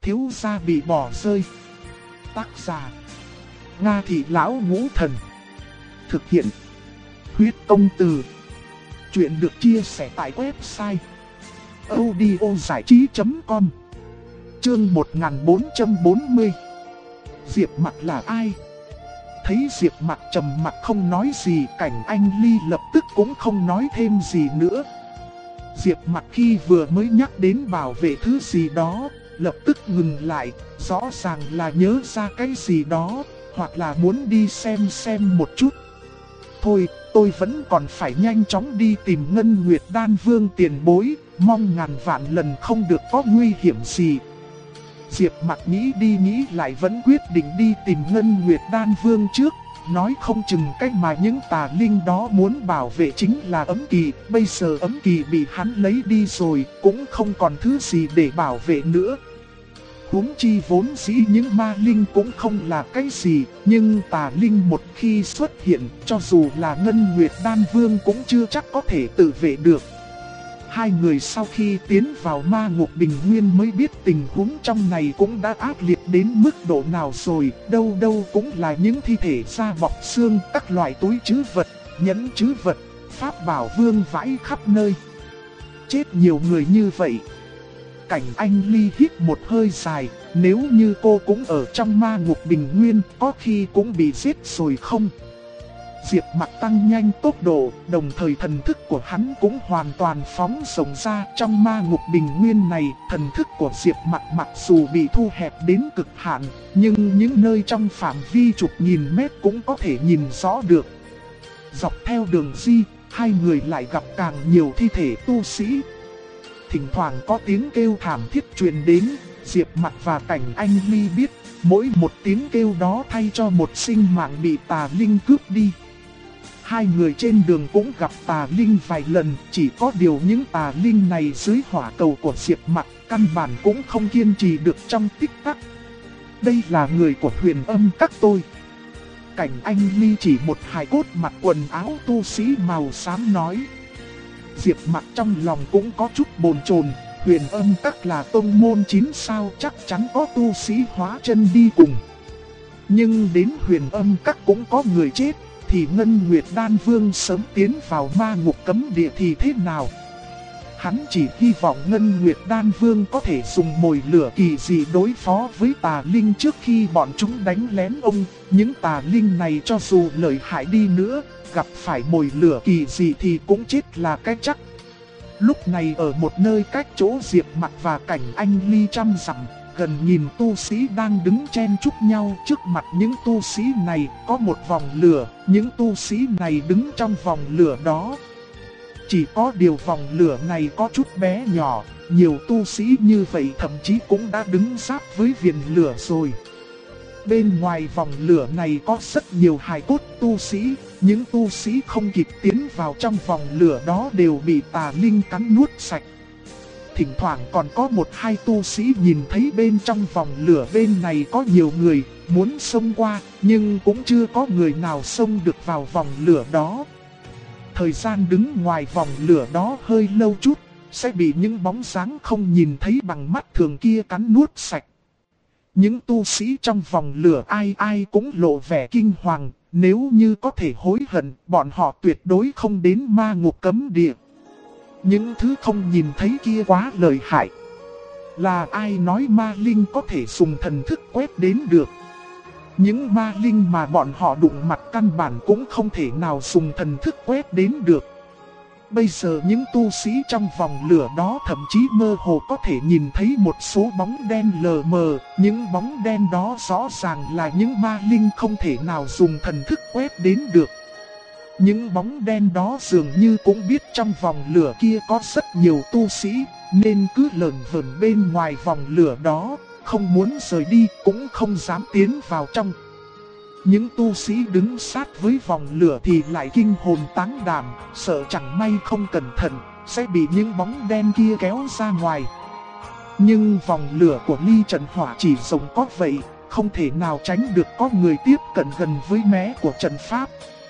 thiếu gia bị bỏ rơi. Tác giả: Nga Thị Lão Ngũ Thần. Thực hiện: Huyết Công Từ. Chuyện được chia sẻ tại website audiozảichí.com. Chương 1440. Diệp Mặc là ai? Thấy Diệp Mặc trầm mặc không nói gì, Cảnh Anh Ly lập tức cũng không nói thêm gì nữa. Diệp Mặc khi vừa mới nhắc đến bảo vệ thứ gì đó, lập tức ngừng lại, rõ ràng là nhớ ra cái gì đó, hoặc là muốn đi xem một chút. Thôi, tôi vẫn còn phải nhanh chóng đi tìm Ngân Nguyệt Đan Vương tiền bối, mong ngàn vạn lần không được có nguy hiểm gì. Diệp Mặc nghĩ đi nghĩ lại vẫn quyết định đi tìm Ngân Nguyệt Đan Vương trước, nói không chừng cách mà những tà linh đó muốn bảo vệ chính là ấm kỳ, bây giờ ấm kỳ bị hắn lấy đi rồi, cũng không còn thứ gì để bảo vệ nữa. Huống chi vốn dĩ những ma linh cũng không là cái gì, nhưng tà linh một khi xuất hiện, cho dù là Ngân Nguyệt Đan Vương cũng chưa chắc có thể tự vệ được. Hai người sau khi tiến vào ma ngục bình nguyên mới biết tình huống trong này cũng đã ác liệt đến mức độ nào rồi, đâu đâu cũng là những thi thể da bọc xương, các loại túi trữ vật, nhẫn trữ vật, pháp bảo vương vãi khắp nơi. Chết nhiều người như vậy. Cảnh Anh Ly hít một hơi dài, nếu như cô cũng ở trong ma ngục bình nguyên, có khi cũng bị giết rồi không? Diệp Mặc tăng nhanh tốc độ, đồng thời thần thức của hắn cũng hoàn toàn phóng rộng ra. Trong ma ngục bình nguyên này, thần thức của Diệp Mặc mặc dù bị thu hẹp đến cực hạn, nhưng những nơi trong phạm vi chục nghìn mét cũng có thể nhìn rõ được. Dọc theo đường di, hai người lại gặp càng nhiều thi thể tu sĩ. Thỉnh thoảng có tiếng kêu thảm thiết truyền đến, Diệp Mặc và Cảnh Anh Ly biết, mỗi một tiếng kêu đó thay cho một sinh mạng bị tà linh cướp đi. Hai người trên đường cũng gặp tà linh vài lần, chỉ có điều những tà linh này dưới hỏa cầu của Diệp Mặc, căn bản cũng không kiên trì được trong tích tắc. Đây là người của Huyền Âm Các tôi. Cảnh Anh Ly chỉ một hài cốt mặc quần áo tu sĩ màu xám nói. Diệp Mặc trong lòng cũng có chút bồn chồn, Huyền Âm Các là tông môn 9 sao, chắc chắn có tu sĩ hóa chân đi cùng. Nhưng đến Huyền Âm Các cũng có người chết, thì Ngân Nguyệt Đan Vương sớm tiến vào ma ngục cấm địa thì thế nào? Hắn chỉ hy vọng Ngân Nguyệt Đan Vương có thể dùng mồi lửa kỳ dị đối phó với tà linh trước khi bọn chúng đánh lén ông. Những tà linh này cho dù lợi hại đi nữa, gặp phải mồi lửa kỳ dị thì cũng chết là cái chắc. Lúc này ở một nơi cách chỗ Diệp Mặc và Cảnh Anh Ly trăm dặm, gần nhìn tu sĩ đang đứng chen chúc nhau. Trước mặt những tu sĩ này có một vòng lửa, những tu sĩ này đứng trong vòng lửa đó. Chỉ có điều vòng lửa này có chút bé nhỏ, nhiều tu sĩ như vậy thậm chí cũng đã đứng sát với viền lửa rồi. Bên ngoài vòng lửa này có rất nhiều hài cốt tu sĩ, những tu sĩ không kịp tiến vào trong vòng lửa đó đều bị tà linh cắn nuốt sạch. Thỉnh thoảng còn có một hai tu sĩ nhìn thấy bên trong vòng lửa bên này có nhiều người, muốn xông qua, nhưng cũng chưa có người nào xông được vào vòng lửa đó. Thời gian đứng ngoài vòng lửa đó hơi lâu chút, sẽ bị những bóng dáng không nhìn thấy bằng mắt thường kia cắn nuốt sạch. Những tu sĩ trong vòng lửa ai ai cũng lộ vẻ kinh hoàng, nếu như có thể hối hận, bọn họ tuyệt đối không đến ma ngục cấm địa. Những thứ không nhìn thấy kia quá lợi hại. Là ai nói ma linh có thể dùng thần thức quét đến được? Những ma linh mà bọn họ đụng mặt căn bản cũng không thể nào dùng thần thức quét đến được. Bây giờ những tu sĩ trong vòng lửa đó thậm chí mơ hồ có thể nhìn thấy một số bóng đen lờ mờ. Những bóng đen đó rõ ràng là những ma linh không thể nào dùng thần thức quét đến được. Những bóng đen đó dường như cũng biết trong vòng lửa kia có rất nhiều tu sĩ, nên cứ lởn vởn bên ngoài vòng lửa đó, không muốn rời đi cũng không dám tiến vào trong. Những tu sĩ đứng sát với vòng lửa thì lại kinh hồn táng đảm, sợ chẳng may không cẩn thận, sẽ bị những bóng đen kia kéo ra ngoài. Nhưng vòng lửa của Ly Trận Hỏa chỉ rộng có vậy, không thể nào tránh được có người tiếp cận gần với mé của trận pháp.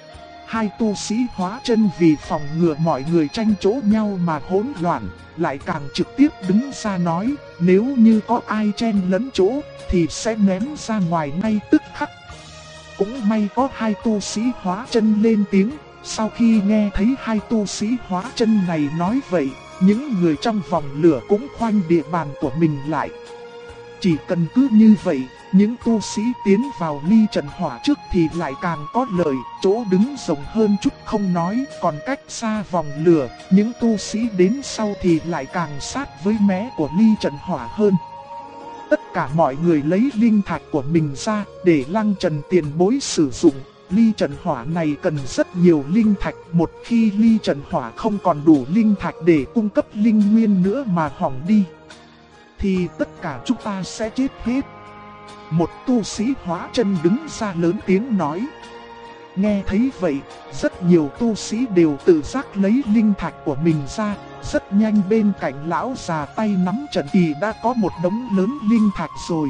Hai tu sĩ hóa chân vì phòng ngừa mọi người tranh chỗ nhau mà hỗn loạn, lại càng trực tiếp đứng ra nói, nếu như có ai chen lấn chỗ, thì sẽ ném ra ngoài ngay tức khắc. Cũng may có hai tu sĩ hóa chân lên tiếng, sau khi nghe thấy hai tu sĩ hóa chân này nói vậy, những người trong vòng lửa cũng khoanh địa bàn của mình lại. Chỉ cần cứ như vậy, những tu sĩ tiến vào ly trần hỏa trước thì lại càng có lợi, chỗ đứng rộng hơn chút không nói, còn cách xa vòng lửa, những tu sĩ đến sau thì lại càng sát với mé của ly trần hỏa hơn. Tất cả mọi người lấy linh thạch của mình ra để Lăng Trần tiền bối sử dụng. Ly trần hỏa này cần rất nhiều linh thạch, một khi ly trần hỏa không còn đủ linh thạch để cung cấp linh nguyên nữa mà hỏng đi, thì tất cả chúng ta sẽ chết hết. Một tu sĩ hóa chân đứng ra lớn tiếng nói. Nghe thấy vậy, rất nhiều tu sĩ đều tự giác lấy linh thạch của mình ra. Rất nhanh bên cạnh lão già tay nắm trận kỳ đã có một đống lớn linh thạch rồi.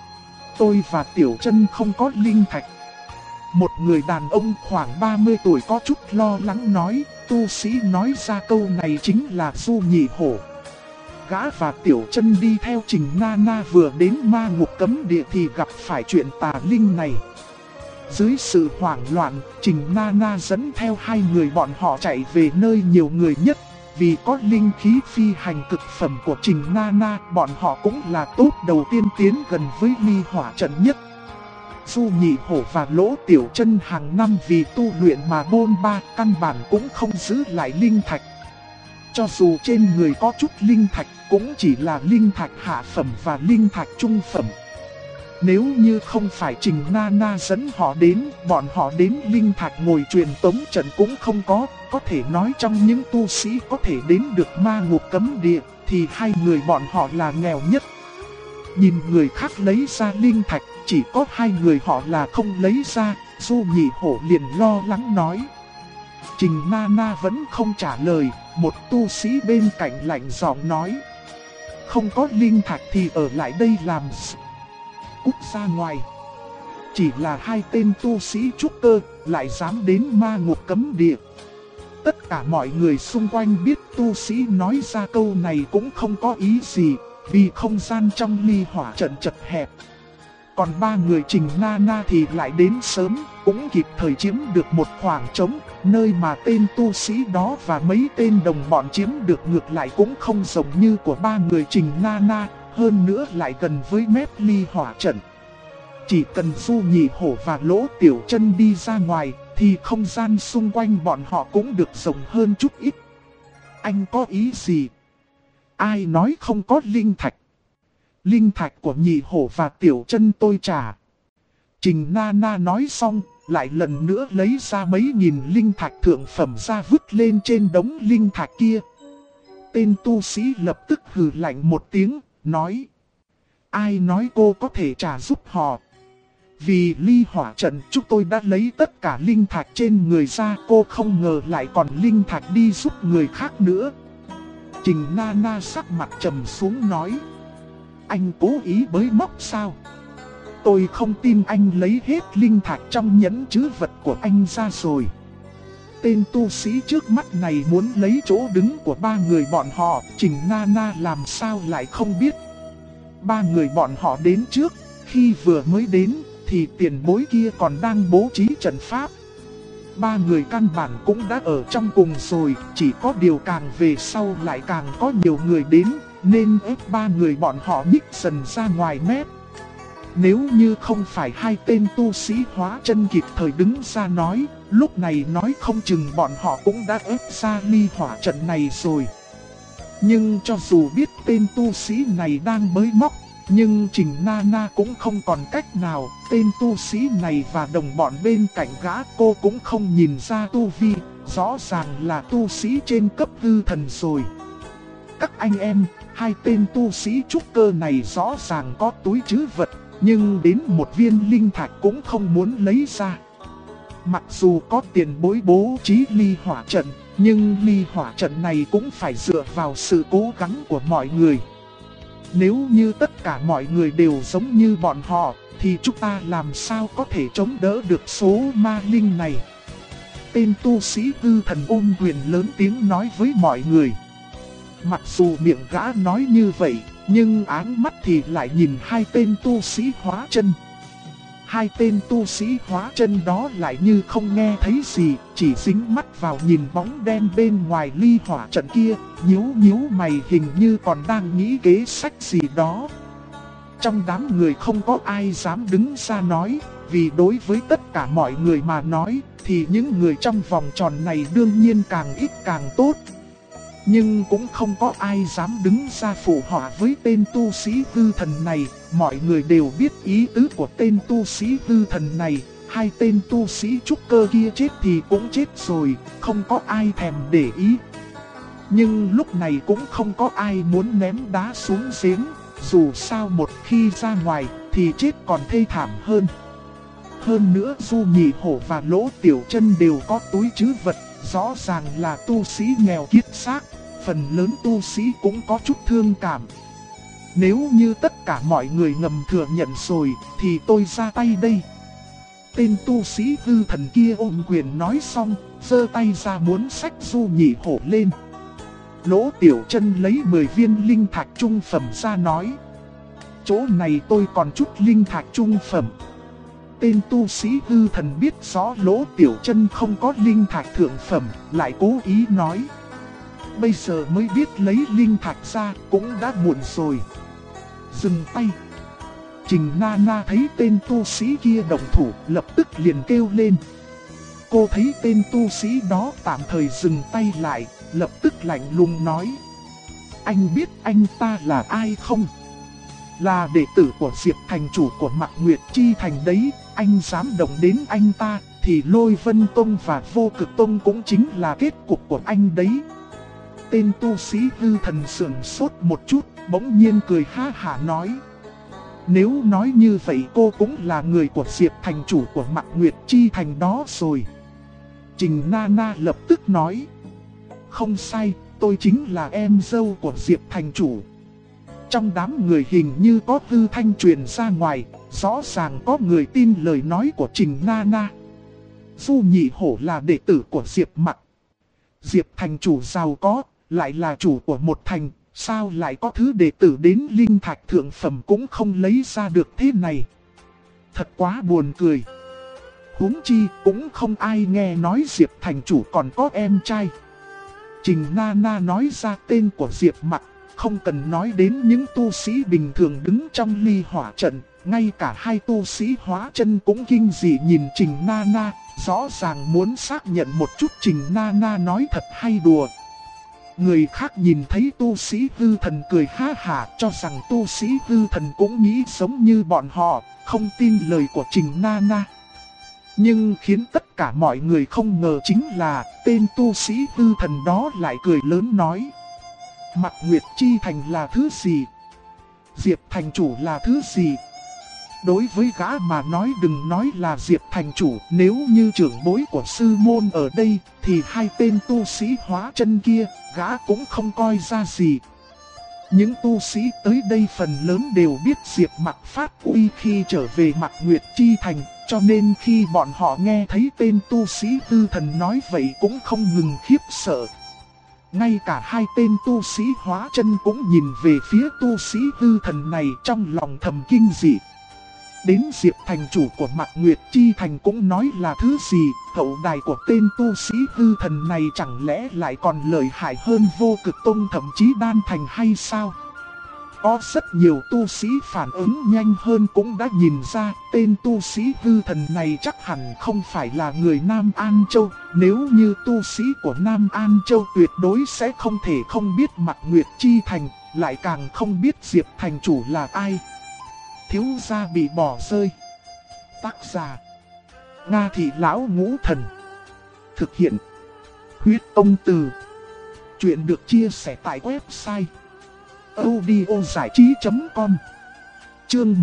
Tôi và Tiểu Chân không có linh thạch. Một người đàn ông khoảng 30 tuổi có chút lo lắng nói. Tu sĩ nói ra câu này chính là Du Nhị Hổ. Gã và Tiểu Chân đi theo Trình Nana vừa đến ma ngục cấm địa thì gặp phải chuyện tà linh này. Dưới sự hoảng loạn, Trình Nana dẫn theo hai người bọn họ chạy về nơi nhiều người nhất. Vì có linh khí phi hành cực phẩm của Trình Nana, bọn họ cũng là tốt đầu tiên tiến gần với ly hỏa trận nhất. Du Nhị Hổ và Lỗ Tiểu Chân hàng năm vì tu luyện mà bôn ba, căn bản cũng không giữ lại linh thạch. Cho dù trên người có chút linh thạch, cũng chỉ là linh thạch hạ phẩm và linh thạch trung phẩm. Nếu như không phải Trình Nana dẫn họ đến, bọn họ đến linh thạch ngồi truyền tống trận cũng không có thể nói trong những tu sĩ có thể đến được ma ngục cấm địa, thì hai người bọn họ là nghèo nhất. Nhìn người khác lấy ra linh thạch, chỉ có hai người họ là không lấy ra, Du Nhị Hổ liền lo lắng nói. Trình Nana vẫn không trả lời, một tu sĩ bên cạnh lạnh giọng nói. Không có linh thạch thì ở lại đây làm gì? Cút ra ngoài. Chỉ là hai tên tu sĩ trúc cơ, lại dám đến ma ngục cấm địa. Tất cả mọi người xung quanh biết tu sĩ nói ra câu này cũng không có ý gì, vì không gian trong ly hỏa trận chật hẹp. Còn ba người Trình Nana thì lại đến sớm, cũng kịp thời chiếm được một khoảng trống, nơi mà tên tu sĩ đó và mấy tên đồng bọn chiếm được ngược lại cũng không giống như của ba người Trình Nana, hơn nữa lại gần với mép ly hỏa trận. Chỉ cần Du Nhị Hổ và Lỗ Tiểu Chân đi ra ngoài, thì không gian xung quanh bọn họ cũng được rộng hơn chút ít. Anh có ý gì? Ai nói không có linh thạch? Linh thạch của Nhị Hổ và Tiểu Chân tôi trả. Trình Nana nói xong, lại lần nữa lấy ra mấy nghìn linh thạch thượng phẩm ra vứt lên trên đống linh thạch kia. Tên tu sĩ lập tức hừ lạnh một tiếng, nói. Ai nói cô có thể trả giúp họ? Vì ly hỏa trận chúng tôi đã lấy tất cả linh thạch trên người ra, cô không ngờ lại còn linh thạch đi giúp người khác nữa. Trình Nana sắc mặt trầm xuống nói. Anh cố ý bới móc sao? Tôi không tin anh lấy hết linh thạch trong nhẫn trữ vật của anh ra rồi. Tên tu sĩ trước mắt này muốn lấy chỗ đứng của ba người bọn họ, Trình Nana làm sao lại không biết. Ba người bọn họ đến trước, khi vừa mới đến thì tiền bối kia còn đang bố trí trận pháp. Ba người căn bản cũng đã ở trong cùng rồi, chỉ có điều càng về sau lại càng có nhiều người đến, nên ép ba người bọn họ nhích dần ra ngoài mép. Nếu như không phải hai tên tu sĩ hóa chân kịp thời đứng ra nói, lúc này nói không chừng bọn họ cũng đã ép ra ly hỏa trận này rồi. Nhưng cho dù biết tên tu sĩ này đang bới móc, nhưng Trình Nana cũng không còn cách nào. Tên tu sĩ này và đồng bọn bên cạnh gã cô cũng không nhìn ra tu vi, rõ ràng là tu sĩ trên cấp hư thần rồi. Các anh em, hai tên tu sĩ trúc cơ này rõ ràng có túi trữ vật, nhưng đến một viên linh thạch cũng không muốn lấy ra. Mặc dù có tiền bối bố trí ly hỏa trận, nhưng ly hỏa trận này cũng phải dựa vào sự cố gắng của mọi người. Nếu như tất cả mọi người đều giống như bọn họ, thì chúng ta làm sao có thể chống đỡ được số ma linh này. tên tu sĩ hư thần ôm quyền lớn tiếng nói với mọi người. Mặc dù miệng gã nói như vậy, nhưng áng mắt thì lại nhìn hai tên tu sĩ hóa chân. Hai tên tu sĩ hóa chân đó lại như không nghe thấy gì, chỉ dính mắt vào nhìn bóng đen bên ngoài ly hỏa trận kia, nhíu nhíu mày hình như còn đang nghĩ kế sách gì đó. Trong đám người không có ai dám đứng ra nói, vì đối với tất cả mọi người mà nói, thì những người trong vòng tròn này đương nhiên càng ít càng tốt. Nhưng cũng không có ai dám đứng ra phụ họa với tên tu sĩ hư thần này. Mọi người đều biết ý tứ của tên tu sĩ hư thần này. Hai tên tu sĩ trúc cơ kia chết thì cũng chết rồi, không có ai thèm để ý. Nhưng lúc này cũng không có ai muốn ném đá xuống giếng. Dù sao một khi ra ngoài thì chết còn thê thảm hơn. Hơn nữa Du Nhị Hổ và Lỗ Tiểu Chân đều có túi trữ vật, rõ ràng là tu sĩ nghèo kiết xác, phần lớn tu sĩ cũng có chút thương cảm. Nếu như tất cả mọi người ngầm thừa nhận rồi, thì tôi ra tay đây. Tên tu sĩ hư thần kia ôm quyền nói xong, giơ tay ra muốn xách Du Nhị Hổ lên. Lỗ Tiểu Chân lấy 10 viên linh thạch trung phẩm ra nói. Chỗ này tôi còn chút linh thạch trung phẩm. Tên tu sĩ hư thần biết rõ Lỗ Tiểu Chân không có linh thạch thượng phẩm, lại cố ý nói. Bây giờ mới biết lấy linh thạch ra cũng đã muộn rồi. Dừng tay. Trình Na Na thấy tên tu sĩ kia động thủ, lập tức liền kêu lên. Cô thấy tên tu sĩ đó tạm thời dừng tay lại, lập tức lạnh lùng nói. Anh biết anh ta là ai không? Là đệ tử của Diệp thành chủ của Mạc Nguyệt Chi thành đấy. Anh dám động đến anh ta thì Lôi Vân Tông và Vô Cực Tông cũng chính là kết cục của anh đấy. Tên tu sĩ hư thần sườn sốt một chút, bỗng nhiên cười ha hả nói. Nếu nói như vậy cô cũng là người của Diệp thành chủ của Mạc Nguyệt Chi thành đó rồi. Trình Na Na lập tức nói. Không sai, tôi chính là em dâu của Diệp thành chủ. Trong đám người hình như có hư thanh truyền ra ngoài, rõ ràng có người tin lời nói của Trình Na Na. Du Nhị Hổ là đệ tử của Diệp Mặc. Diệp thành chủ giàu có, lại là chủ của một thành, sao lại có thứ đệ tử đến linh thạch thượng phẩm cũng không lấy ra được thế này. Thật quá buồn cười. Huống chi cũng không ai nghe nói Diệp thành chủ còn có em trai. Trình Na Na nói ra tên của Diệp Mặc, không cần nói đến những tu sĩ bình thường đứng trong ly hỏa trận. Ngay cả hai tu sĩ hóa chân cũng kinh dị nhìn Trình Na Na, rõ ràng muốn xác nhận một chút Trình Na Na nói thật hay đùa. Người khác nhìn thấy tu sĩ hư thần cười ha hả, cho rằng tu sĩ hư thần cũng nghĩ giống như bọn họ, không tin lời của Trình Na Na. Nhưng khiến tất cả mọi người không ngờ chính là tên tu sĩ hư thần đó lại cười lớn nói. Mạc Nguyệt Chi thành là thứ gì? Diệp thành chủ là thứ gì? Đối với gã mà nói đừng nói là Diệp thành chủ, nếu như trưởng bối của sư môn ở đây, thì hai tên tu sĩ hóa chân kia, gã cũng không coi ra gì. Những tu sĩ tới đây phần lớn đều biết Diệp Mặc phát uy khi trở về Mạc Nguyệt Chi thành, cho nên khi bọn họ nghe thấy tên tu sĩ hư thần nói vậy cũng không ngừng khiếp sợ. Ngay cả hai tên tu sĩ hóa chân cũng nhìn về phía tu sĩ hư thần này trong lòng thầm kinh dị. Đến Diệp thành chủ của Mạc Nguyệt Chi thành cũng nói là thứ gì, hậu đài của tên tu sĩ hư thần này chẳng lẽ lại còn lợi hại hơn Vô Cực Tông thậm chí Đan thành hay sao? Có rất nhiều tu sĩ phản ứng nhanh hơn cũng đã nhìn ra tên tu sĩ hư thần này chắc hẳn không phải là người Nam An Châu. Nếu như tu sĩ của Nam An Châu tuyệt đối sẽ không thể không biết Mạc Nguyệt Chi thành, lại càng không biết Diệp thành chủ là ai. Thiếu gia bị bỏ rơi. Tác giả Nga Thị Lão Ngũ Thần. Thực hiện Huyết Tông Từ. Chuyện được chia sẻ tại website audiozảichí.com. Chương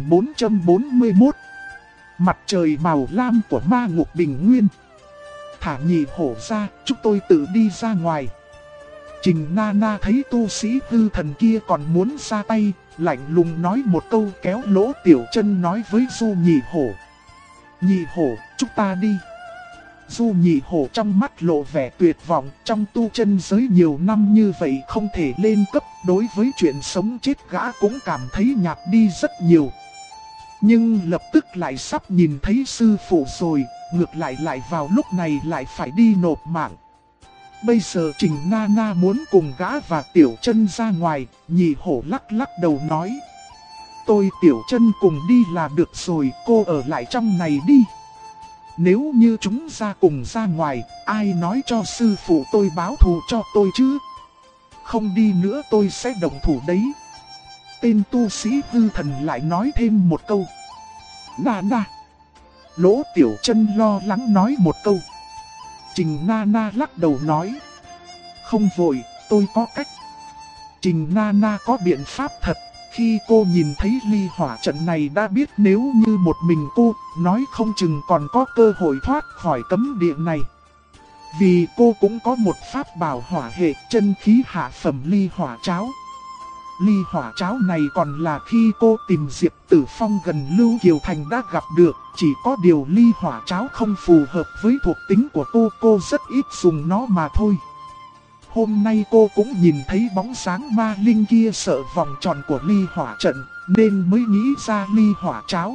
1441. Mặt trời màu lam của ma ngục bình nguyên. Thả Nhị Hổ ra, chúng tôi tự đi ra ngoài. Trình Na Na thấy tu sĩ hư thần kia còn muốn ra tay, lạnh lùng nói một câu kéo Lỗ Tiểu Chân nói với Du Nhị Hổ. Nhị Hổ, chúng ta đi. Du Nhị Hổ trong mắt lộ vẻ tuyệt vọng, trong tu chân giới nhiều năm như vậy không thể lên cấp, đối với chuyện sống chết gã cũng cảm thấy nhạt đi rất nhiều. Nhưng lập tức lại sắp nhìn thấy sư phụ rồi, ngược lại vào lúc này lại phải đi nộp mạng. Bây giờ Trình Nana muốn cùng gã và Tiểu Chân ra ngoài, Nhị Hổ lắc lắc đầu nói. Tôi Tiểu Chân cùng đi là được rồi, cô ở lại trong này đi. Nếu như chúng ra cùng ra ngoài, ai nói cho sư phụ tôi báo thù cho tôi chứ? Không đi nữa tôi sẽ động thủ đấy. Tên tu sĩ hư thần lại nói thêm một câu. Nana. Lỗ Tiểu Chân lo lắng nói một câu. Trình Nana lắc đầu nói. Không vội, tôi có cách. Trình Nana có biện pháp thật. Khi cô nhìn thấy ly hỏa trận này đã biết nếu như một mình cô, nói không chừng còn có cơ hội thoát khỏi cấm địa này. Vì cô cũng có một pháp bảo hỏa hệ chân khí hạ phẩm ly hỏa cháo. Ly hỏa cháo này còn là khi cô tìm Diệp Tử Phong gần Lưu Kiều Thành đã gặp được. Chỉ có điều ly hỏa cháo không phù hợp với thuộc tính của cô rất ít dùng nó mà thôi. Hôm nay cô cũng nhìn thấy bóng sáng ma linh kia sợ vòng tròn của ly hỏa trận, nên mới nghĩ ra ly hỏa cháo.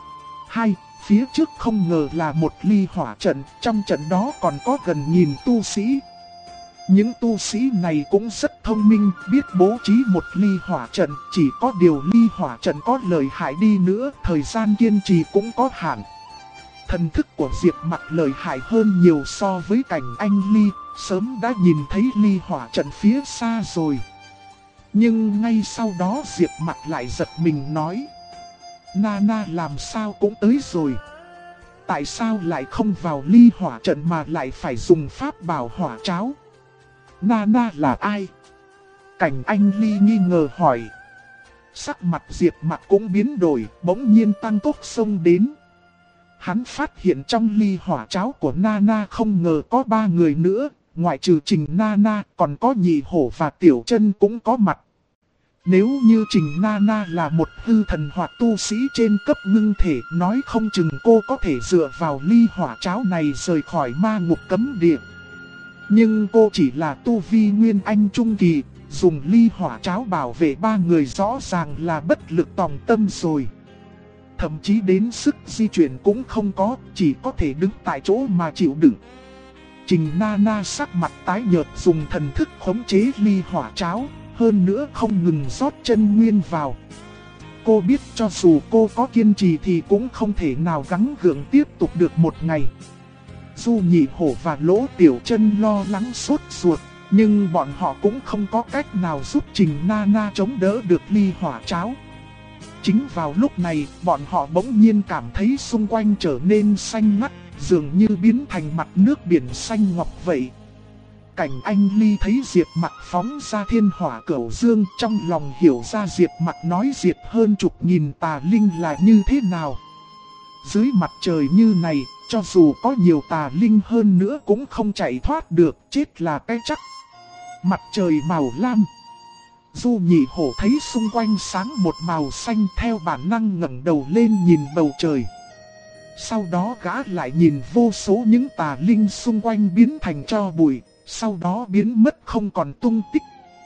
Phía trước không ngờ là một ly hỏa trận, trong trận đó còn có gần 1000 tu sĩ. Những tu sĩ này cũng rất thông minh, biết bố trí một ly hỏa trận, chỉ có điều ly hỏa trận có lợi hại đi nữa, thời gian kiên trì cũng có hạn. Thần thức của Diệp Mặc lợi hại hơn nhiều so với Cảnh Anh Ly, sớm đã nhìn thấy ly hỏa trận phía xa rồi. Nhưng ngay sau đó Diệp Mặc lại giật mình nói. Nana làm sao cũng tới rồi. Tại sao lại không vào ly hỏa trận mà lại phải dùng pháp bảo hỏa cháo? Nana là ai? Cảnh Anh Ly nghi ngờ hỏi. Sắc mặt Diệp Mặc cũng biến đổi, bỗng nhiên tăng tốc xông đến. Hắn phát hiện trong ly hỏa cháo của Nana không ngờ có 3 người nữa, ngoại trừ Trình Nana còn có Nhị Hổ và Tiểu Chân cũng có mặt. Nếu như Trình Nana là một hư thần hoặc tu sĩ trên cấp ngưng thể, nói không chừng cô có thể dựa vào ly hỏa cháo này rời khỏi ma ngục cấm địa. Nhưng cô chỉ là tu vi Nguyên Anh Trung Kỳ, dùng ly hỏa cháo bảo vệ 3 người rõ ràng là bất lực tòng tâm rồi. Thậm chí đến sức di chuyển cũng không có, chỉ có thể đứng tại chỗ mà chịu đựng. Trình Nana sắc mặt tái nhợt dùng thần thức khống chế ly hỏa cháo, hơn nữa không ngừng rót chân nguyên vào. Cô biết cho dù cô có kiên trì thì cũng không thể nào gắng gượng tiếp tục được một ngày. Du Nhị Hổ và Lỗ Tiểu Chân lo lắng sốt ruột, nhưng bọn họ cũng không có cách nào giúp Trình Nana chống đỡ được ly hỏa cháo. Chính vào lúc này, bọn họ bỗng nhiên cảm thấy xung quanh trở nên xanh ngắt, dường như biến thành mặt nước biển xanh ngọc vậy. Cảnh Anh Ly thấy Diệp Mặc phóng ra thiên hỏa cửu dương, trong lòng hiểu ra Diệp Mặc nói diệt hơn chục nghìn tà linh là như thế nào. Dưới mặt trời như này, cho dù có nhiều tà linh hơn nữa cũng không chạy thoát được, chết là cái chắc. Mặt trời màu lam. Du Nhị Hổ thấy xung quanh sáng một màu xanh, theo bản năng ngẩng đầu lên nhìn bầu trời. Sau đó gã lại nhìn vô số những tà linh xung quanh biến thành tro bụi, sau đó biến mất không còn tung tích.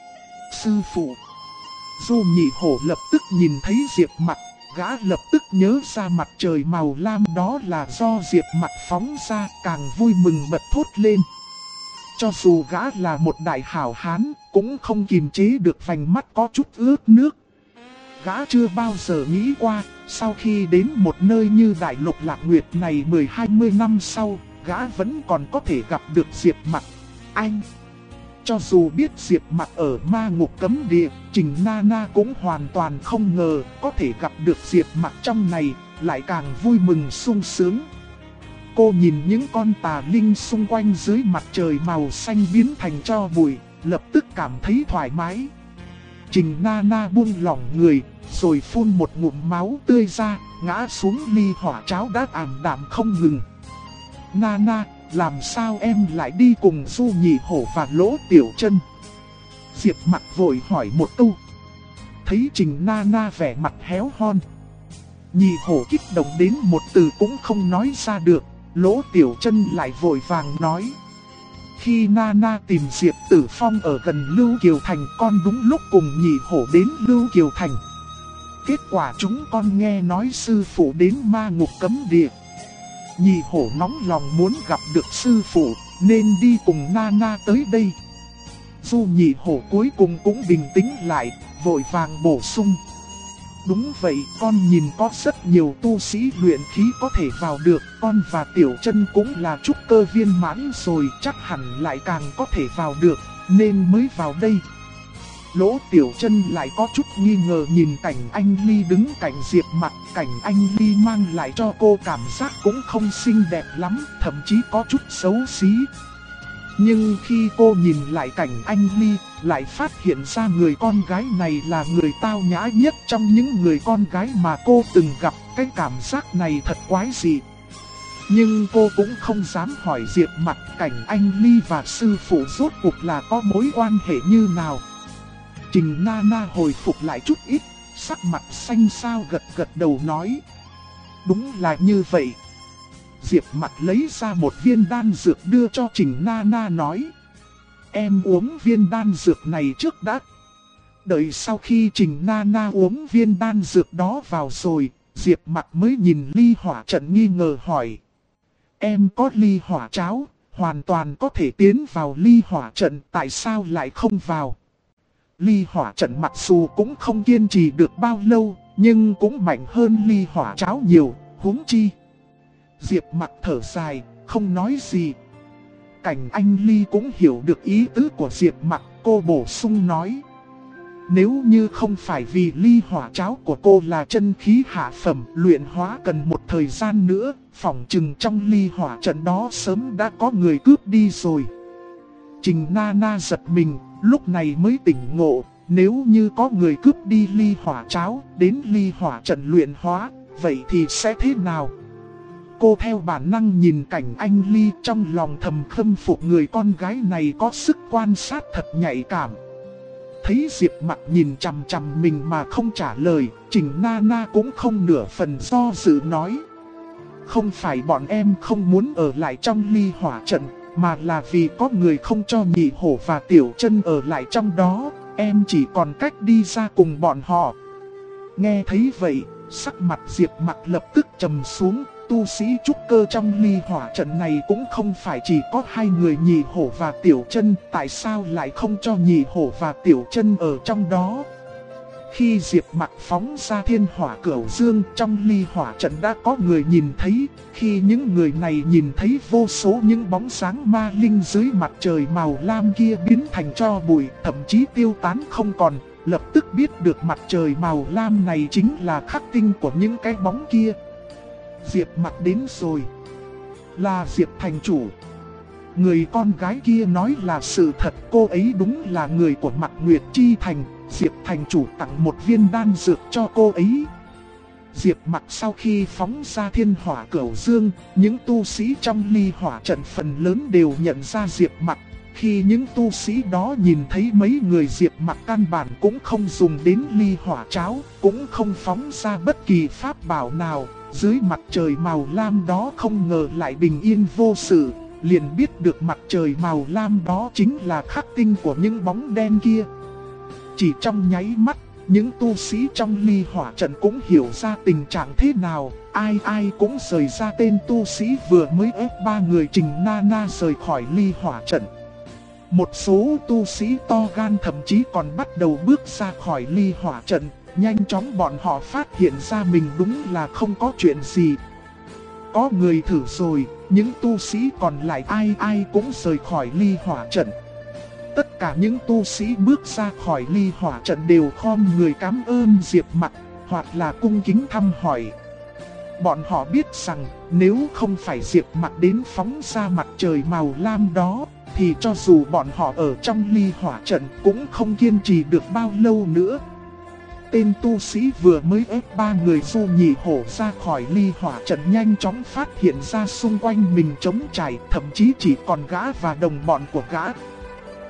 Sư phụ. Du Nhị Hổ lập tức nhìn thấy Diệp Mặc, gã lập tức nhớ ra mặt trời màu lam đó là do Diệp Mặc phóng ra, càng vui mừng bật thốt lên. Cho dù gã là một đại hảo hán, cũng không kìm chế được vành mắt có chút ướt nước. Gã chưa bao giờ nghĩ qua, sau khi đến một nơi như Đại Lục Lạc Nguyệt này 10-20 năm sau, gã vẫn còn có thể gặp được Diệp Mặc. Anh! Cho dù biết Diệp Mặc ở ma ngục cấm địa, Trình Nana cũng hoàn toàn không ngờ có thể gặp được Diệp Mặc trong này, lại càng vui mừng sung sướng. Cô nhìn những con tà linh xung quanh dưới mặt trời màu xanh biến thành tro bụi, lập tức cảm thấy thoải mái. Trình Nana buông lỏng người, rồi phun một ngụm máu tươi ra, ngã xuống ly hỏa cháo đã ảm đạm không ngừng. Nana, làm sao em lại đi cùng Du Nhị Hổ và Lỗ Tiểu Chân? Diệp Mặc vội hỏi một câu. Thấy Trình Nana vẻ mặt héo hon, Nhị Hổ kích động đến một từ cũng không nói ra được, Lỗ Tiểu Chân lại vội vàng nói. Khi Nana tìm Diệp Tử Phong ở gần Lưu Kiều Thành, con đúng lúc cùng nhị hổ đến Lưu Kiều Thành. Kết quả chúng con nghe nói sư phụ đến ma ngục cấm địa. Nhị hổ nóng lòng muốn gặp được sư phụ, nên đi cùng Nana tới đây. Dù nhị hổ cuối cùng cũng bình tĩnh lại, vội vàng bổ sung. Đúng vậy, con nhìn có rất nhiều tu sĩ luyện khí có thể vào được, con và Tiểu Chân cũng là trúc cơ viên mãn rồi, chắc hẳn lại càng có thể vào được, nên mới vào đây. Lỗ Tiểu Chân lại có chút nghi ngờ nhìn cảnh anh Ly đứng cạnh Diệp Mặc, cảnh anh Ly mang lại cho cô cảm giác cũng không xinh đẹp lắm, thậm chí có chút xấu xí. Nhưng khi cô nhìn lại cảnh anh Ly, lại phát hiện ra người con gái này là người tao nhã nhất trong những người con gái mà cô từng gặp, cái cảm giác này thật quái dị. Nhưng cô cũng không dám hỏi Diệp Mặc cảnh anh Ly và sư phụ rốt cuộc là có mối quan hệ như nào. Trình Nana hồi phục lại chút ít, sắc mặt xanh xao gật gật đầu nói. Đúng là như vậy. Diệp Mặc lấy ra một viên đan dược đưa cho Trình Nana nói. Em uống viên đan dược này trước đã. Đợi sau khi Trình Nana uống viên đan dược đó vào rồi, Diệp Mặc mới nhìn ly hỏa trận nghi ngờ hỏi. Em có ly hỏa cháo, hoàn toàn có thể tiến vào ly hỏa trận, tại sao lại không vào? Ly hỏa trận mặc dù cũng không kiên trì được bao lâu, nhưng cũng mạnh hơn ly hỏa cháo nhiều, huống chi. Diệp Mặc thở dài, không nói gì. Cảnh anh Ly cũng hiểu được ý tứ của Diệp Mặc, cô bổ sung nói. Nếu như không phải vì ly hỏa cháo của cô là chân khí hạ phẩm, luyện hóa cần một thời gian nữa, phỏng chừng trong ly hỏa trận đó sớm đã có người cướp đi rồi. Trình Nana giật mình, lúc này mới tỉnh ngộ, nếu như có người cướp đi ly hỏa cháo, đến ly hỏa trận luyện hóa, vậy thì sẽ thế nào? Cô theo bản năng nhìn cảnh anh Ly, trong lòng thầm khâm phục người con gái này có sức quan sát thật nhạy cảm. Thấy Diệp Mặc nhìn chằm chằm mình mà không trả lời, Trình Nana cũng không nửa phần do dự nói. Không phải bọn em không muốn ở lại trong ly hỏa trận, mà là vì có người không cho nhị hổ và Tiểu Chân ở lại trong đó, em chỉ còn cách đi ra cùng bọn họ. Nghe thấy vậy, sắc mặt Diệp Mặc lập tức trầm xuống. Tu sĩ trúc cơ trong ly hỏa trận này cũng không phải chỉ có hai người nhị hổ và Tiểu Chân, tại sao lại không cho nhị hổ và Tiểu Chân ở trong đó? Khi Diệp Mặc phóng ra thiên hỏa cửu dương, trong ly hỏa trận đã có người nhìn thấy. Khi những người này nhìn thấy vô số những bóng dáng ma linh dưới mặt trời màu lam kia biến thành tro bụi, thậm chí tiêu tán không còn, lập tức biết được mặt trời màu lam này chính là khắc tinh của những cái bóng kia. Diệp Mặc đến rồi. Là Diệp thành chủ. Người con gái kia nói là sự thật, cô ấy đúng là người của Mạc Nguyệt Chi Thành. Diệp thành chủ tặng một viên đan dược cho cô ấy. Diệp Mặc sau khi phóng ra thiên hỏa cửu dương, những tu sĩ trong ly hỏa trận phần lớn đều nhận ra Diệp Mặc. Khi những tu sĩ đó nhìn thấy mấy người Diệp Mặc căn bản cũng không dùng đến ly hỏa cháo, cũng không phóng ra bất kỳ pháp bảo nào, dưới mặt trời màu lam đó không ngờ lại bình yên vô sự, liền biết được mặt trời màu lam đó chính là khắc tinh của những bóng đen kia. Chỉ trong nháy mắt, những tu sĩ trong ly hỏa trận cũng hiểu ra tình trạng thế nào, ai ai cũng rời ra tên tu sĩ vừa mới ép ba người Trình Nana rời khỏi ly hỏa trận. Một số tu sĩ to gan thậm chí còn bắt đầu bước ra khỏi ly hỏa trận, nhanh chóng bọn họ phát hiện ra mình đúng là không có chuyện gì. Có người thử rồi, những tu sĩ còn lại ai ai cũng rời khỏi ly hỏa trận. Tất cả những tu sĩ bước ra khỏi ly hỏa trận đều khom người cảm ơn Diệp Mặc, hoặc là cung kính thăm hỏi. Bọn họ biết rằng nếu không phải Diệp Mặc đến phóng ra mặt trời màu lam đó, thì cho dù bọn họ ở trong ly hỏa trận cũng không kiên trì được bao lâu nữa. Tên tu sĩ vừa mới ép ba người Du Nhị Hổ ra khỏi ly hỏa trận nhanh chóng phát hiện ra xung quanh mình trống trải, thậm chí chỉ còn gã và đồng bọn của gã.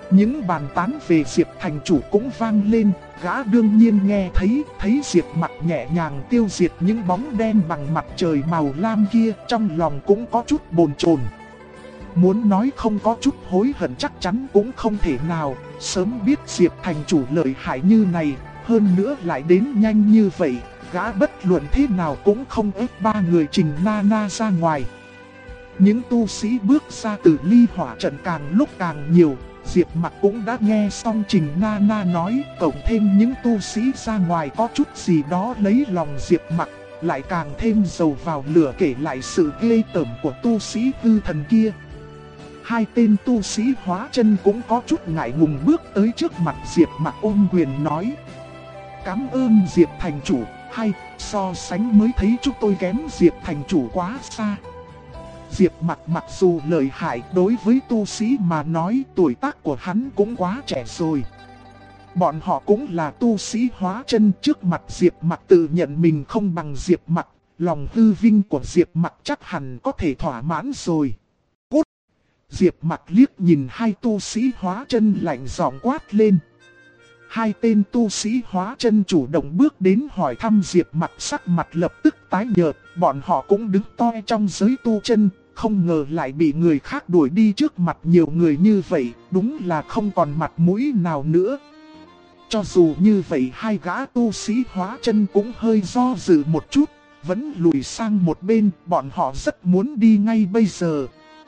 Những bàn tán về Diệp thành chủ cũng vang lên, gã đương nhiên nghe thấy Diệp Mặc nhẹ nhàng tiêu diệt những bóng đen bằng mặt trời màu lam kia, trong lòng cũng có chút bồn chồn. Muốn nói không có chút hối hận chắc chắn cũng không thể nào, sớm biết Diệp thành chủ lợi hại như này, hơn nữa lại đến nhanh như vậy, gã bất luận thế nào cũng không ép ba người Trình Nana ra ngoài. Những tu sĩ bước ra từ ly hỏa trận càng lúc càng nhiều, Diệp Mặc cũng đã nghe xong Trình Nana nói, cộng thêm những tu sĩ ra ngoài có chút gì đó lấy lòng Diệp Mặc, lại càng thêm dầu vào lửa kể lại sự ghê tởm của tu sĩ hư thần kia. Hai tên tu sĩ hóa chân cũng có chút ngại ngùng bước tới trước mặt Diệp Mặc ôm quyền nói: "Cảm ơn Diệp thành chủ, hay so sánh mới thấy chúng tôi kém Diệp thành chủ quá xa." Diệp Mặc mặc dù lợi hại, đối với tu sĩ mà nói tuổi tác của hắn cũng quá trẻ rồi. Bọn họ cũng là tu sĩ hóa chân, trước mặt Diệp Mặc tự nhận mình không bằng Diệp Mặc, lòng hư vinh của Diệp Mặc chắc hẳn có thể thỏa mãn rồi. Cút! Diệp Mặc liếc nhìn hai tu sĩ hóa chân lạnh giọng quát lên. Hai tên tu sĩ hóa chân chủ động bước đến hỏi thăm Diệp Mặc, sắc mặt lập tức tái nhợt, bọn họ cũng đứng to trong giới tu chân, không ngờ lại bị người khác đuổi đi trước mặt nhiều người như vậy, đúng là không còn mặt mũi nào nữa. Cho dù như vậy hai gã tu sĩ hóa chân cũng hơi do dự một chút, vẫn lùi sang một bên, bọn họ rất muốn đi ngay bây giờ.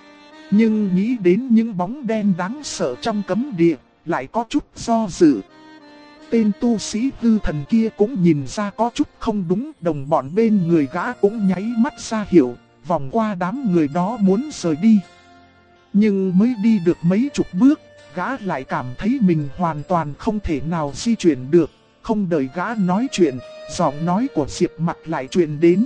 Nhưng nghĩ đến những bóng đen đáng sợ trong cấm địa, lại có chút do dự. Tên tu sĩ hư thần kia cũng nhìn ra có chút không đúng, đồng bọn bên người gã cũng nháy mắt ra hiệu, vòng qua đám người đó muốn rời đi. Nhưng mới đi được mấy chục bước, gã lại cảm thấy mình hoàn toàn không thể nào di chuyển được. Không đợi gã nói chuyện, giọng nói của Diệp Mặc lại truyền đến.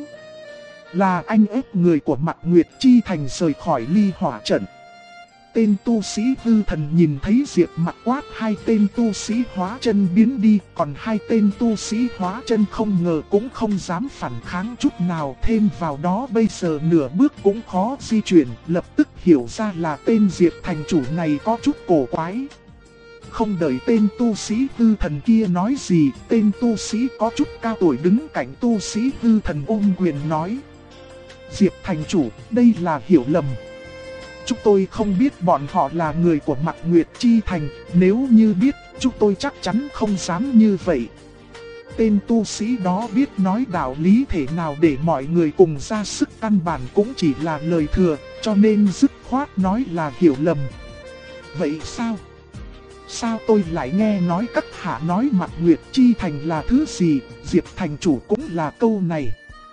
Là anh ép người của Mạc Nguyệt Chi Thành rời khỏi ly hỏa trận. Tên tu sĩ hư thần nhìn thấy Diệp Mặc quát hai tên tu sĩ hóa chân biến đi, còn hai tên tu sĩ hóa chân không ngờ cũng không dám phản kháng chút nào, thêm vào đó bây giờ nửa bước cũng khó di chuyển, lập tức hiểu ra là tên Diệp thành chủ này có chút cổ quái. Không đợi tên tu sĩ hư thần kia nói gì, tên tu sĩ có chút cao tuổi đứng cạnh tu sĩ hư thần ôm quyền nói: Diệp thành chủ, đây là hiểu lầm. Chúng tôi không biết bọn họ là người của Mạc Nguyệt Chi Thành, nếu như biết, chúng tôi chắc chắn không dám như vậy. Tên tu sĩ đó biết nói đạo lý thể nào để mọi người cùng ra sức, căn bản cũng chỉ là lời thừa, cho nên dứt khoát nói là hiểu lầm. Vậy sao? Sao tôi lại nghe nói các hạ nói Mạc Nguyệt Chi Thành là thứ gì, Diệp thành chủ cũng là câu này.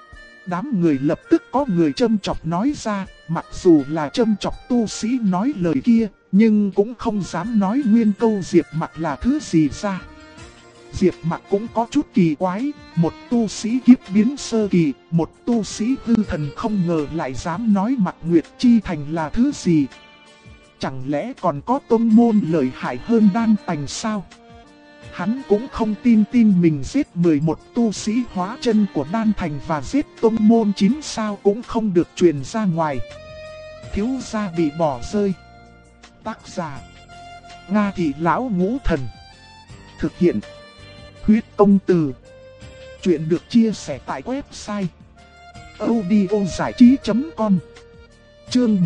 Đám người lập tức có người châm chọc nói ra, mặc dù là châm chọc tu sĩ nói lời kia, nhưng cũng không dám nói nguyên câu Diệp Mặc là thứ gì ra. Diệp Mặc cũng có chút kỳ quái, một tu sĩ kiếp biến sơ kỳ, một tu sĩ hư thần không ngờ lại dám nói Mạc Nguyệt Chi Thành là thứ gì. Chẳng lẽ còn có tông môn lợi hại hơn Đan Tành sao? Hắn cũng không tin mình giết 11 tu sĩ hóa chân của Đan Thành và giết tông môn 9 sao cũng không được truyền ra ngoài. Thiếu gia bị bỏ rơi. Tác giả: Nga Thị Lão Ngũ Thần. Thực hiện: Huyết Công Từ. Chuyện được chia sẻ tại website audiozảichí.com. Chương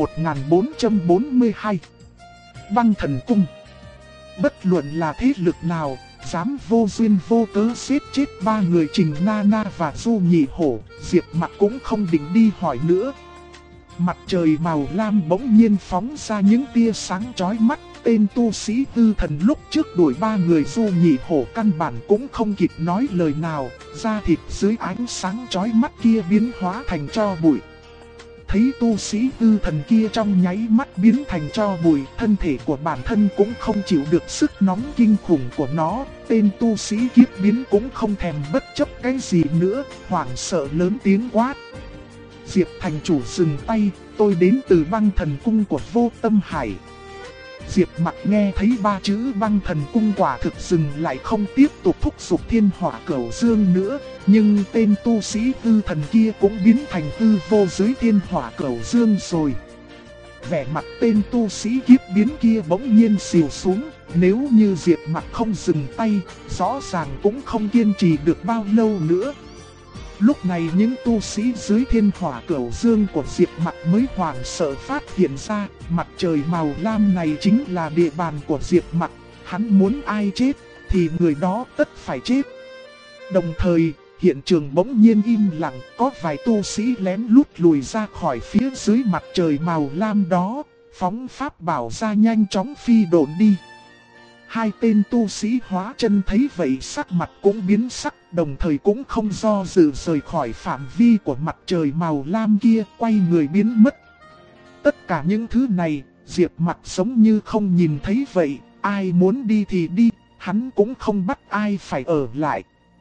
1442. Băng Thần Cung. Bất luận là thế lực nào, dám vô duyên vô cớ giết chết ba người Trình Nana và Du Nhị Hổ, Diệp Mặc cũng không định đi hỏi nữa. Mặt trời màu lam bỗng nhiên phóng ra những tia sáng chói mắt, tên tu sĩ hư thần lúc trước đuổi ba người Du Nhị Hổ căn bản cũng không kịp nói lời nào, da thịt dưới ánh sáng chói mắt kia biến hóa thành tro bụi. Thấy tu sĩ hư thần kia trong nháy mắt biến thành tro bụi, thân thể của bản thân cũng không chịu được sức nóng kinh khủng của nó, tên tu sĩ kiếp biến cũng không thèm bất chấp cái gì nữa, hoảng sợ lớn tiếng quát: Diệp thành chủ dừng tay, tôi đến từ Băng Thần Cung của Vô Tâm Hải. Diệp Mặc nghe thấy ba chữ Băng Thần Cung quả thực dừng lại, không tiếp tục thúc giục Thiên Hỏa Cửu Dương nữa, nhưng tên tu sĩ hư thần kia cũng biến thành hư vô dưới Thiên Hỏa Cửu Dương rồi. Vẻ mặt tên tu sĩ kiếp biến kia bỗng nhiên xìu xuống, Nếu như Diệp Mặc không dừng tay, rõ ràng cũng không kiên trì được bao lâu nữa. Lúc này những tu sĩ dưới Thiên Hỏa Cửu Dương của Diệp Mặc mới hoảng sợ phát hiện ra, mặt trời màu lam này chính là địa bàn của Diệp Mặc. Hắn muốn ai chết, thì người đó tất phải chết. Đồng thời, hiện trường bỗng nhiên im lặng, có vài tu sĩ lén lút lùi ra khỏi phía dưới mặt trời màu lam đó, phóng pháp bảo ra nhanh chóng phi độn đi. Hai tên tu sĩ hóa chân thấy vậy sắc mặt cũng biến sắc, đồng thời cũng không do dự rời khỏi phạm vi của mặt trời màu lam kia, quay người biến mất. Tất cả những thứ này, Diệp Mặc giống như không nhìn thấy vậy, ai muốn đi thì đi, hắn cũng không bắt ai phải ở lại.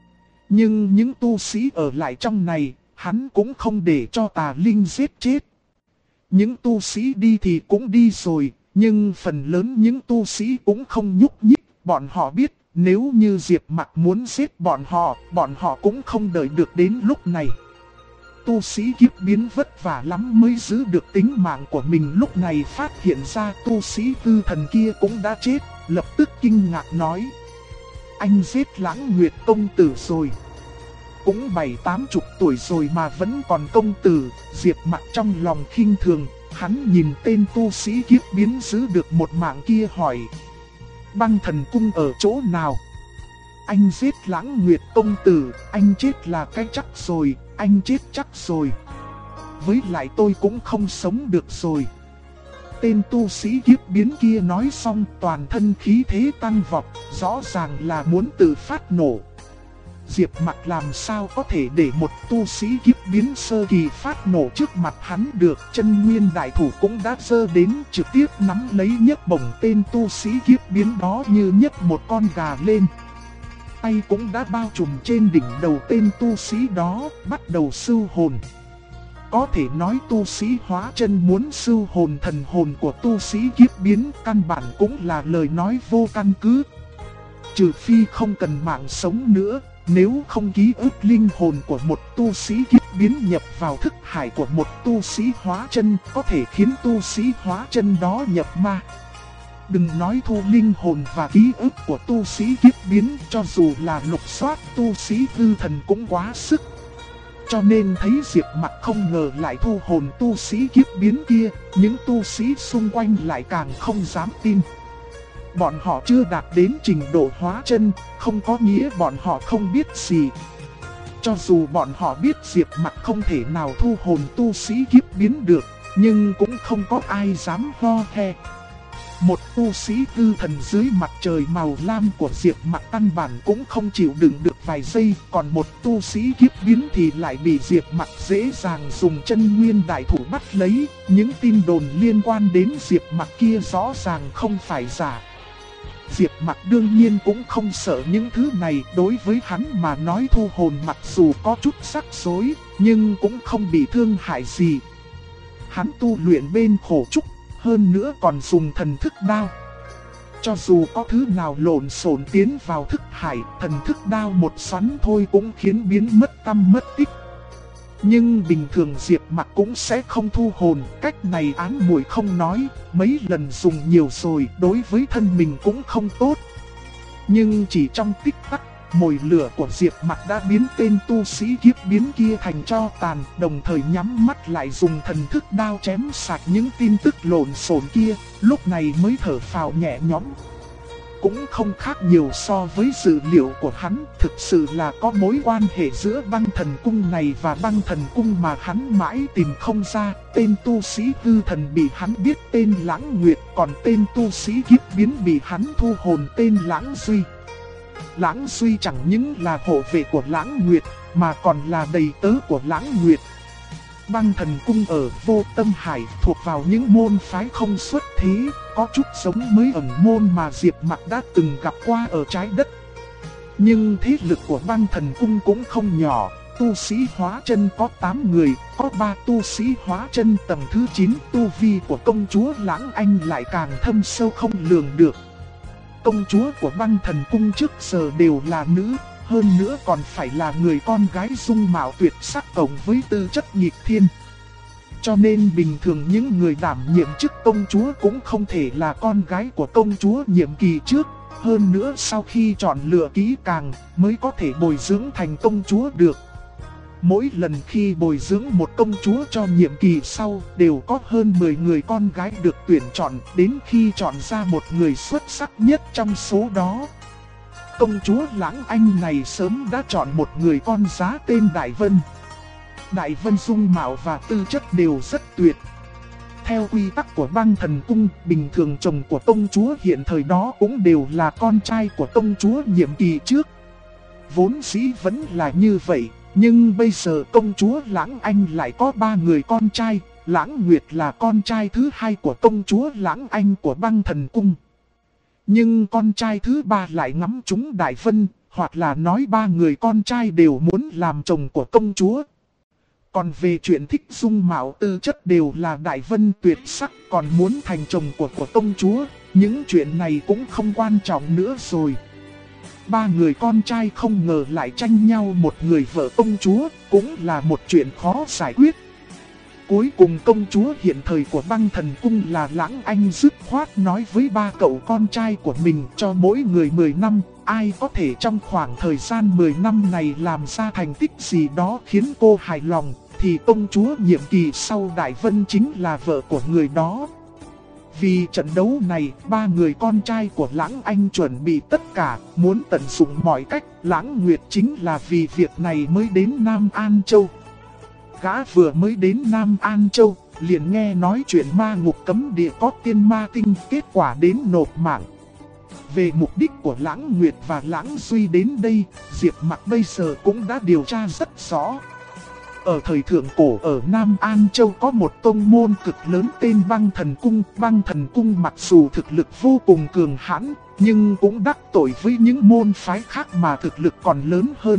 Nhưng những tu sĩ ở lại trong này, hắn cũng không để cho tà linh giết chết. Những tu sĩ đi thì cũng đi rồi, nhưng phần lớn những tu sĩ cũng không nhúc nhích. Bọn họ biết nếu như Diệp Mặc muốn giết bọn họ cũng không đợi được đến lúc này. Tu sĩ kiếp biến vất vả lắm mới giữ được tính mạng của mình, lúc này phát hiện ra tu sĩ Tư Thần kia cũng đã chết, lập tức kinh ngạc nói: anh giết Lãng Nguyệt công tử rồi. Cũng 70-80 tuổi rồi mà vẫn còn công tử. Diệp Mặc trong lòng khinh thường, hắn nhìn tên tu sĩ kiếp biến giữ được một mạng kia hỏi: Băng Thần Cung ở chỗ nào? Anh giết Lãng Nguyệt công tử, anh chết là cái chắc rồi, anh chết chắc rồi. Với lại tôi cũng không sống được rồi. Tên tu sĩ kiếp biến kia nói xong, toàn thân khí thế tăng vọt, rõ ràng là muốn tự phát nổ. Diệp Mặc làm sao có thể để một tu sĩ kiếp biến sơ kỳ phát nổ trước mặt hắn được. Chân nguyên đại thủ cũng đã giơ đến, trực tiếp nắm lấy nhấc bổng tên tu sĩ kiếp biến đó như nhấc một con gà lên. Tay cũng đã bao trùm trên đỉnh đầu tên tu sĩ đó, bắt đầu sưu hồn. Có thể nói tu sĩ hóa chân muốn sưu hồn thần hồn của tu sĩ kiếp biến căn bản cũng là lời nói vô căn cứ. Trừ phi không cần mạng sống nữa, nếu không ký ức linh hồn của một tu sĩ kiếp biến nhập vào thức hải của một tu sĩ hóa chân có thể khiến tu sĩ hóa chân đó nhập ma. Đừng nói thu linh hồn và ký ức của tu sĩ kiếp biến, cho dù là lục soát tu sĩ Tư Thần cũng quá sức. Cho nên thấy Diệp Mặc không ngờ lại thu hồn tu sĩ kiếp biến kia, những tu sĩ xung quanh lại càng không dám tin. Bọn họ chưa đạt đến trình độ hóa chân, không có nghĩa bọn họ không biết gì. Cho dù bọn họ biết Diệp Mặc không thể nào thu hồn tu sĩ kiếp biến được, nhưng cũng không có ai dám ho he. Một tu sĩ Tư Thần dưới mặt trời màu lam của Diệp Mặc căn bản cũng không chịu đựng được vài giây, còn một tu sĩ kiếp biến thì lại bị Diệp Mặc dễ dàng dùng chân nguyên đại thủ bắt lấy. Những tin đồn liên quan đến Diệp Mặc kia rõ ràng không phải giả. Diệp Mặc đương nhiên cũng không sợ những thứ này, đối với hắn mà nói thu hồn mặc dù có chút rắc rối, nhưng cũng không bị thương hại gì. Hắn tu luyện bên khổ trúc, hơn nữa còn dùng thần thức đao. Cho dù có thứ nào lộn xộn tiến vào thức hải, thần thức đao một xoắn thôi cũng khiến biến mất tăm mất tích. Nhưng bình thường Diệp Mặc cũng sẽ không thu hồn, cách này ám muội không nói, mấy lần dùng nhiều rồi đối với thân mình cũng không tốt. Nhưng chỉ trong tích tắc, mồi lửa của Diệp Mặc đã biến tên tu sĩ kiếp biến kia thành tro tàn, đồng thời nhắm mắt lại dùng thần thức đao chém sạch những tin tức lộn xộn kia, lúc này mới thở phào nhẹ nhõm. Cũng không khác nhiều so với dự liệu của hắn, thực sự là có mối quan hệ giữa Băng Thần Cung này và Băng Thần Cung mà hắn mãi tìm không ra. Tên tu sĩ Tư Thần bị hắn biết tên Lãng Nguyệt, còn tên tu sĩ kiếp biến bị hắn thu hồn tên Lãng Duy. Lãng Duy chẳng những là hộ vệ của Lãng Nguyệt, mà còn là đầy tớ của Lãng Nguyệt. Băng Thần Cung ở Vô Tâm Hải thuộc vào những môn phái không xuất thế, có chút giống mới ẩn môn mà Diệp Mặc đã từng gặp qua ở trái đất. Nhưng thế lực của Băng Thần Cung cũng không nhỏ, tu sĩ hóa chân có 8 người, có 3 tu sĩ hóa chân tầng thứ 9, tu vi của công chúa Lãng Anh lại càng thâm sâu không lường được. Công chúa của Băng Thần Cung trước giờ đều là nữ, hơn nữa còn phải là người con gái dung mạo tuyệt sắc cộng với tư chất nghịch thiên. cho nên bình thường những người đảm nhiệm chức công chúa cũng không thể là con gái của công chúa nhiệm kỳ trước. Hơn nữa sau khi chọn lựa kỹ càng mới có thể bồi dưỡng thành công chúa được. Mỗi lần khi bồi dưỡng một công chúa cho nhiệm kỳ sau đều có hơn 10 người con gái được tuyển chọn, đến khi chọn ra một người xuất sắc nhất trong số đó. Công chúa Lãng Anh này sớm đã chọn một người con giá tên Đại Vân. Đại Vân dung mạo và tư chất đều rất tuyệt. Theo quy tắc của Băng Thần Cung, bình thường chồng của công chúa hiện thời đó cũng đều là con trai của công chúa nhiệm kỳ trước. Vốn dĩ vẫn là như vậy, nhưng bây giờ công chúa Lãng Anh lại có 3 người con trai. Lãng Nguyệt là con trai thứ 2 của công chúa Lãng Anh của Băng Thần Cung. Nhưng con trai thứ 3 lại ngắm trúng Đại Vân, hoặc là nói 3 người con trai đều muốn làm chồng của công chúa. Còn về chuyện thích dung mạo tư chất đều là Đại Vân tuyệt sắc, còn muốn thành chồng của công chúa, những chuyện này cũng không quan trọng nữa rồi. 3 người con trai không ngờ lại tranh nhau một người vợ công chúa, cũng là một chuyện khó giải quyết. Cuối cùng công chúa hiện thời của Băng Thần Cung là Lãng Anh dứt khoát nói với 3 cậu con trai của mình cho mỗi người 10 năm, ai có thể trong khoảng thời gian 10 năm này làm ra thành tích gì đó khiến cô hài lòng, thì công chúa nhiệm kỳ sau Đại Vân chính là vợ của người đó. Vì trận đấu này, 3 người con trai của Lãng Anh chuẩn bị tất cả, muốn tận dụng mọi cách. Lãng Nguyệt chính là vì việc này mới đến Nam An Châu. Gã vừa mới đến Nam An Châu, liền nghe nói chuyện ma ngục cấm địa có tiên ma tinh, kết quả đến nộp mạng. Về mục đích của Lãng Nguyệt và Lãng Duy đến đây, Diệp Mặc bây giờ cũng đã điều tra rất rõ. Ở thời thượng cổ ở Nam An Châu có một tông môn cực lớn tên Băng Thần Cung. Băng Thần Cung mặc dù thực lực vô cùng cường hãn, nhưng cũng đắc tội với những môn phái khác mà thực lực còn lớn hơn.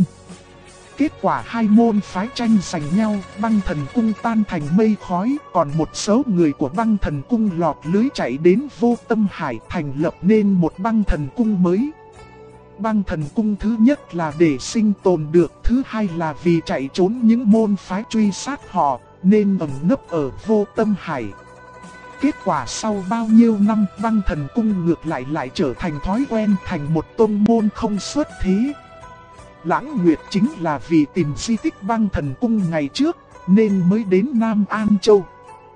Kết quả hai môn phái tranh giành nhau, Băng Thần Cung tan thành mây khói, còn một số người của Băng Thần Cung lọt lưới chạy đến Vô Tâm Hải thành lập nên một Băng Thần Cung mới. Băng Thần Cung thứ nhất là để sinh tồn được, thứ hai là vì chạy trốn những môn phái truy sát họ, nên ẩn nấp ở Vô Tâm Hải. Kết quả sau bao nhiêu năm, Băng Thần Cung ngược lại trở thành thói quen, thành một tôn môn không xuất thế. Lãng Nguyệt chính là vì tìm di tích Băng Thần Cung ngày trước, nên mới đến Nam An Châu.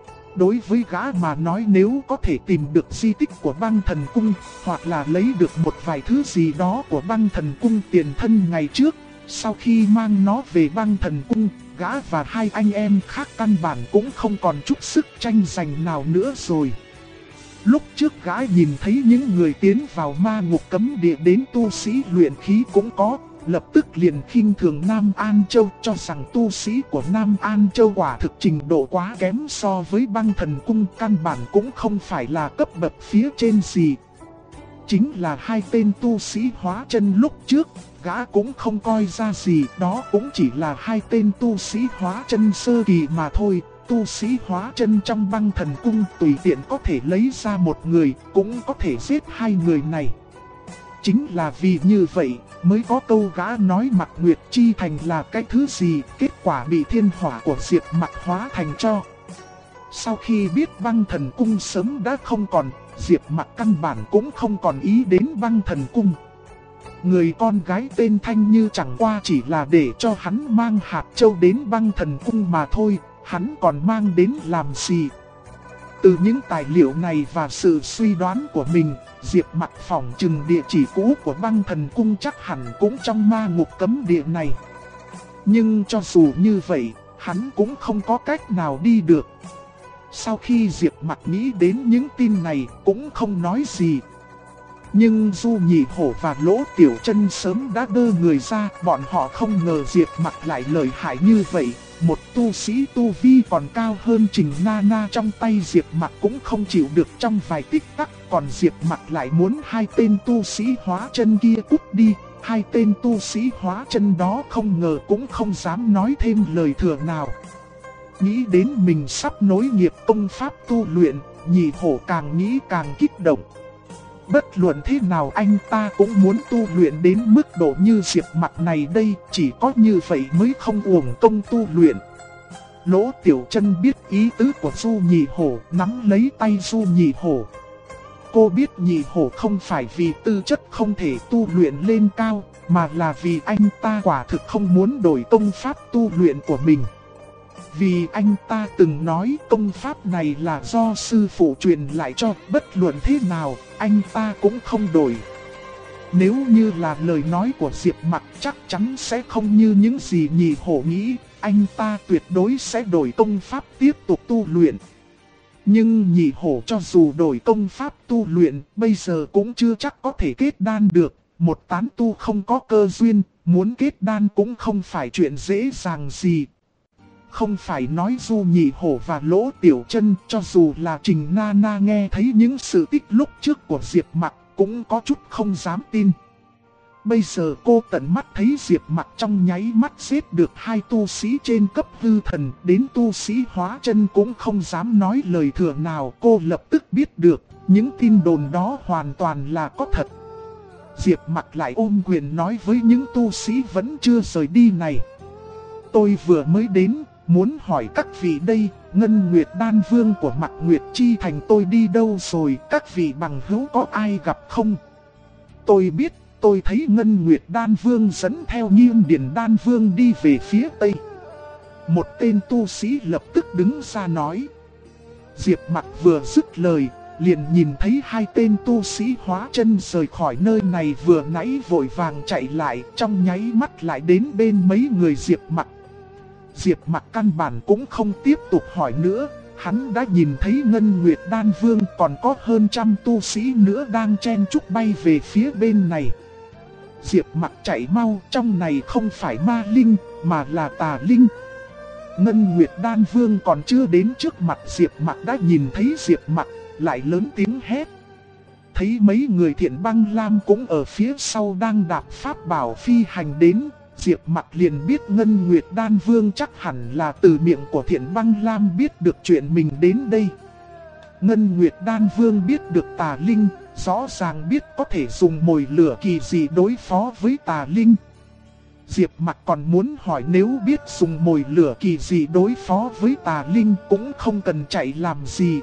Đối với gã mà nói, nếu có thể tìm được di tích của Băng Thần Cung, hoặc là lấy được một vài thứ gì đó của Băng Thần Cung tiền thân ngày trước, sau khi mang nó về Băng Thần Cung, gã và hai anh em khác căn bản cũng không còn chút sức tranh giành nào nữa rồi. Lúc trước gã nhìn thấy những người tiến vào ma ngục cấm địa đến tu sĩ luyện khí cũng có, lập tức liền khinh thường Nam An Châu, cho rằng tu sĩ của Nam An Châu quả thực trình độ quá kém so với Băng Thần Cung, căn bản cũng không phải là cấp bậc phía trên gì. Chính là hai tên tu sĩ hóa chân lúc trước, gã cũng không coi ra gì, đó cũng chỉ là hai tên tu sĩ hóa chân sơ kỳ mà thôi. Tu sĩ hóa chân trong Băng Thần Cung tùy tiện có thể lấy ra một người, cũng có thể giết hai người này. Chính là vì như vậy, mới có câu gã nói Mặc Nguyệt Chi Thành là cái thứ gì, kết quả bị thiên hỏa của Diệp Mặc hóa thành tro. Sau khi biết Băng Thần Cung sớm đã không còn, Diệp Mặc căn bản cũng không còn ý đến Băng Thần Cung. Người con gái tên Thanh Như chẳng qua chỉ là để cho hắn mang hạt châu đến Băng Thần Cung mà thôi, hắn còn mang đến làm gì? Từ những tài liệu này và sự suy đoán của mình, Diệp Mặc phỏng chừng địa chỉ cũ của Băng Thần Cung chắc hẳn cũng trong ma ngục cấm địa này. Nhưng cho dù như vậy, hắn cũng không có cách nào đi được. Sau khi Diệp Mặc nghĩ đến những tin này, cũng không nói gì. Nhưng Du Nhị Hổ và Lỗ Tiểu Chân sớm đã đơ người ra, bọn họ không ngờ Diệp Mặc lại lợi hại như vậy. Một tu sĩ tu vi còn cao hơn Trình Nana trong tay Diệp Mặc cũng không chịu được trong vài tích tắc, còn Diệp Mặc lại muốn hai tên tu sĩ hóa chân kia cút đi. Hai tên tu sĩ hóa chân đó không ngờ cũng không dám nói thêm lời thừa nào. Nghĩ đến mình sắp nối nghiệp công pháp tu luyện, Nhị Hổ càng nghĩ càng kích động. Bất luận thế nào anh ta cũng muốn tu luyện đến mức độ như Diệp Mặc này đây, chỉ có như vậy mới không uổng công tu luyện. Lỗ Tiểu Chân biết ý tứ của Du Nhị Hổ, nắm lấy tay Du Nhị Hổ. Cô biết Nhị Hổ không phải vì tư chất không thể tu luyện lên cao, mà là vì anh ta quả thực không muốn đổi công pháp tu luyện của mình. Vì anh ta từng nói công pháp này là do sư phụ truyền lại cho, bất luận thế nào, anh ta cũng không đổi. Nếu như là lời nói của Diệp Mặc chắc chắn sẽ không như những gì Nhị Hổ nghĩ, anh ta tuyệt đối sẽ đổi công pháp tiếp tục tu luyện. Nhưng Nhị Hổ cho dù đổi công pháp tu luyện, bây giờ cũng chưa chắc có thể kết đan được. Một tán tu không có cơ duyên, muốn kết đan cũng không phải chuyện dễ dàng gì. Không phải nói Du Nhị Hổ và Lỗ Tiểu Chân, cho dù là Trình Na Na nghe thấy những sự tích lúc trước của Diệp Mặc cũng có chút không dám tin. Bây giờ cô tận mắt thấy Diệp Mặc trong nháy mắt giết được 2 tu sĩ trên cấp hư thần, đến tu sĩ hóa chân cũng không dám nói lời thừa nào. Cô lập tức biết được, những tin đồn đó hoàn toàn là có thật. Diệp Mặc lại ôm quyền nói với những tu sĩ vẫn chưa rời đi này. Tôi vừa mới đến, muốn hỏi các vị đây, Ngân Nguyệt Đan Vương của Mạc Nguyệt Chi Thành tôi đi đâu rồi, các vị bằng hữu có ai gặp không? Tôi biết, tôi thấy Ngân Nguyệt Đan Vương dẫn theo Nghiêm Điền Đan Vương đi về phía Tây. Một tên tu sĩ lập tức đứng ra nói. Diệp Mặc vừa dứt lời, liền nhìn thấy 2 tên tu sĩ hóa chân rời khỏi nơi này vừa nãy vội vàng chạy lại, trong nháy mắt lại đến bên mấy người Diệp Mặc. Diệp Mặc căn bản cũng không tiếp tục hỏi nữa, hắn đã nhìn thấy Ngân Nguyệt Đan Vương còn có hơn 100 tu sĩ nữa đang chen chúc bay về phía bên này. Diệp Mặc chạy mau, trong này không phải ma linh, mà là tà linh. Ngân Nguyệt Đan Vương còn chưa đến trước mặt Diệp Mặc đã nhìn thấy Diệp Mặc, lại lớn tiếng hét. Thấy mấy người Thiện Băng Lam cũng ở phía sau đang đạp pháp bảo phi hành đến, Diệp Mặc liền biết Ngân Nguyệt Đan Vương chắc hẳn là từ miệng của Thiện Băng Lam biết được chuyện mình đến đây. Ngân Nguyệt Đan Vương biết được tà linh, rõ ràng biết có thể dùng mồi lửa kỳ dị đối phó với tà linh. Diệp Mặc còn muốn hỏi nếu biết dùng mồi lửa kỳ dị đối phó với tà linh cũng không cần chạy làm gì.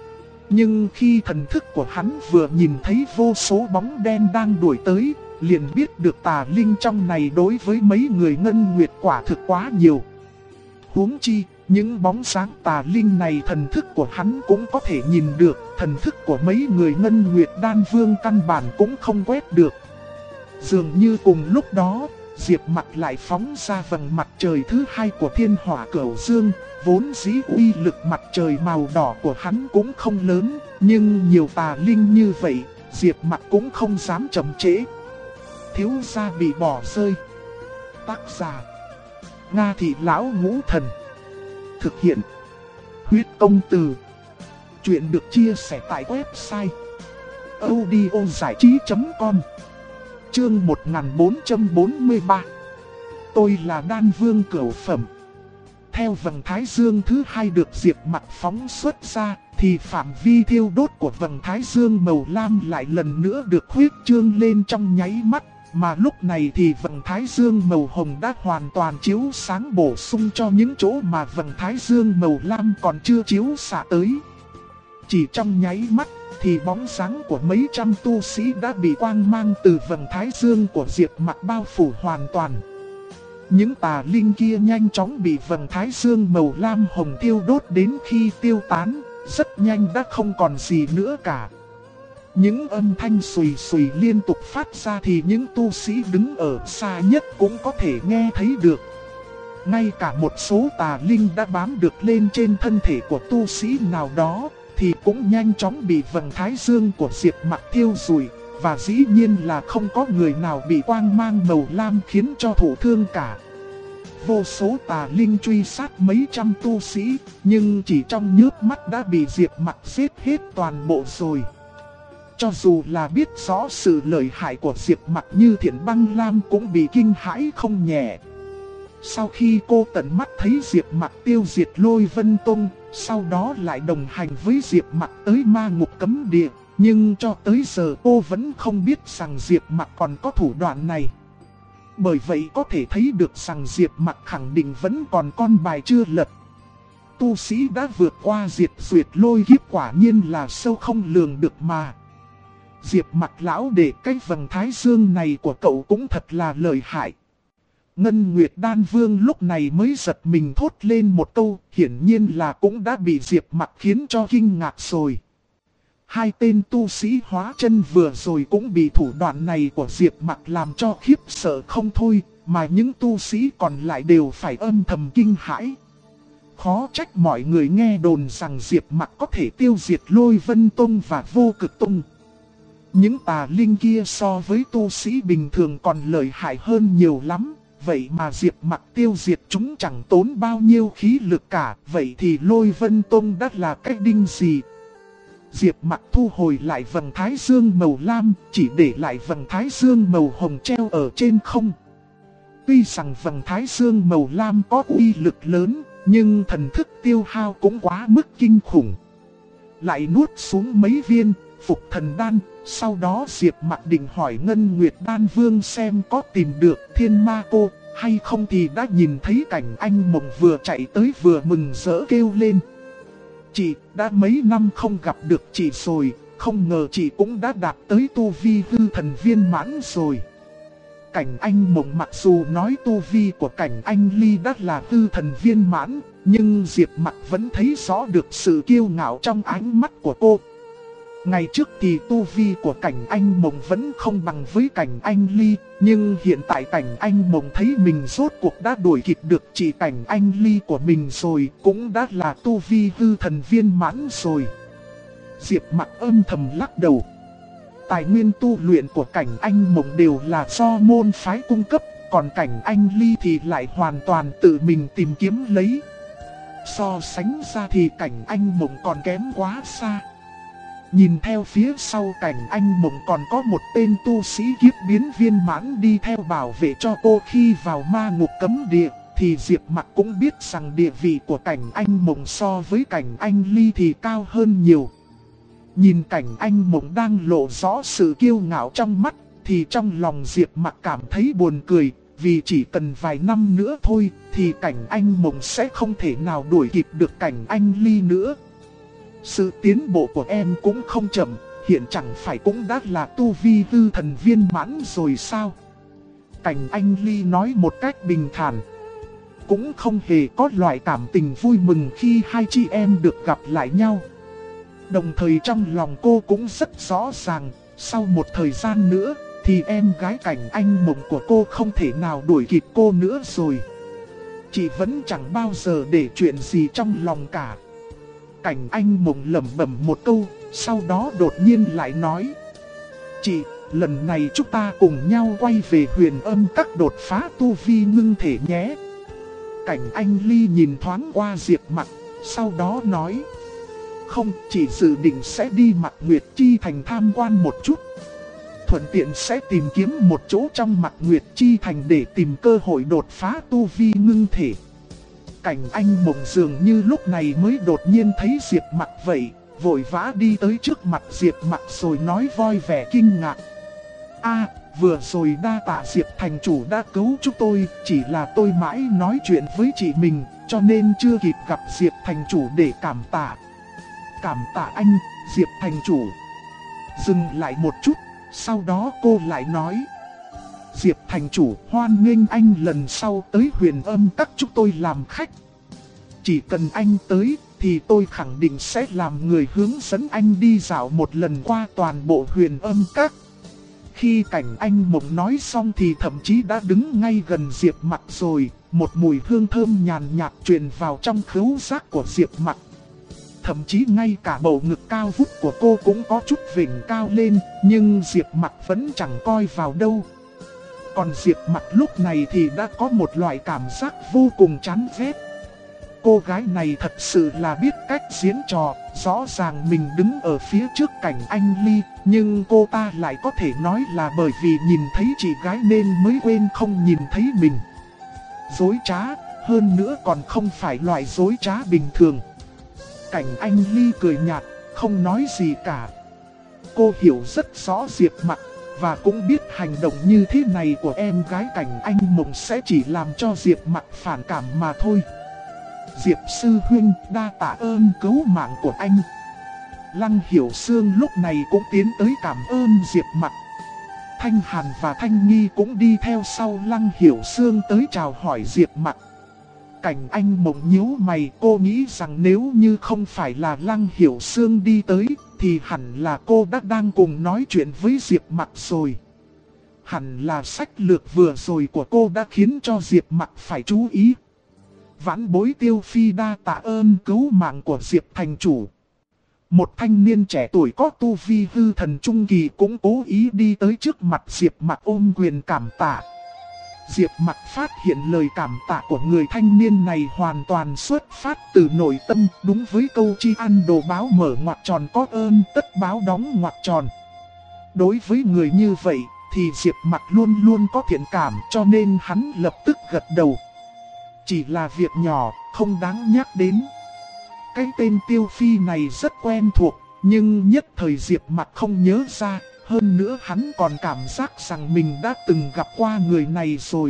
Nhưng khi thần thức của hắn vừa nhìn thấy vô số bóng đen đang đuổi tới, liền biết được tà linh trong này đối với mấy người Ngân Nguyệt quả thực quá nhiều. Huống chi, những bóng sáng tà linh này thần thức của hắn cũng có thể nhìn được, thần thức của mấy người Ngân Nguyệt Đan Vương căn bản cũng không quét được. Dường như cùng lúc đó, Diệp Mặc lại phóng ra vầng mặt trời thứ 2 của Thiên Hỏa Cửu Dương, vốn dĩ uy lực mặt trời màu đỏ của hắn cũng không lớn, nhưng nhiều tà linh như vậy, Diệp Mặc cũng không dám chậm trễ. Thiếu gia bị bỏ rơi. Tác giả: Nga Thị Lão Ngũ Thần. Thực hiện: Huyết Công Từ. Chuyện được chia sẻ tại website audiozảichí.com. Chương 1443. Tôi là Đan Vương cửu phẩm. Theo vầng thái dương thứ 2 được Diệp Mặc phóng xuất ra, thì phạm vi thiêu đốt của vầng thái dương màu lam lại lần nữa được huyết trương lên trong nháy mắt. Mà lúc này thì vầng thái dương màu hồng đã hoàn toàn chiếu sáng bổ sung cho những chỗ mà vầng thái dương màu lam còn chưa chiếu xạ tới. Chỉ trong nháy mắt thì bóng dáng của mấy trăm tu sĩ đã bị quang mang từ vầng thái dương của Diệp Mặc bao phủ hoàn toàn. Những tà linh kia nhanh chóng bị vầng thái dương màu lam hồng thiêu đốt đến khi tiêu tán, rất nhanh đã không còn gì nữa cả. Những âm thanh xùy xùy liên tục phát ra thì những tu sĩ đứng ở xa nhất cũng có thể nghe thấy được. Ngay cả một số tà linh đã bám được lên trên thân thể của tu sĩ nào đó, thì cũng nhanh chóng bị vầng thái dương của Diệp Mặc thiêu rụi, và dĩ nhiên là không có người nào bị quang mang màu lam khiến cho thụ thương cả. Vô số tà linh truy sát mấy trăm tu sĩ, nhưng chỉ trong nhớp mắt đã bị Diệp Mặc giết hết toàn bộ rồi. Cho dù là biết rõ sự lợi hại của Diệp Mặc như Thiện Băng Lam cũng bị kinh hãi không nhẹ. Sau khi cô tận mắt thấy Diệp Mặc tiêu diệt Lôi Vân Tông, sau đó lại đồng hành với Diệp Mặc tới Ma Ngục Cấm Địa, nhưng cho tới giờ cô vẫn không biết rằng Diệp Mặc còn có thủ đoạn này. Bởi vậy có thể thấy được rằng Diệp Mặc khẳng định vẫn còn con bài chưa lật. tu sĩ đã vượt qua diệt duyệt lôi kiếp quả nhiên là sâu không lường được mà. Diệp Mặc lão để cái vầng thái dương này của cậu cũng thật là lợi hại. Ngân Nguyệt Đan Vương lúc này mới giật mình thốt lên một câu, hiển nhiên là cũng đã bị Diệp Mặc khiến cho kinh ngạc rồi. Hai tên tu sĩ hóa chân vừa rồi cũng bị thủ đoạn này của Diệp Mặc làm cho khiếp sợ không thôi, mà những tu sĩ còn lại đều phải âm thầm kinh hãi. Khó trách mọi người nghe đồn rằng Diệp Mặc có thể tiêu diệt Lôi Vân Tông và Vô Cực Tông. Những tà linh kia so với tu sĩ bình thường còn lợi hại hơn nhiều lắm. Vậy mà Diệp Mặc tiêu diệt chúng chẳng tốn bao nhiêu khí lực cả. Vậy thì Lôi Vân Tông đã là cái đinh gì? Diệp Mặc thu hồi lại vầng thái dương màu lam, chỉ để lại vầng thái dương màu hồng treo ở trên không. Tuy rằng vầng thái dương màu lam có uy lực lớn, nhưng thần thức tiêu hao cũng quá mức kinh khủng. Lại nuốt xuống mấy viên phục thần đan. Sau đó Diệp Mặc định hỏi Ngân Nguyệt Đan Vương xem có tìm được Thiên Ma Cô hay không, thì đã nhìn thấy cảnh anh Mộng vừa chạy tới vừa mừng rỡ kêu lên. Chị, đã mấy năm không gặp được chị rồi, không ngờ chị cũng đã đạt tới tu vi hư thần viên mãn rồi. Cảnh anh Mộng mặc dù nói tu vi của cảnh anh Ly đã là hư thần viên mãn, nhưng Diệp Mặc vẫn thấy rõ được sự kiêu ngạo trong ánh mắt của cô. Ngày trước thì tu vi của cảnh anh Mộng vẫn không bằng với cảnh anh Ly, nhưng hiện tại cảnh anh Mộng thấy mình rốt cuộc đã đuổi kịp được chỉ cảnh anh Ly của mình rồi, cũng đã là tu vi hư thần viên mãn rồi. Diệp Mặc âm thầm lắc đầu. Tài nguyên tu luyện của cảnh anh Mộng đều là do môn phái cung cấp, còn cảnh anh Ly thì lại hoàn toàn tự mình tìm kiếm lấy. So sánh ra thì cảnh anh Mộng còn kém quá xa. Nhìn theo phía sau cảnh anh Mộng còn có một tên tu sĩ kiếp biến viên mãn đi theo bảo vệ cho cô khi vào ma ngục cấm địa, thì Diệp Mặc cũng biết rằng địa vị của cảnh anh Mộng so với cảnh anh Ly thì cao hơn nhiều. Nhìn cảnh anh Mộng đang lộ rõ sự kiêu ngạo trong mắt, thì trong lòng Diệp Mặc cảm thấy buồn cười, vì chỉ cần vài năm nữa thôi thì cảnh anh Mộng sẽ không thể nào đuổi kịp được cảnh anh Ly nữa. Sự tiến bộ của em cũng không chậm, hiện chẳng phải cũng đã là tu vi hư thần viên mãn rồi sao? Cảnh anh Ly nói một cách bình thản. Cũng không hề có loại cảm tình vui mừng khi hai chị em được gặp lại nhau. Đồng thời trong lòng cô cũng rất rõ ràng, sau một thời gian nữa thì em gái cảnh anh Mộng của cô không thể nào đuổi kịp cô nữa rồi. Chị vẫn chẳng bao giờ để chuyện gì trong lòng cả. Cảnh anh Mộng lẩm bẩm một câu, sau đó đột nhiên lại nói. Chị, lần này chúng ta cùng nhau quay về Huyền Âm Các đột phá tu vi ngưng thể nhé. Cảnh anh Ly nhìn thoáng qua Diệp Mặc, sau đó nói. Không, chỉ dự định sẽ đi Mạc Nguyệt Chi Thành tham quan một chút. Thuận tiện sẽ tìm kiếm một chỗ trong Mạc Nguyệt Chi Thành để tìm cơ hội đột phá tu vi ngưng thể. Cảnh anh Mộng dường như lúc này mới đột nhiên thấy Diệp Mặc vậy, vội vã đi tới trước mặt Diệp Mặc rồi nói voi vẻ kinh ngạc. Vừa rồi đa tạ Diệp thành chủ đã cứu chúng tôi, chỉ là tôi mãi nói chuyện với chị mình, cho nên chưa kịp gặp Diệp thành chủ để cảm tạ. Cảm tạ anh, Diệp thành chủ. Dừng lại một chút, sau đó cô lại nói. Diệp thành chủ, hoan nghênh anh lần sau tới Huyền Âm Các chúng tôi làm khách. Chỉ cần anh tới thì tôi khẳng định sẽ làm người hướng dẫn anh đi dạo một lần qua toàn bộ Huyền Âm Các. Khi cảnh anh Mộng nói xong thì thậm chí đã đứng ngay gần Diệp Mặc rồi, một mùi hương thơm nhàn nhạt truyền vào trong khứu giác của Diệp Mặc. Thậm chí ngay cả bầu ngực cao vút của cô cũng có chút vểnh cao lên, nhưng Diệp Mặc vẫn chẳng coi vào đâu. Còn Diệp Mặc lúc này thì đã có một loại cảm giác vô cùng chán ghét. Cô gái này thật sự là biết cách diễn trò, rõ ràng mình đứng ở phía trước cảnh anh Ly, nhưng cô ta lại có thể nói là bởi vì nhìn thấy chị gái nên mới quên không nhìn thấy mình. Dối trá, hơn nữa còn không phải loại dối trá bình thường. Cảnh anh Ly cười nhạt, không nói gì cả. Cô hiểu rất rõ Diệp Mặc, và cũng biết hành động như thế này của em gái cảnh anh Mộng sẽ chỉ làm cho Diệp Mặc phản cảm mà thôi. Diệp sư huynh, đa tạ ơn cứu mạng của anh. Lăng Hiểu Sương lúc này cũng tiến tới cảm ơn Diệp Mặc. Thanh Hàn và Thanh Nghi cũng đi theo sau Lăng Hiểu Sương tới chào hỏi Diệp Mặc. Cảnh Anh Mộng nhíu mày, cô nghĩ rằng nếu như không phải là Lăng Hiểu Sương đi tới, thì hẳn là cô đã đang cùng nói chuyện với Diệp Mặc rồi. Hẳn là sách lược vừa rồi của cô đã khiến cho Diệp Mặc phải chú ý. Vãn bối Tiêu Phi đa tạ ơn cứu mạng của Diệp thành chủ. Một thanh niên trẻ tuổi có tu vi hư thần trung kỳ cũng cố ý đi tới trước mặt Diệp Mặc ôm quyền cảm tạ. Diệp Mặc phát hiện lời cảm tạ của người thanh niên này hoàn toàn xuất phát từ nội tâm, đúng với câu tri ăn đồ báo mở ngoặc tròn có ơn tất báo đóng ngoặc tròn. Đối với người như vậy thì Diệp Mặc luôn luôn có thiện cảm, cho nên hắn lập tức gật đầu. Chỉ là việc nhỏ, không đáng nhắc đến. Cái tên Tiêu Phi này rất quen thuộc, nhưng nhất thời Diệp Mặc không nhớ ra. Hơn nữa hắn còn cảm giác rằng mình đã từng gặp qua người này rồi.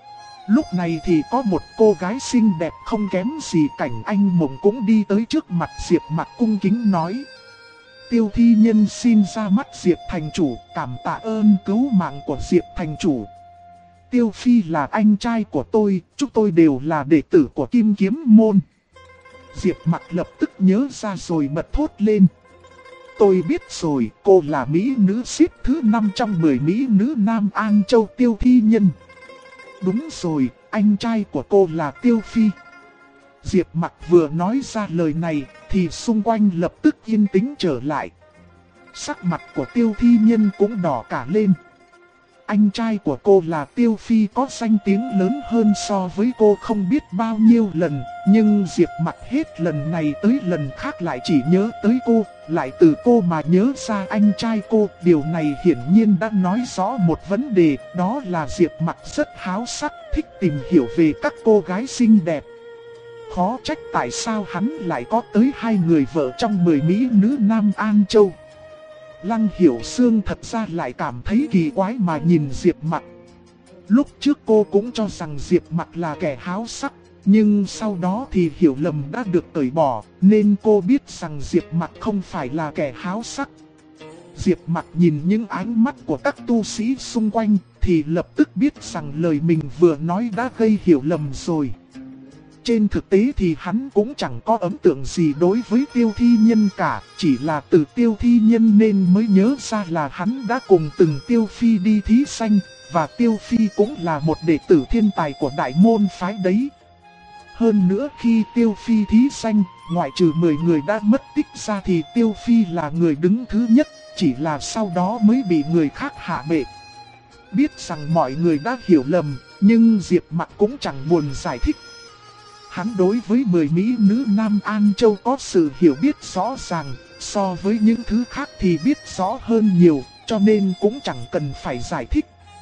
Lúc này thì có một cô gái xinh đẹp không kém gì Cảnh Anh Mộng cũng đi tới trước mặt Diệp Mặc cung kính nói. Tiêu thi nhân xin ra mắt Diệp thành chủ, cảm tạ ơn cứu mạng của Diệp thành chủ. Tiêu Phi là anh trai của tôi, chúng tôi đều là đệ tử của Kim Kiếm Môn. Diệp Mặc lập tức nhớ ra rồi bật thốt lên. Tôi biết rồi, cô là mỹ nữ xếp thứ 5 trong 10 mỹ nữ Nam An Châu Tiêu thi nhân. Đúng rồi, anh trai của cô là Tiêu Phi. Diệp Mặc vừa nói ra lời này thì xung quanh lập tức yên tĩnh trở lại. Sắc mặt của Tiêu thi nhân cũng đỏ cả lên. Anh trai của cô là Tiêu Phi có danh tiếng lớn hơn so với cô không biết bao nhiêu lần. Nhưng Diệp Mặc hết lần này tới lần khác lại chỉ nhớ tới cô, lại từ cô mà nhớ ra anh trai cô. Điều này hiển nhiên đã nói rõ một vấn đề, đó là Diệp Mặc rất háo sắc, thích tìm hiểu về các cô gái xinh đẹp. Khó trách tại sao hắn lại có tới 2 người vợ trong 10 mỹ nữ Nam An Châu. Lăng Hiểu Sương thật ra lại cảm thấy kỳ quái mà nhìn Diệp Mặc. Lúc trước cô cũng cho rằng Diệp Mặc là kẻ háo sắc, nhưng sau đó thì hiểu lầm đã được cởi bỏ, nên cô biết rằng Diệp Mặc không phải là kẻ háo sắc. Diệp Mặc nhìn những ánh mắt của các tu sĩ xung quanh thì lập tức biết rằng lời mình vừa nói đã gây hiểu lầm rồi. Trên thực tế thì hắn cũng chẳng có ấn tượng gì đối với Tiêu thi nhân cả, chỉ là từ Tiêu thi nhân nên mới nhớ ra là hắn đã cùng từng Tiêu Phi đi thí sanh, và Tiêu Phi cũng là một đệ tử thiên tài của đại môn phái đấy. Hơn nữa khi Tiêu Phi thí sanh, ngoại trừ 10 người đã mất tích ra thì Tiêu Phi là người đứng thứ nhất, chỉ là sau đó mới bị người khác hạ bệ. Biết rằng mọi người đã hiểu lầm, nhưng Diệp Mặc cũng chẳng buồn giải thích. Hắn đối với 10 mỹ nữ Nam An Châu có sự hiểu biết rõ ràng, so với những thứ khác thì biết rõ hơn nhiều, cho nên cũng chẳng cần phải giải thích.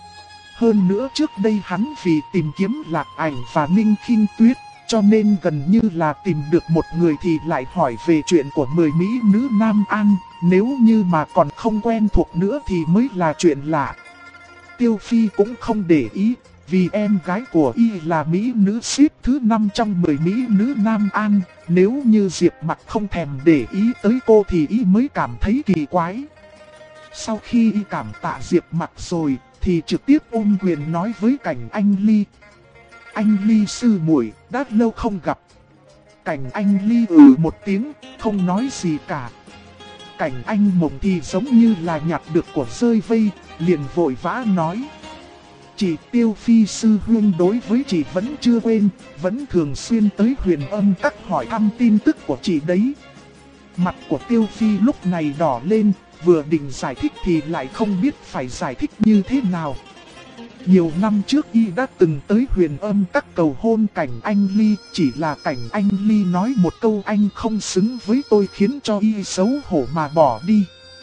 Hơn nữa trước đây hắn vì tìm kiếm Lạc Ảnh và Ninh Khinh Tuyết, cho nên gần như là tìm được một người thì lại hỏi về chuyện của 10 mỹ nữ Nam An, nếu như mà còn không quen thuộc nữa thì mới là chuyện lạ. Tiêu Phi cũng không để ý. Vì em gái của y là mỹ nữ xếp thứ 5 trong 10 mỹ nữ Nam An, nếu như Diệp Mặc không thèm để ý tới cô thì y mới cảm thấy kỳ quái. Sau khi y cảm tạ Diệp Mặc rồi, thì trực tiếp ôm quyền nói với Cảnh Anh Ly. Anh Ly sư muội, đã lâu không gặp. Cảnh Anh Ly một tiếng, không nói gì cả. Cảnh Anh Mộng thì giống như là nhặt được của rơi vây, liền vội vã nói. Chị Tiêu Phi sư huynh đối với chị vẫn chưa quên, vẫn thường xuyên tới Huyền Âm Các hỏi thăm tin tức của chị đấy. Mặt của Tiêu Phi lúc này đỏ lên, vừa định giải thích thì lại không biết phải giải thích như thế nào. Nhiều năm trước y đã từng tới Huyền Âm Các cầu hôn Cảnh Anh Ly, chỉ là Cảnh Anh Ly nói một câu anh không xứng với tôi khiến cho y xấu hổ mà bỏ đi.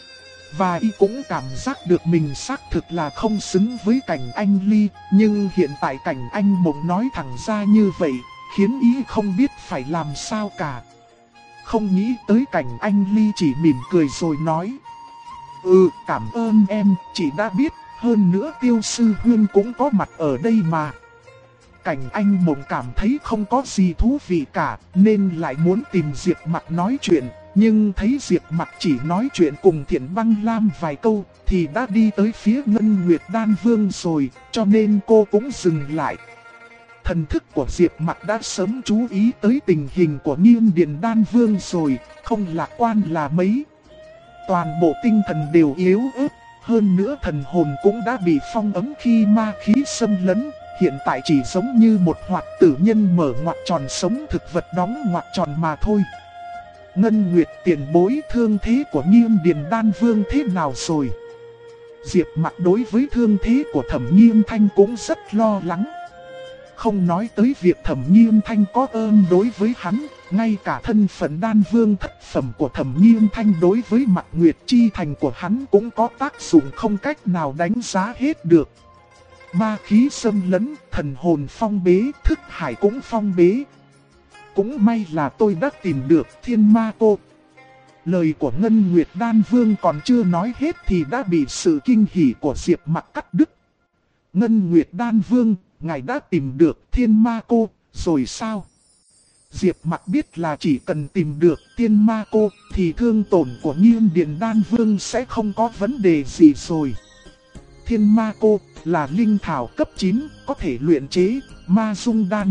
Và y cũng cảm giác được mình xác thực là không xứng với Cảnh Anh Ly, nhưng hiện tại Cảnh Anh Mộng nói thẳng ra như vậy, khiến y không biết phải làm sao cả. Không nghĩ tới Cảnh Anh Ly chỉ mỉm cười rồi nói. Cảm ơn em, chị đã biết, hơn nữa Tiêu sư huynh cũng có mặt ở đây mà. Cảnh Anh Mộng cảm thấy không có gì thú vị cả, nên lại muốn tìm Diệp Mặc nói chuyện. Nhưng thấy Diệp Mặc chỉ nói chuyện cùng Thiện Băng Lam vài câu, thì đã đi tới phía Ngân Nguyệt Đan Vương rồi, cho nên cô cũng dừng lại. Thần thức của Diệp Mặc đã sớm chú ý tới tình hình của Nghiên Điền Đan Vương rồi, không lạc quan là mấy. Toàn bộ tinh thần đều yếu ớt, hơn nữa thần hồn cũng đã bị phong ấn khi ma khí xâm lấn, hiện tại chỉ giống như một hoạt tử nhân mở ngoặc tròn sống thực vật đóng ngoặc tròn mà thôi. Ngân Nguyệt tiền bối, thương thế của Nghiên Điền Đan Vương thế nào rồi? Diệp Mặc đối với thương thế của Thẩm Nghiên Thanh cũng rất lo lắng. Không nói tới việc Thẩm Nghiên Thanh có ơn đối với hắn, ngay cả thân phận Đan Vương thất phẩm của Thẩm Nghiên Thanh đối với Mạc Nguyệt Chi Thành của hắn cũng có tác dụng không cách nào đánh giá hết được. Ma khí xâm lấn, thần hồn phong bế, thức hải cũng phong bế. Cũng may là tôi đã tìm được Thiên Ma Cô. Lời của Ngân Nguyệt Đan Vương còn chưa nói hết thì đã bị sự kinh hỉ của Diệp Mặc cắt đứt. Ngân Nguyệt Đan Vương, ngài đã tìm được Thiên Ma Cô, rồi sao? Diệp Mặc biết là chỉ cần tìm được Thiên Ma Cô thì thương tổn của Nghiên Điền Đan Vương sẽ không có vấn đề gì rồi. Thiên Ma Cô là linh thảo cấp 9, có thể luyện chế Ma Dung Đan.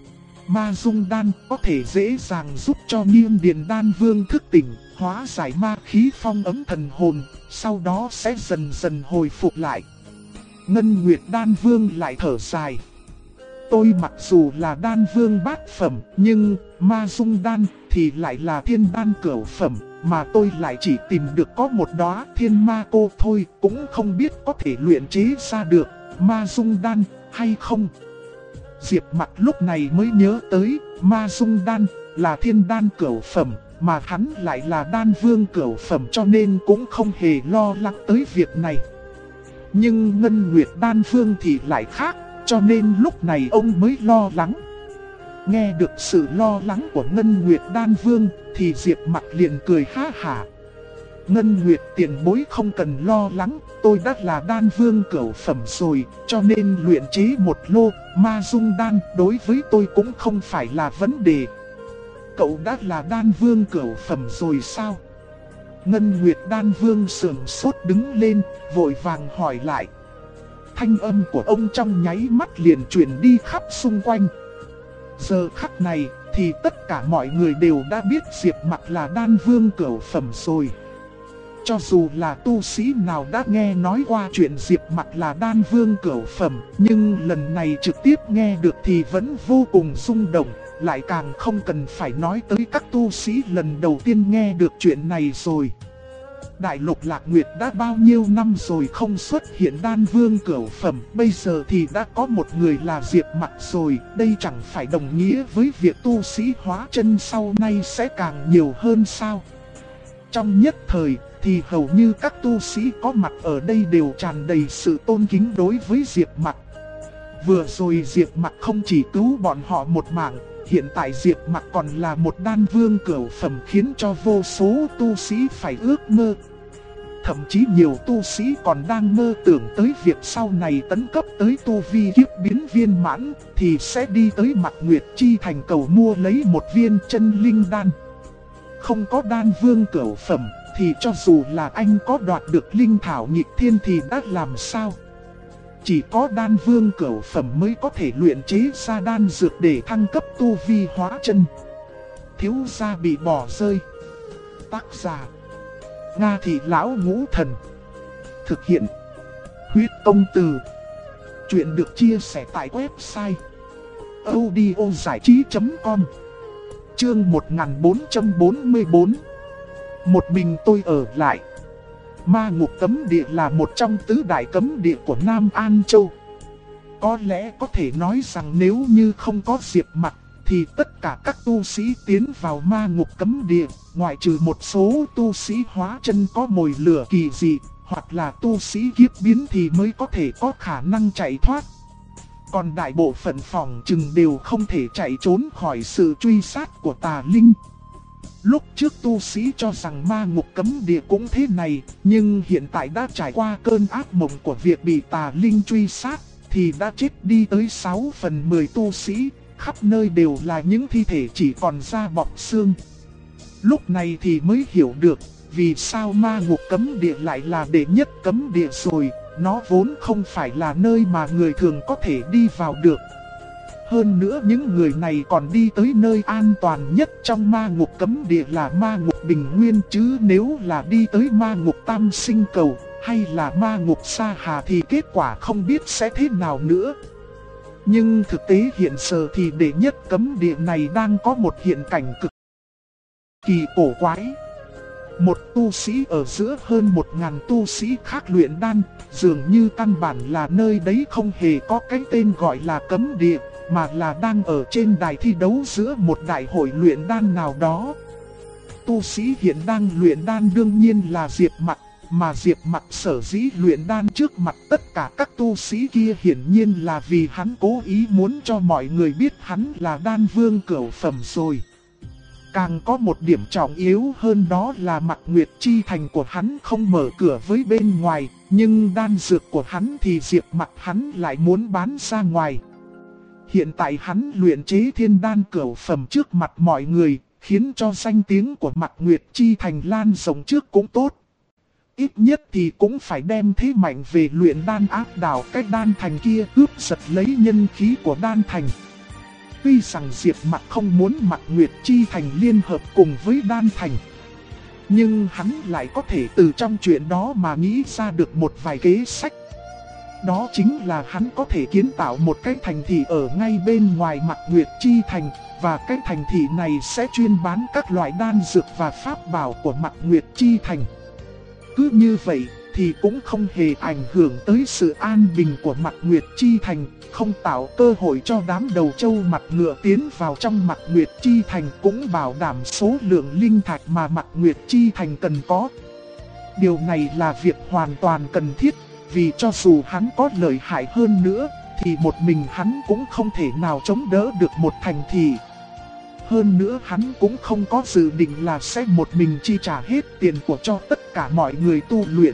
Ma Dung Đan có thể dễ dàng giúp cho Nghiên Điền Đan Vương thức tỉnh, hóa giải ma khí phong ấm thần hồn, sau đó sẽ dần dần hồi phục lại. Ngân Nguyệt Đan Vương lại thở dài. Tôi mặc dù là đan vương bát phẩm, nhưng Ma Dung Đan thì lại là thiên đan cửu phẩm, mà tôi lại chỉ tìm được có một đóa Thiên Ma Cô thôi, cũng không biết có thể luyện chế ra được Ma Dung Đan hay không. Diệp Mặc lúc này mới nhớ tới Ma Dung Đan là thiên đan cửu phẩm, mà hắn lại là đan vương cửu phẩm, cho nên cũng không hề lo lắng tới việc này. Nhưng Ngân Nguyệt Đan Vương thì lại khác, cho nên lúc này ông mới lo lắng. Nghe được sự lo lắng của Ngân Nguyệt Đan Vương thì Diệp Mặc liền cười ha hả. Ngân Nguyệt tiền bối không cần lo lắng, tôi đã là đan vương cửu phẩm rồi, cho nên luyện chế một lô Ma Dung Đan đối với tôi cũng không phải là vấn đề. Cậu đã là đan vương cửu phẩm rồi sao? Ngân Nguyệt Đan Vương sườn sốt đứng lên, vội vàng hỏi lại. Thanh âm của ông trong nháy mắt liền truyền đi khắp xung quanh. Giờ khắc này thì tất cả mọi người đều đã biết Diệp Mặc là đan vương cửu phẩm rồi. Cho dù là tu sĩ nào đã nghe nói qua chuyện Diệp Mặc là đan vương cửu phẩm, nhưng lần này trực tiếp nghe được thì vẫn vô cùng rung động. Lại càng không cần phải nói tới các tu sĩ lần đầu tiên nghe được chuyện này rồi. Đại lục Lạc Nguyệt đã bao nhiêu năm rồi không xuất hiện đan vương cửu phẩm, bây giờ thì đã có một người là Diệp Mặc rồi. Đây chẳng phải đồng nghĩa với việc tu sĩ hóa chân sau này sẽ càng nhiều hơn sao? Trong nhất thời thì hầu như các tu sĩ có mặt ở đây đều tràn đầy sự tôn kính đối với Diệp Mặc. Vừa rồi Diệp Mặc không chỉ cứu bọn họ một mạng, hiện tại Diệp Mặc còn là một đan vương cửu phẩm, khiến cho vô số tu sĩ phải ước mơ. Thậm chí nhiều tu sĩ còn đang mơ tưởng tới việc sau này tấn cấp tới tu vi kiếp biến viên mãn thì sẽ đi tới Mạc Nguyệt Chi Thành cầu mua lấy một viên chân linh đan. Không có đan vương cửu phẩm thì cho dù là anh có đoạt được linh thảo nghịch thiên thì đã làm sao? Chỉ có đan vương cửu phẩm mới có thể luyện chế ra đan dược để thăng cấp tu vi hóa chân. Thiếu gia bị bỏ rơi. Tác giả Nga Thị Lão Ngũ Thần. Thực hiện Huyết Công Từ. Chuyện được chia sẻ tại website audiozảichí.com. Chương 1444. Một mình tôi ở lại. Ma Ngục Cấm Địa là một trong tứ đại cấm địa của Nam An Châu. Có lẽ có thể nói rằng nếu như không có Diệp Mặc thì tất cả các tu sĩ tiến vào Ma Ngục Cấm Địa, ngoại trừ một số tu sĩ hóa chân có mồi lửa kỳ dị, hoặc là tu sĩ kiếp biến thì mới có thể có khả năng chạy thoát. Còn đại bộ phận phòng chừng đều không thể chạy trốn khỏi sự truy sát của tà linh. Lúc trước tu sĩ cho rằng Ma Ngục Cấm Địa cũng thế này, nhưng hiện tại đã trải qua cơn ác mộng của việc bị tà linh truy sát, thì đã chết đi tới 6/10 tu sĩ, khắp nơi đều là những thi thể chỉ còn da bọc xương. Lúc này thì mới hiểu được, vì sao ma ngục cấm địa lại là đệ nhất cấm địa rồi, nó vốn không phải là nơi mà người thường có thể đi vào được. Hơn nữa những người này còn đi tới nơi an toàn nhất trong ma ngục cấm địa là ma ngục Bình Nguyên, chứ nếu là đi tới ma ngục Tam Sinh Cầu hay là ma ngục Sa Hà thì kết quả không biết sẽ thế nào nữa. Nhưng thực tế hiện giờ thì đệ nhất cấm địa này đang có một hiện cảnh cực kỳ cổ quái. Một tu sĩ ở giữa hơn 1000 tu sĩ khác luyện đan, dường như căn bản là nơi đấy không hề có cái tên gọi là cấm địa, mà là đang ở trên đài thi đấu giữa một đại hội luyện đan nào đó. Tu sĩ hiện đang luyện đan đương nhiên là Diệp Mặc, mà Diệp Mặc sở dĩ luyện đan trước mặt tất cả các tu sĩ kia hiển nhiên là vì hắn cố ý muốn cho mọi người biết hắn là đan vương cửu phẩm rồi. Càng có một điểm trọng yếu hơn đó là Mạc Nguyệt Chi Thành của hắn không mở cửa với bên ngoài, nhưng đan dược của hắn thì Diệp Mặc hắn lại muốn bán ra ngoài. Hiện tại hắn luyện chế thiên đan cửu phẩm trước mặt mọi người, khiến cho danh tiếng của Mạc Nguyệt Chi Thành lan rộng trước cũng tốt. Ít nhất thì cũng phải đem thế mạnh về luyện đan áp đảo cái đan thành kia, cướp giật lấy nhân khí của đan thành. Tuy rằng Diệp Mặc không muốn Mạc Nguyệt Chi Thành liên hợp cùng với đan thành, nhưng hắn lại có thể từ trong chuyện đó mà nghĩ ra được một vài kế sách. Đó chính là hắn có thể kiến tạo một cái thành thị ở ngay bên ngoài Mạc Nguyệt Chi Thành, và cái thành thị này sẽ chuyên bán các loại đan dược và pháp bảo của Mạc Nguyệt Chi Thành. Cứ như vậy thì cũng không hề ảnh hưởng tới sự an bình của Mạc Nguyệt Chi Thành, không tạo cơ hội cho đám đầu trâu mặt ngựa tiến vào trong Mạc Nguyệt Chi Thành, cũng bảo đảm số lượng linh thạch mà Mạc Nguyệt Chi Thành cần có. Điều này là việc hoàn toàn cần thiết, vì cho dù hắn có lợi hại hơn nữa, thì một mình hắn cũng không thể nào chống đỡ được một thành thị. Hơn nữa hắn cũng không có dự định là sẽ một mình chi trả hết tiền của cho tất cả mọi người tu luyện.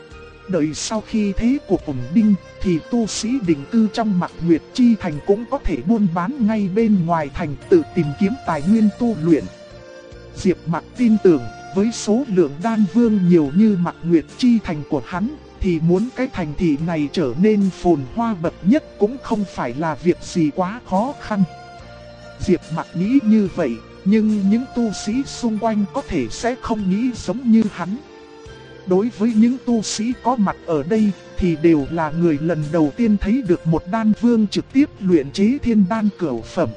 Đợi sau khi thế cuộc ổn định, thì tu sĩ định cư trong Mạc Nguyệt Chi Thành cũng có thể buôn bán ngay bên ngoài thành, tự tìm kiếm tài nguyên tu luyện. Diệp Mặc tin tưởng, với số lượng đan vương nhiều như Mạc Nguyệt Chi Thành của hắn, thì muốn cái thành thị này trở nên phồn hoa bậc nhất cũng không phải là việc gì quá khó khăn. Diệp Mặc nghĩ như vậy, nhưng những tu sĩ xung quanh có thể sẽ không nghĩ giống như hắn. Đối với những tu sĩ có mặt ở đây, thì đều là người lần đầu tiên thấy được một đan vương trực tiếp luyện chế thiên đan cửu phẩm.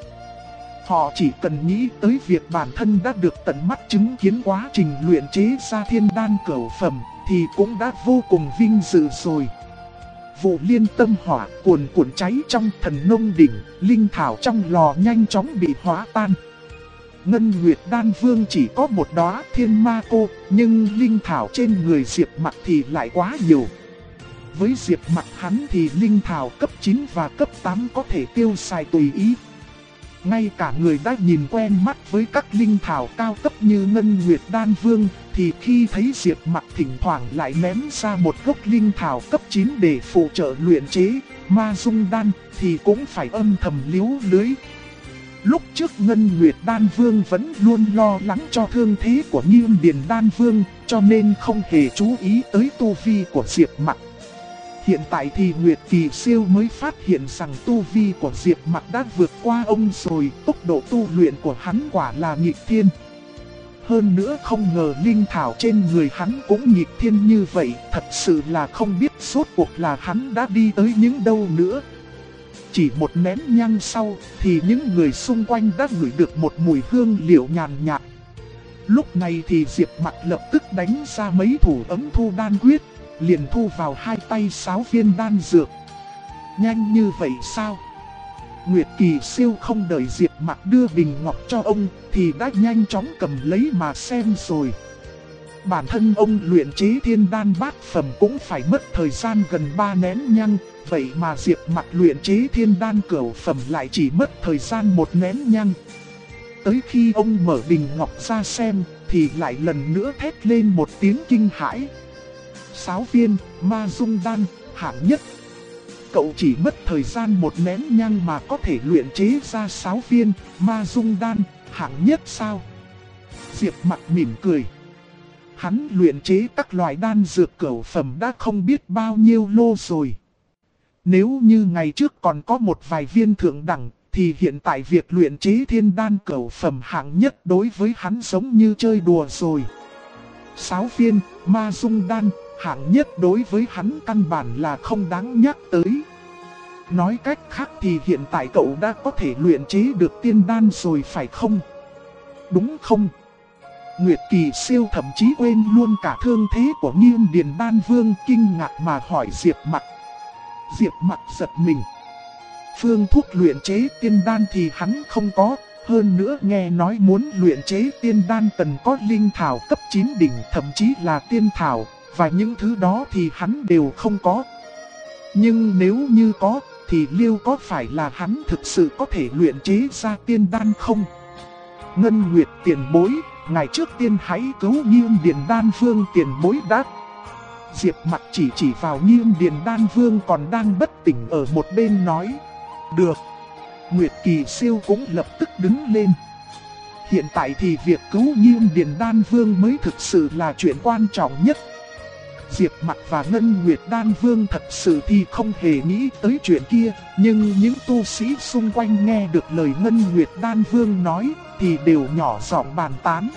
Họ chỉ cần nghĩ tới việc bản thân đã được tận mắt chứng kiến quá trình luyện chế ra thiên đan cửu phẩm, thì cũng đã vô cùng vinh dự rồi. Vụ liên tâm hỏa cuồn cuộn cháy trong thần nông đỉnh, linh thảo trong lò nhanh chóng bị hóa tan. Ngân Nguyệt Đan Vương chỉ có một đóa thiên ma cô, nhưng linh thảo trên người Diệp Mặc thì lại quá nhiều. Với Diệp Mặc hắn thì linh thảo cấp 9 và cấp 8 có thể tiêu xài tùy ý. Ngay cả người đã nhìn quen mắt với các linh thảo cao cấp như Ngân Nguyệt Đan Vương, thì khi thấy Diệp Mặc thỉnh thoảng lại ném ra một gốc linh thảo cấp 9 để phụ trợ luyện chế ma dung đan, thì cũng phải âm thầm liếu lưới. Lúc trước Ngân Nguyệt Đan Vương vẫn luôn lo lắng cho thương thế của Nghiêm Điền Đan Vương, cho nên không hề chú ý tới tu vi của Diệp Mặc. Hiện tại thì Nguyệt Kỳ Siêu mới phát hiện rằng tu vi của Diệp Mặc đã vượt qua ông rồi, tốc độ tu luyện của hắn quả là nghịch thiên. Hơn nữa không ngờ linh thảo trên người hắn cũng nghịch thiên như vậy, thật sự là không biết rốt cuộc là hắn đã đi tới những đâu nữa. Chỉ một nén nhang sau, thì những người xung quanh đã ngửi được một mùi hương liệu nhàn nhạt. Lúc này thì Diệp Mặc lập tức đánh ra mấy thủ ấm thu đan quyết, liền thu vào hai tay 6 viên đan dược. Nhanh như vậy sao? Nguyệt Kỳ Siêu không đợi Diệp Mặc đưa bình ngọc cho ông, thì đã nhanh chóng cầm lấy mà xem rồi. Bản thân ông luyện chế thiên đan bát phẩm cũng phải mất thời gian gần 3 nén nhang, vậy mà Diệp Mặc luyện chế thiên đan cửu phẩm lại chỉ mất thời gian 1 nén nhang. Tới khi ông mở bình ngọc ra xem, thì lại lần nữa thét lên một tiếng kinh hãi. 6 viên ma dung đan hạng nhất. cậu chỉ mất thời gian một nén nhang mà có thể luyện chế ra 6 viên ma dung đan, hạng nhất sao? Diệp Mặc mỉm cười. Hắn luyện chế các loại đan dược cửu phẩm đã không biết bao nhiêu lô rồi. Nếu như ngày trước còn có một vài viên thượng đẳng, thì hiện tại việc luyện chế thiên đan cửu phẩm hạng nhất đối với hắn giống như chơi đùa rồi. 6 viên ma dung đan, hạng nhất đối với hắn căn bản là không đáng nhắc tới. Nói cách khác thì hiện tại cậu đã có thể luyện chế được tiên đan rồi phải không? Đúng không? Nguyệt Kỳ Siêu thậm chí quên luôn cả thương thế của Nghiêm Điền Đan Vương, kinh ngạc mà hỏi Diệp Mặc. Diệp Mặc giật mình. Phương thuốc luyện chế tiên đan thì hắn không có, hơn nữa nghe nói muốn luyện chế tiên đan cần có linh thảo cấp 9 đỉnh, thậm chí là tiên thảo, và những thứ đó thì hắn đều không có. Nhưng nếu như có, thì liệu có phải là hắn thực sự có thể luyện chế ra tiên đan không? Ngân Nguyệt tiền bối, ngày trước tiên hãy cứu Nghiêm Điền Đan Vương tiền bối đã. Diệp Mặc chỉ vào Nghiêm Điền Đan Vương còn đang bất tỉnh ở một bên nói. Được. Nguyệt Kỳ Siêu cũng lập tức đứng lên. Hiện tại thì việc cứu Nghiêm Điền Đan Vương mới thực sự là chuyện quan trọng nhất. Diệp Mặc và Ngân Nguyệt Đan Vương thật sự thì không hề nghĩ tới chuyện kia, nhưng những tu sĩ xung quanh nghe được lời Ngân Nguyệt Đan Vương nói thì đều nhỏ giọng bàn tán.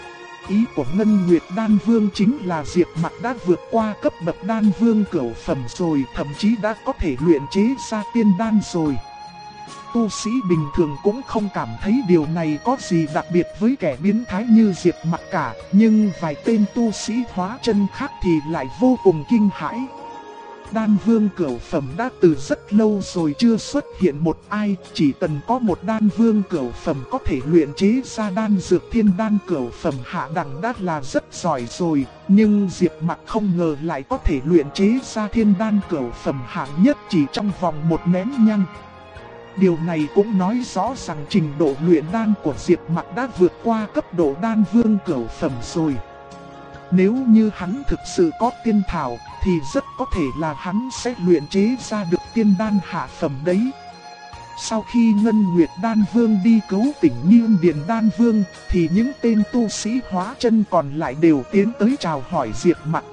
Ý của Ngân Nguyệt Đan Vương chính là Diệp Mặc đã vượt qua cấp bậc đan vương cửu phẩm rồi, thậm chí đã có thể luyện chế ra tiên đan rồi. Tu sĩ bình thường cũng không cảm thấy điều này có gì đặc biệt với kẻ biến thái như Diệp Mặc cả, nhưng vài tên tu sĩ hóa chân khác thì lại vô cùng kinh hãi. Đan vương cửu phẩm đã từ rất lâu rồi chưa xuất hiện một ai, chỉ cần có một đan vương cửu phẩm có thể luyện chế ra đan dược thiên đan cửu phẩm hạ đẳng đã là rất giỏi rồi, nhưng Diệp Mặc không ngờ lại có thể luyện chế ra thiên đan cửu phẩm hạng nhất chỉ trong vòng một nén nhang. Điều này cũng nói rõ rằng trình độ luyện đan của Diệp Mặc đã vượt qua cấp độ đan vương cửu phẩm rồi. Nếu như hắn thực sự có tiên thảo, thì rất có thể là hắn sẽ luyện chế ra được tiên đan hạ phẩm đấy. Sau khi Ngân Nguyệt Đan Vương đi cứu tỉnh Nghiêm Điền Đan Vương, thì những tên tu sĩ hóa chân còn lại đều tiến tới chào hỏi Diệp Mặc.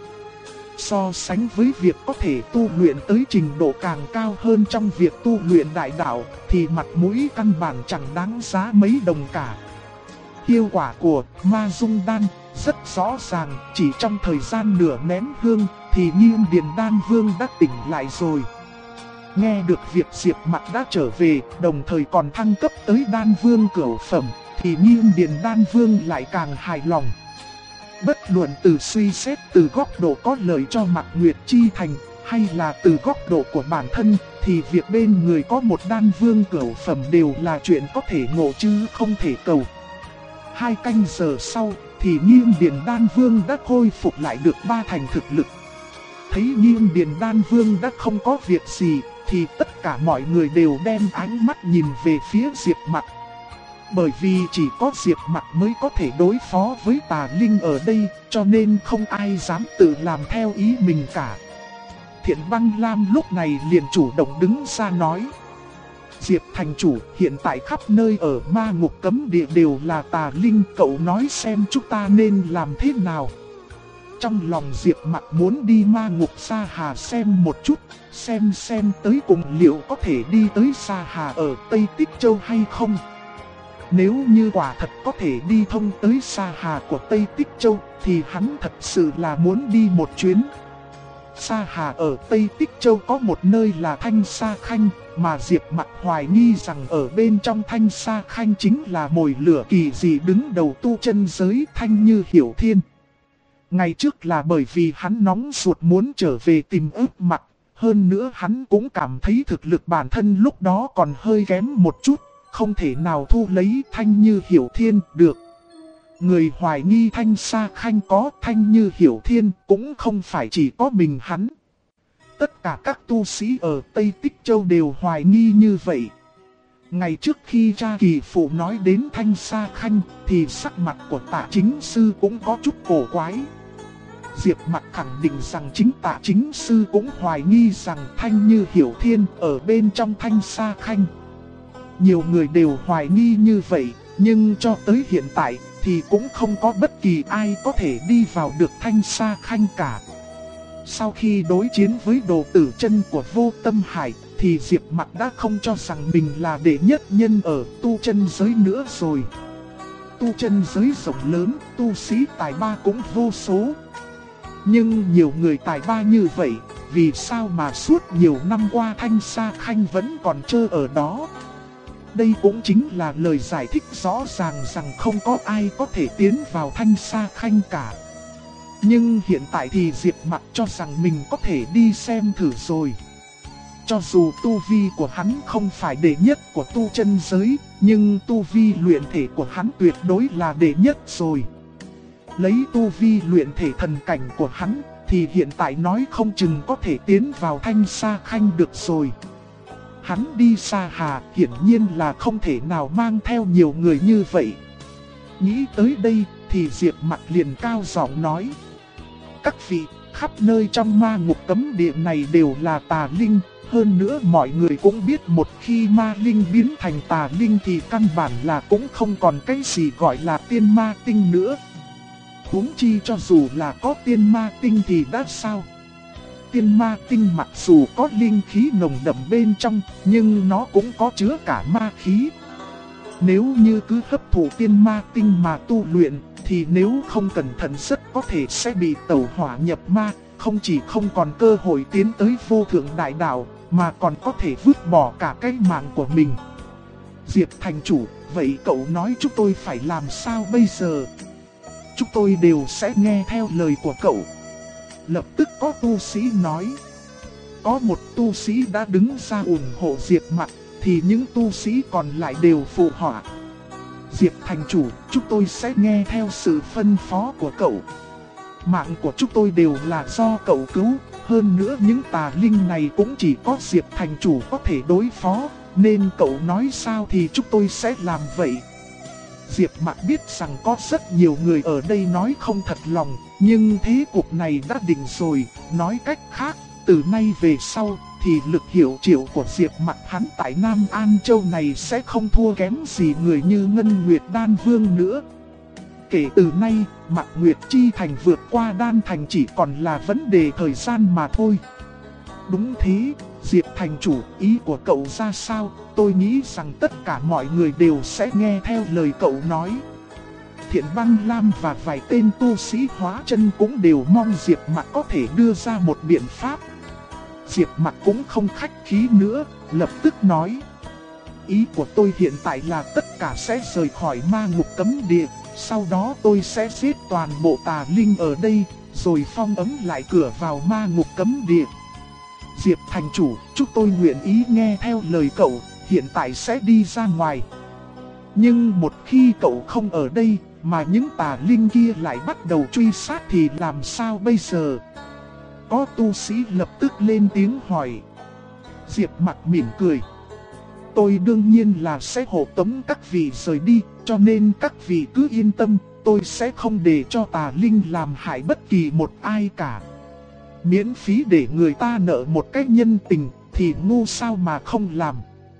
So sánh với việc có thể tu luyện tới trình độ càng cao hơn trong việc tu luyện đại đạo, thì mặt mũi căn bản chẳng đáng giá mấy đồng cả. Hiệu quả của ma dung đan rất rõ ràng, chỉ trong thời gian nửa nén hương thì Nghiêm Điền Đan Vương đã tỉnh lại rồi. Nghe được việc Diệp Mặc đã trở về, đồng thời còn thăng cấp tới đan vương cửu phẩm, thì Nghiêm Điền Đan Vương lại càng hài lòng. Bất luận từ suy xét từ góc độ có lợi cho Mạc Nguyệt Chi Thành, hay là từ góc độ của bản thân, thì việc bên người có một đan vương cửu phẩm đều là chuyện có thể ngộ chứ không thể cầu. 2 canh giờ sau, thì Nghiêm Điền Đan Vương đã khôi phục lại được 3 thành thực lực. Thấy Nghiêm Điền Đan Vương đã không có việc gì, thì tất cả mọi người đều đem ánh mắt nhìn về phía Diệp Mặc. Bởi vì chỉ có Diệp Mặc mới có thể đối phó với tà linh ở đây, cho nên không ai dám tự làm theo ý mình cả. Thiện Băng Lam lúc này liền chủ động đứng ra nói. Diệp thành chủ, hiện tại khắp nơi ở ma ngục cấm địa đều là tà linh, cậu nói xem chúng ta nên làm thế nào. Trong lòng Diệp Mặc muốn đi ma ngục Sa Hà xem một chút, xem tới cùng liệu có thể đi tới Sa Hà ở Tây Tích Châu hay không. Nếu như quả thật có thể đi thông tới Sa Hà của Tây Tích Châu, thì hắn thật sự là muốn đi một chuyến. Sa Hà ở Tây Tích Châu có một nơi là Thanh Sa Khanh, mà Diệp Mặc hoài nghi rằng ở bên trong Thanh Sa Khanh chính là mồi lửa kỳ dị đứng đầu tu chân giới Thanh Như Hiểu Thiên. Ngày trước là bởi vì hắn nóng ruột muốn trở về tìm ướp mặt, hơn nữa hắn cũng cảm thấy thực lực bản thân lúc đó còn hơi kém một chút, không thể nào thu lấy Thanh Như Hiểu Thiên được. Người hoài nghi Thanh Sa Khanh có Thanh Như Hiểu Thiên cũng không phải chỉ có mình hắn. Tất cả các tu sĩ ở Tây Tích Châu đều hoài nghi như vậy. Ngày trước khi cha kỳ phụ nói đến Thanh Sa Khanh thì sắc mặt của Tạ Chính Sư cũng có chút cổ quái. Diệp Mặc khẳng định rằng chính Tạ chính sư cũng hoài nghi rằng Thanh Như Hiểu Thiên ở bên trong Thanh Sa Khanh. Nhiều người đều hoài nghi như vậy, nhưng cho tới hiện tại thì cũng không có bất kỳ ai có thể đi vào được Thanh Sa Khanh cả. Sau khi đối chiến với Đồ Tử Chân của Vô Tâm Hải thì Diệp Mặc đã không cho rằng mình là đệ nhất nhân ở tu chân giới nữa rồi. Tu chân giới rộng lớn, tu sĩ tài ba cũng vô số. Nhưng nhiều người tài ba như vậy, vì sao mà suốt nhiều năm qua Thanh Sa Khanh vẫn còn trơ ở đó? Đây cũng chính là lời giải thích rõ ràng rằng không có ai có thể tiến vào Thanh Sa Khanh cả. Nhưng hiện tại thì Diệp Mặc cho rằng mình có thể đi xem thử rồi. Cho dù tu vi của hắn không phải đệ nhất của tu chân giới, nhưng tu vi luyện thể của hắn tuyệt đối là đệ nhất rồi. Lấy tu vi luyện thể thần cảnh của hắn thì hiện tại nói không chừng có thể tiến vào Thanh Sa Khanh được rồi. Hắn đi xa hà hiển nhiên là không thể nào mang theo nhiều người như vậy. Nghĩ tới đây thì Diệp Mặc liền cao giọng nói: các vị, khắp nơi trong ma ngục cấm địa này đều là tà linh. Hơn nữa mọi người cũng biết một khi ma linh biến thành tà linh thì căn bản là cũng không còn cái gì gọi là tiên ma tinh nữa. Huống chi cho dù là có tiên ma tinh thì đã sao? Tiên ma tinh mặc dù có linh khí nồng đậm bên trong, nhưng nó cũng có chứa cả ma khí. Nếu như cứ hấp thụ tiên ma tinh mà tu luyện, thì nếu không cẩn thận rất có thể sẽ bị tẩu hỏa nhập ma, không chỉ không còn cơ hội tiến tới vô thượng đại đạo, mà còn có thể vứt bỏ cả cái mạng của mình. Diệp thành chủ, vậy cậu nói chúng tôi phải làm sao bây giờ? Chúng tôi đều sẽ nghe theo lời của cậu. Lập tức có tu sĩ nói. Có một tu sĩ đã đứng ra ủng hộ Diệp Mặc, thì những tu sĩ còn lại đều phụ họa. Diệp thành chủ, chúng tôi sẽ nghe theo sự phân phó của cậu. Mạng của chúng tôi đều là do cậu cứu. Hơn nữa những tà linh này cũng chỉ có Diệp thành chủ có thể đối phó, nên cậu nói sao thì chúng tôi sẽ làm vậy. Diệp Mặc biết rằng có rất nhiều người ở đây nói không thật lòng, nhưng thế cục này đã định rồi. Nói cách khác, từ nay về sau thì lực hiệu triệu của Diệp Mặc hắn tại Nam An Châu này sẽ không thua kém gì người như Ngân Nguyệt Đan Vương nữa. Kể từ nay, Mạc Nguyệt Chi Thành vượt qua Đan Thành chỉ còn là vấn đề thời gian mà thôi. Đúng thế, Diệp thành chủ, ý của cậu ra sao? Tôi nghĩ rằng tất cả mọi người đều sẽ nghe theo lời cậu nói. Thiện Băng Lam và vài tên tu sĩ hóa chân cũng đều mong Diệp Mặc có thể đưa ra một biện pháp. Diệp Mặc cũng không khách khí nữa, lập tức nói: ý của tôi hiện tại là tất cả sẽ rời khỏi ma ngục cấm địa. Sau đó tôi sẽ giết toàn bộ tà linh ở đây, rồi phong ấn lại cửa vào ma ngục cấm địa. Diệp thành chủ, chúng tôi nguyện ý nghe theo lời cậu, hiện tại sẽ đi ra ngoài. Nhưng một khi cậu không ở đây, mà những tà linh kia lại bắt đầu truy sát thì làm sao bây giờ? Có tu sĩ lập tức lên tiếng hỏi. Diệp Mặc mỉm cười. Tôi đương nhiên là sẽ hộ tống các vị rời đi, cho nên các vị cứ yên tâm, tôi sẽ không để cho tà linh làm hại bất kỳ một ai cả. Miễn phí để người ta nợ một cái nhân tình, thì ngu sao mà không làm.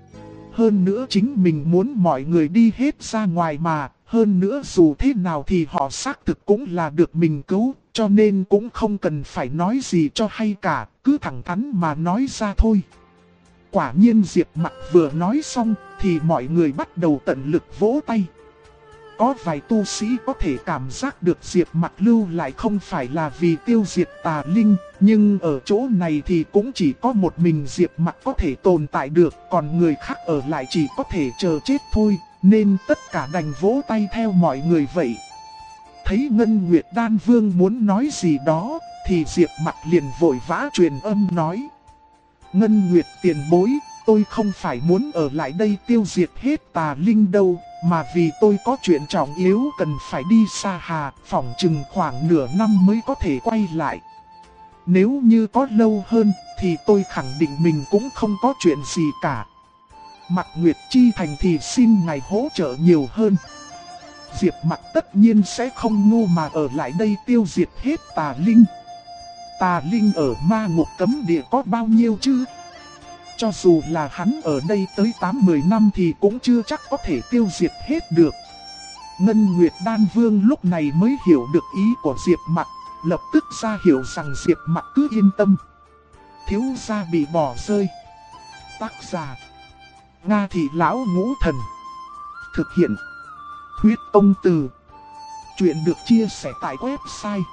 Hơn nữa chính mình muốn mọi người đi hết ra ngoài mà, hơn nữa dù thế nào thì họ xác thực cũng là được mình cứu, cho nên cũng không cần phải nói gì cho hay cả, cứ thẳng thắn mà nói ra thôi. Quả nhiên Diệp Mặc vừa nói xong thì mọi người bắt đầu tận lực vỗ tay. Có vài tu sĩ có thể cảm giác được Diệp Mặc lưu lại không phải là vì tiêu diệt tà linh, nhưng ở chỗ này thì cũng chỉ có một mình Diệp Mặc có thể tồn tại được, còn người khác ở lại chỉ có thể chờ chết thôi, nên tất cả đành vỗ tay theo mọi người vậy. Thấy Ngân Nguyệt Đan Vương muốn nói gì đó, thì Diệp Mặc liền vội vã truyền âm nói. Ngân Nguyệt tiền bối, tôi không phải muốn ở lại đây tiêu diệt hết tà linh đâu, mà vì tôi có chuyện trọng yếu cần phải đi xa hà, phỏng chừng khoảng nửa năm mới có thể quay lại. Nếu như có lâu hơn, thì tôi khẳng định mình cũng không có chuyện gì cả. Mạc Nguyệt Chi Thành thì xin ngài hỗ trợ nhiều hơn. Diệp Mặc tất nhiên sẽ không ngu mà ở lại đây tiêu diệt hết tà linh. Tà linh ở ma ngục cấm địa có bao nhiêu chứ? Cho dù là hắn ở đây tới 8-10 năm thì cũng chưa chắc có thể tiêu diệt hết được. Ngân Nguyệt Đan Vương lúc này mới hiểu được ý của Diệp Mặc, lập tức ra hiểu rằng Diệp Mặc cứ yên tâm. Thiếu gia bị bỏ rơi. Tác giả: Nga Thị Lão Ngũ Thần. Thực hiện: Huyết Tông Từ. Chuyện được chia sẻ tại website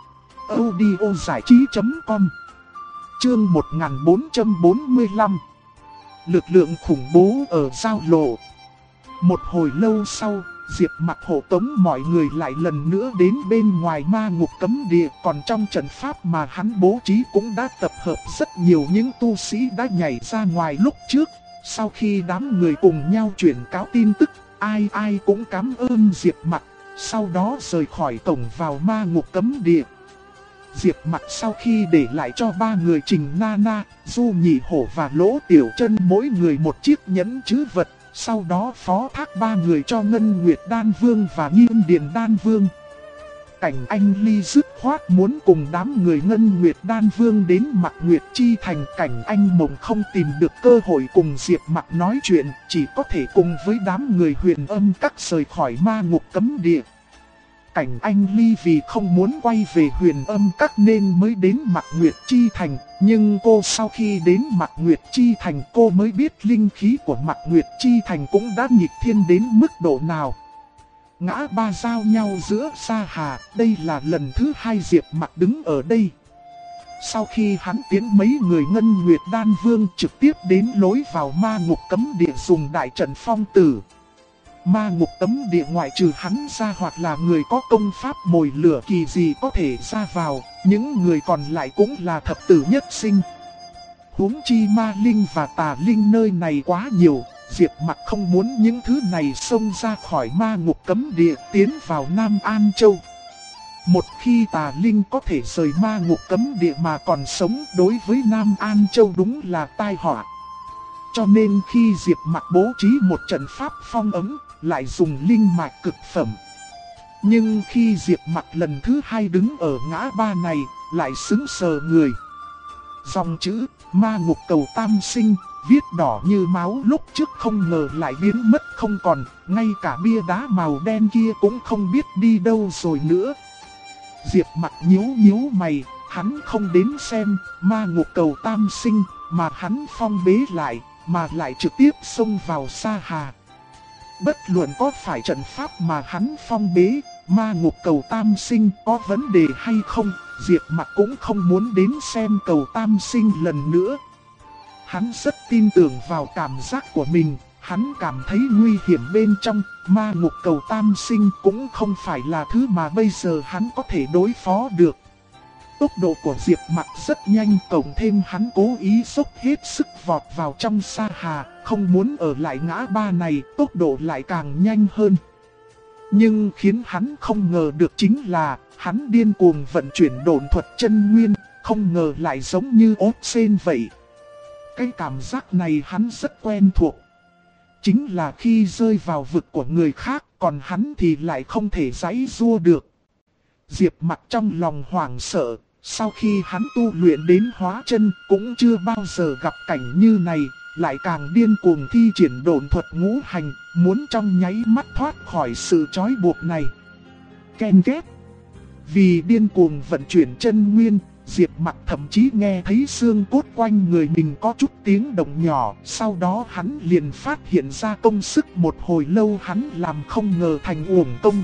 audiozảichí.com. Chương 1445. Lực lượng khủng bố ở giao lộ. Một hồi lâu sau, Diệp Mặc hộ tống mọi người lại lần nữa đến bên ngoài ma ngục cấm địa. Còn trong trận pháp mà hắn bố trí cũng đã tập hợp rất nhiều những tu sĩ đã nhảy ra ngoài lúc trước. Sau khi đám người cùng nhau chuyển cáo tin tức, ai ai cũng cảm ơn Diệp Mặc, sau đó rời khỏi cổng vào ma ngục cấm địa. Diệp Mặc sau khi để lại cho ba người Trình Nana, Du Nhị Hổ và Lỗ Tiểu Chân mỗi người một chiếc nhẫn trữ vật, sau đó phó thác ba người cho Ngân Nguyệt Đan Vương và Nghiêm Điền Đan Vương. Cảnh Anh Ly dứt khoát muốn cùng đám người Ngân Nguyệt Đan Vương đến Mạc Nguyệt Chi Thành. Cảnh Anh Mộng không tìm được cơ hội cùng Diệp Mặc nói chuyện, chỉ có thể cùng với đám người Huyền Âm Các rời khỏi ma ngục cấm địa. Cảnh Anh Ly vì không muốn quay về Huyền Âm Các nên mới đến Mạc Nguyệt Chi Thành, nhưng cô sau khi đến Mạc Nguyệt Chi Thành cô mới biết linh khí của Mạc Nguyệt Chi Thành cũng đã nghịch thiên đến mức độ nào. Ngã ba giao nhau giữa Sa Hà, đây là lần thứ hai Diệp Mặc đứng ở đây. Sau khi hắn tiến mấy người Ngân Nguyệt Đan Vương trực tiếp đến lối vào ma ngục cấm địa dùng đại trận phong tử. Ma ngục cấm địa ngoại trừ hắn ra hoặc là người có công pháp mồi lửa kỳ gì có thể ra vào, những người còn lại cũng là thập tử nhất sinh. Huống chi ma linh và tà linh nơi này quá nhiều, Diệp Mặc không muốn những thứ này xông ra khỏi ma ngục cấm địa tiến vào Nam An Châu. Một khi tà linh có thể rời ma ngục cấm địa mà còn sống, đối với Nam An Châu đúng là tai họa. Cho nên khi Diệp Mặc bố trí một trận pháp phong ấn, lại dùng linh mạch cực phẩm. Nhưng khi Diệp Mặc lần thứ hai đứng ở ngã ba này, lại sững sờ người. Dòng chữ ma ngục cầu tam sinh viết đỏ như máu lúc trước không ngờ lại biến mất không còn, ngay cả bia đá màu đen kia cũng không biết đi đâu rồi nữa. Diệp Mặc nhíu nhíu mày, hắn không đến xem ma ngục cầu tam sinh, mà hắn phong bế lại, mà lại trực tiếp xông vào Sa Hà. Bất luận có phải trận pháp mà hắn phong bế, ma ngục cầu tam sinh có vấn đề hay không, Diệp Mặc cũng không muốn đến xem cầu tam sinh lần nữa. Hắn rất tin tưởng vào cảm giác của mình, hắn cảm thấy nguy hiểm bên trong, ma ngục cầu tam sinh cũng không phải là thứ mà bây giờ hắn có thể đối phó được. Tốc độ của Diệp Mặc rất nhanh, cộng thêm hắn cố ý dốc hết sức vọt vào trong Sa Hà, không muốn ở lại ngã ba này, tốc độ lại càng nhanh hơn. Nhưng khiến hắn không ngờ được chính là, hắn điên cuồng vận chuyển độn thuật chân nguyên, không ngờ lại giống như ốt sên vậy. Cái cảm giác này hắn rất quen thuộc. Chính là khi rơi vào vực của người khác, còn hắn thì lại không thể giãy giụa được. Diệp Mặc trong lòng hoảng sợ, sau khi hắn tu luyện đến hóa chân cũng chưa bao giờ gặp cảnh như này, lại càng điên cuồng thi triển độn thuật ngũ hành, muốn trong nháy mắt thoát khỏi sự trói buộc này. Ken két. Vì điên cuồng vận chuyển chân nguyên, Diệp Mặc thậm chí nghe thấy xương cốt quanh người mình có chút tiếng động nhỏ, sau đó hắn liền phát hiện ra công sức một hồi lâu hắn làm không ngờ thành uổng công.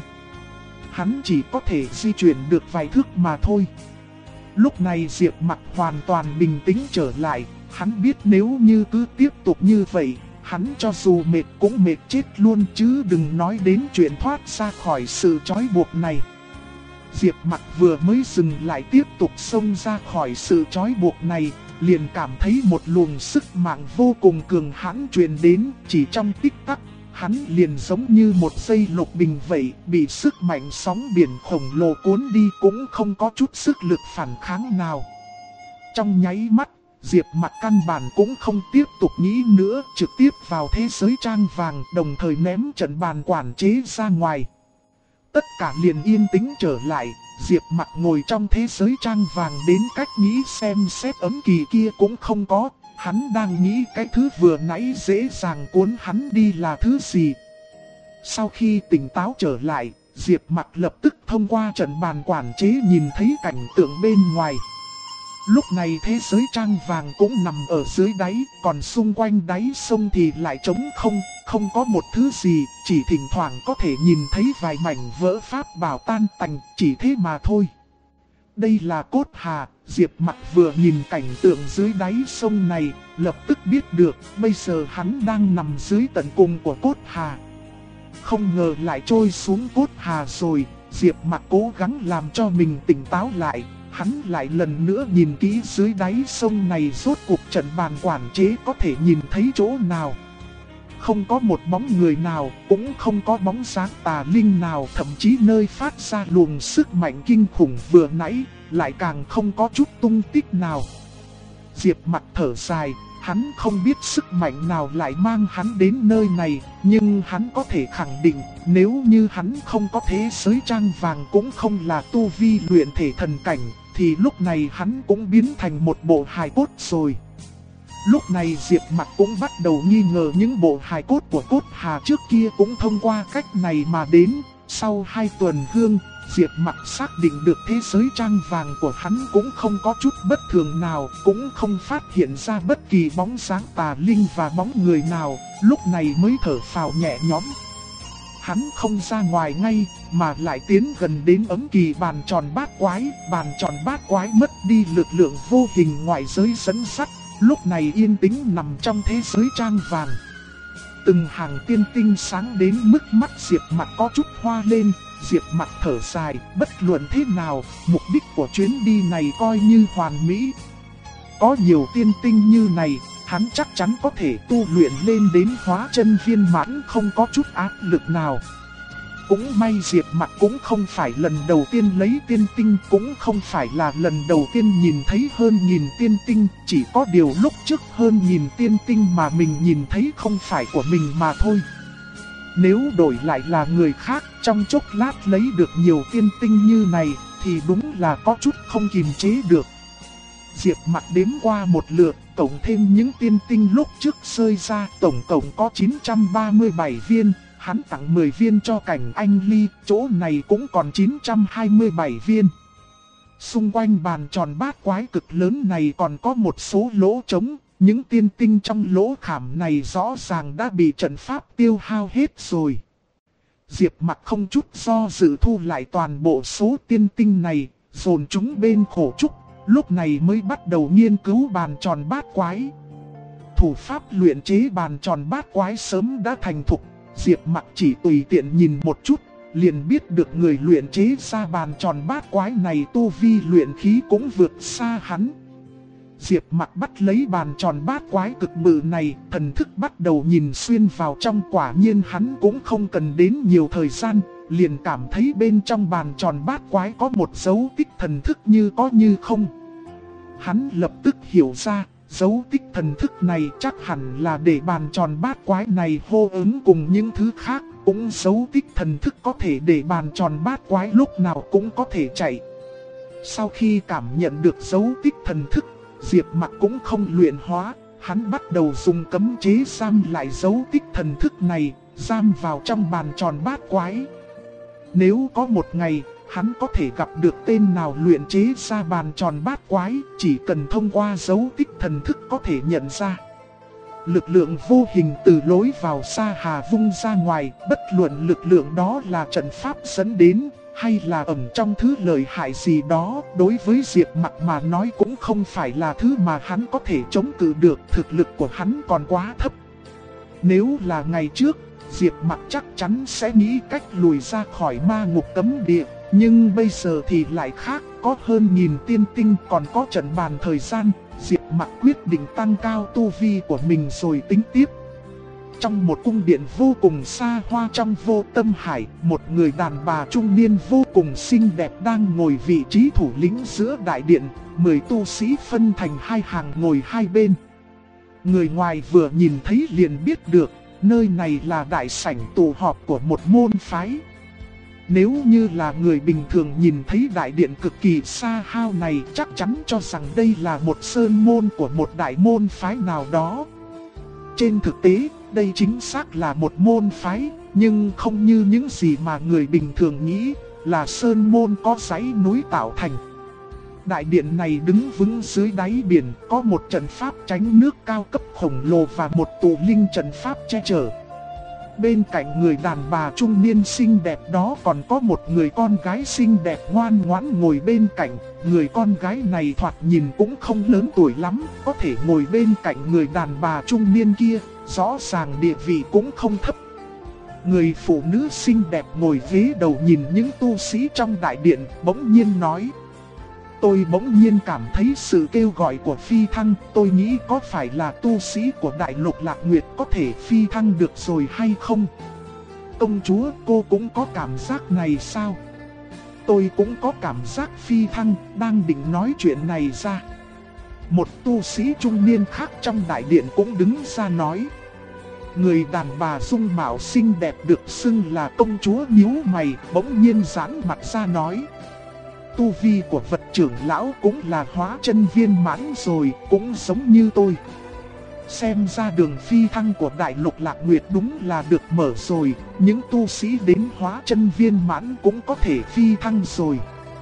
Hắn chỉ có thể di chuyển được vài thước mà thôi. Lúc này Diệp Mặc hoàn toàn bình tĩnh trở lại, hắn biết nếu như cứ tiếp tục như vậy, hắn cho dù mệt cũng mệt chết luôn chứ đừng nói đến chuyện thoát ra khỏi sự trói buộc này. Diệp Mặc vừa mới dừng lại tiếp tục xông ra khỏi sự trói buộc này, liền cảm thấy một luồng sức mạnh vô cùng cường hãn truyền đến, chỉ trong tích tắc, hắn liền giống như một dây lục bình vậy, bị sức mạnh sóng biển khổng lồ cuốn đi cũng không có chút sức lực phản kháng nào. Trong nháy mắt, Diệp Mặc căn bản cũng không tiếp tục nghĩ nữa, trực tiếp vào thế giới trang vàng, đồng thời ném trận bàn quản chế ra ngoài. tất cả liền yên tĩnh trở lại. Diệp Mặc ngồi trong thế giới trang vàng đến cách nghĩ xem xét ấm kỳ kia cũng không có. Hắn đang nghĩ cái thứ vừa nãy dễ dàng cuốn hắn đi là thứ gì. Sau khi tỉnh táo trở lại, Diệp Mặc lập tức thông qua trận bàn quản chế nhìn thấy cảnh tượng bên ngoài. Lúc này thế giới trang vàng cũng nằm ở dưới đáy, còn xung quanh đáy sông thì lại trống không, không có một thứ gì, chỉ thỉnh thoảng có thể nhìn thấy vài mảnh vỡ pháp bảo tan tành, chỉ thế mà thôi. Đây là cốt hà. Diệp Mặc vừa nhìn cảnh tượng dưới đáy sông này, lập tức biết được bây giờ hắn đang nằm dưới tận cùng của cốt hà. Không ngờ lại trôi xuống cốt hà rồi. Diệp Mặc cố gắng làm cho mình tỉnh táo lại. Hắn lại lần nữa nhìn kỹ dưới đáy sông này, rốt cuộc trận bàn quản chế có thể nhìn thấy chỗ nào. Không có một bóng người nào, cũng không có bóng dáng tà linh nào, thậm chí nơi phát ra luồng sức mạnh kinh khủng vừa nãy, lại càng không có chút tung tích nào. Diệp Mặc thở dài, hắn không biết sức mạnh nào lại mang hắn đến nơi này, nhưng hắn có thể khẳng định, nếu như hắn không có thế giới trang vàng cũng không là tu vi luyện thể thần cảnh, thì lúc này hắn cũng biến thành một bộ hài cốt rồi. Lúc này Diệp Mặc cũng bắt đầu nghi ngờ những bộ hài cốt của cốt hà trước kia cũng thông qua cách này mà đến. Sau 2 tuần hương, Diệp Mặc xác định được thế giới trang vàng của hắn cũng không có chút bất thường nào, cũng không phát hiện ra bất kỳ bóng dáng tà linh và bóng người nào, lúc này mới thở phào nhẹ nhõm. Hắn không ra ngoài ngay, mà lại tiến gần đến ấm kỳ bàn tròn bát quái. Bàn tròn bát quái mất đi lực lượng vô hình ngoại giới dẫn sắt, lúc này yên tĩnh nằm trong thế giới trang vàng. Từng hàng tiên tinh sáng đến mức mắt Diệp Mặc có chút hoa lên. Diệp Mặc thở dài, bất luận thế nào, mục đích của chuyến đi này coi như hoàn mỹ. Có nhiều tiên tinh như này, hắn chắc chắn có thể tu luyện lên đến hóa chân viên mãn, không có chút áp lực nào. Cũng may Diệp Mặc cũng không phải lần đầu tiên lấy tiên tinh, cũng không phải là lần đầu tiên nhìn thấy hơn nghìn tiên tinh, chỉ có điều lúc trước hơn nghìn tiên tinh mà mình nhìn thấy không phải của mình mà thôi. Nếu đổi lại là người khác, trong chốc lát lấy được nhiều tiên tinh như này, thì đúng là có chút không kiềm chế được. Diệp Mặc đếm qua một lượt, cộng thêm những tiên tinh lúc trước rơi ra, tổng cộng có 937 viên. Hắn tặng 10 viên cho Cảnh Anh Ly, chỗ này cũng còn 927 viên. Xung quanh bàn tròn bát quái cực lớn này còn có một số lỗ trống. Những tiên tinh trong lỗ khảm này rõ ràng đã bị trận pháp tiêu hao hết rồi. Diệp Mặc không chút do dự thu lại toàn bộ số tiên tinh này, dồn chúng bên khổ trúc, lúc này mới bắt đầu nghiên cứu bàn tròn bát quái. Thủ pháp luyện chế bàn tròn bát quái sớm đã thành thục. Diệp Mặc chỉ tùy tiện nhìn một chút, liền biết được người luyện chế ra bàn tròn bát quái này tu vi luyện khí cũng vượt xa hắn. Diệp Mặc bắt lấy bàn tròn bát quái cực bự này, thần thức bắt đầu nhìn xuyên vào trong, quả nhiên hắn cũng không cần đến nhiều thời gian, liền cảm thấy bên trong bàn tròn bát quái có một dấu tích thần thức như có như không. Hắn lập tức hiểu ra, dấu tích thần thức này chắc hẳn là để bàn tròn bát quái này hô ứng cùng những thứ khác, cũng dấu tích thần thức có thể để bàn tròn bát quái lúc nào cũng có thể chạy. Sau khi cảm nhận được dấu tích thần thức, Diệp Mặc cũng không luyện hóa, hắn bắt đầu dùng cấm chế giam lại dấu tích thần thức này, giam vào trong bàn tròn bát quái. Nếu có một ngày, hắn có thể gặp được tên nào luyện chế ra bàn tròn bát quái, chỉ cần thông qua dấu tích thần thức có thể nhận ra. Lực lượng vô hình từ lối vào Sa Hà vung ra ngoài, bất luận lực lượng đó là trận pháp dẫn đến, hay là ẩn trong thứ lợi hại gì đó, đối với Diệp Mặc mà nói cũng không phải là thứ mà hắn có thể chống cự được, thực lực của hắn còn quá thấp. Nếu là ngày trước, Diệp Mặc chắc chắn sẽ nghĩ cách lùi ra khỏi ma ngục cấm địa, nhưng bây giờ thì lại khác, có hơn nghìn tiên tinh còn có trận bàn thời gian, Diệp Mặc quyết định tăng cao tu vi của mình rồi tính tiếp. Trong một cung điện vô cùng xa hoa trong Vô Tâm Hải, một người đàn bà trung niên vô cùng xinh đẹp đang ngồi vị trí thủ lĩnh giữa đại điện, 10 tu sĩ phân thành hai hàng ngồi hai bên. Người ngoài vừa nhìn thấy liền biết được, nơi này là đại sảnh tụ họp của một môn phái. Nếu như là người bình thường nhìn thấy đại điện cực kỳ xa hao này, chắc chắn cho rằng đây là một sơn môn của một đại môn phái nào đó. Trên thực tế, đây chính xác là một môn phái, nhưng không như những gì mà người bình thường nghĩ, là sơn môn có dãy núi tạo thành. Đại điện này đứng vững dưới đáy biển, có một trận pháp tránh nước cao cấp khổng lồ và một tụ linh trận pháp che chở. Bên cạnh người đàn bà trung niên xinh đẹp đó còn có một người con gái xinh đẹp ngoan ngoãn ngồi bên cạnh. Người con gái này thoạt nhìn cũng không lớn tuổi lắm, có thể ngồi bên cạnh người đàn bà trung niên kia, rõ ràng địa vị cũng không thấp. Người phụ nữ xinh đẹp ngồi ghế đầu nhìn những tu sĩ trong đại điện, bỗng nhiên nói: tôi bỗng nhiên cảm thấy sự kêu gọi của phi thăng, tôi nghĩ có phải là tu sĩ của Đại Lục Lạc Nguyệt có thể phi thăng được rồi hay không? Công chúa, cô cũng có cảm giác này sao? Tôi cũng có cảm giác phi thăng, đang định nói chuyện này ra. Một tu sĩ trung niên khác trong đại điện cũng đứng ra nói. Người đàn bà dung mạo xinh đẹp được xưng là công chúa nhíu mày, bỗng nhiên giãn mặt ra nói: tu vi của vật trưởng lão cũng là hóa chân viên mãn rồi, cũng giống như tôi. Xem ra đường phi thăng của Đại Lục Lạc Nguyệt đúng là được mở rồi, những tu sĩ đến hóa chân viên mãn cũng có thể phi thăng rồi.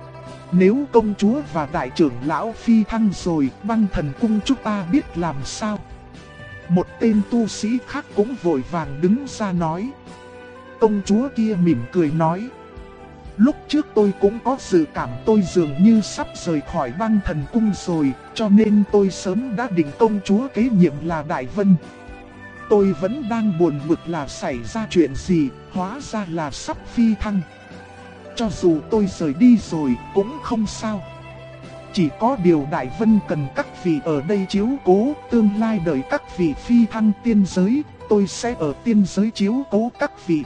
Nếu công chúa và đại trưởng lão phi thăng rồi, Băng Thần Cung chúng ta biết làm sao? Một tên tu sĩ khác cũng vội vàng đứng ra nói. Công chúa kia mỉm cười nói: lúc trước tôi cũng có dự cảm tôi dường như sắp rời khỏi Băng Thần Cung rồi, cho nên tôi sớm đã định công chúa kế nhiệm là Đại Vân. Tôi vẫn đang buồn bực là xảy ra chuyện gì, hóa ra là sắp phi thăng. Cho dù tôi rời đi rồi cũng không sao. Chỉ có điều Đại Vân cần các vị ở đây chiếu cố, tương lai đợi các vị phi thăng tiên giới, tôi sẽ ở tiên giới chiếu cố các vị.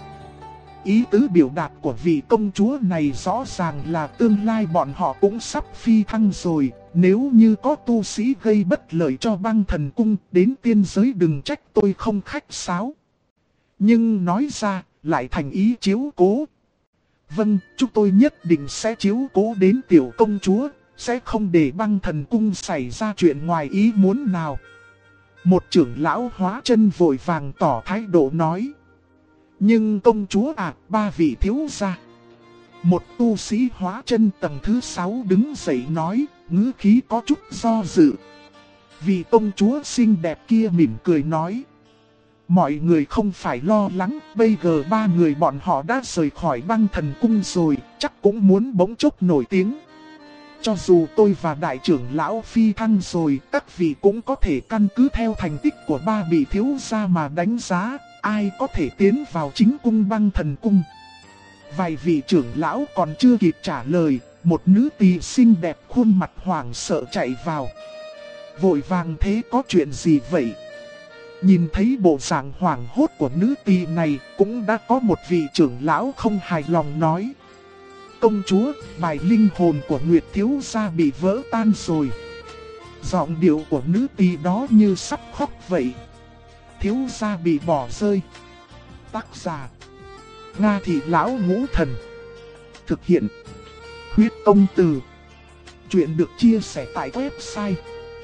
Ý tứ biểu đạt của vị công chúa này rõ ràng là tương lai bọn họ cũng sắp phi thăng rồi. Nếu như có tu sĩ gây bất lợi cho Băng Thần Cung, đến tiên giới đừng trách tôi không khách sáo. Nhưng nói ra, lại thành ý chiếu cố. Vâng, chúng tôi nhất định sẽ chiếu cố đến tiểu công chúa, sẽ không để Băng Thần Cung xảy ra chuyện ngoài ý muốn nào. Một trưởng lão hóa chân vội vàng tỏ thái độ nói. Nhưng công chúa à, ba vị thiếu gia. Một tu sĩ hóa chân tầng thứ 6 đứng dậy nói, ngữ khí có chút do dự. Vị công chúa xinh đẹp kia mỉm cười nói. Mọi người không phải lo lắng, bây giờ ba người bọn họ đã rời khỏi Băng Thần Cung rồi, chắc cũng muốn bỗng chốc nổi tiếng. Cho dù tôi và đại trưởng lão phi thăng rồi, các vị cũng có thể căn cứ theo thành tích của ba vị thiếu gia mà đánh giá ai có thể tiến vào chính cung Băng Thần Cung. Vài vị trưởng lão còn chưa kịp trả lời, một nữ tỳ xinh đẹp khuôn mặt hoảng sợ chạy vào. Vội vàng thế có chuyện gì vậy? Nhìn thấy bộ dạng hoảng hốt của nữ tỳ này, cũng đã có một vị trưởng lão không hài lòng nói. Công chúa, bài linh hồn của Nguyệt thiếu gia bị vỡ tan rồi. Giọng điệu của nữ tỳ đó như sắp khóc vậy. Thiếu gia bị bỏ rơi. Tác giả: Nga Thị Lão Ngũ Thần. Thực hiện: Huyết Công Từ. Chuyện được chia sẻ tại website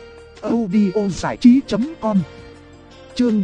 audiozảichí.com. Chương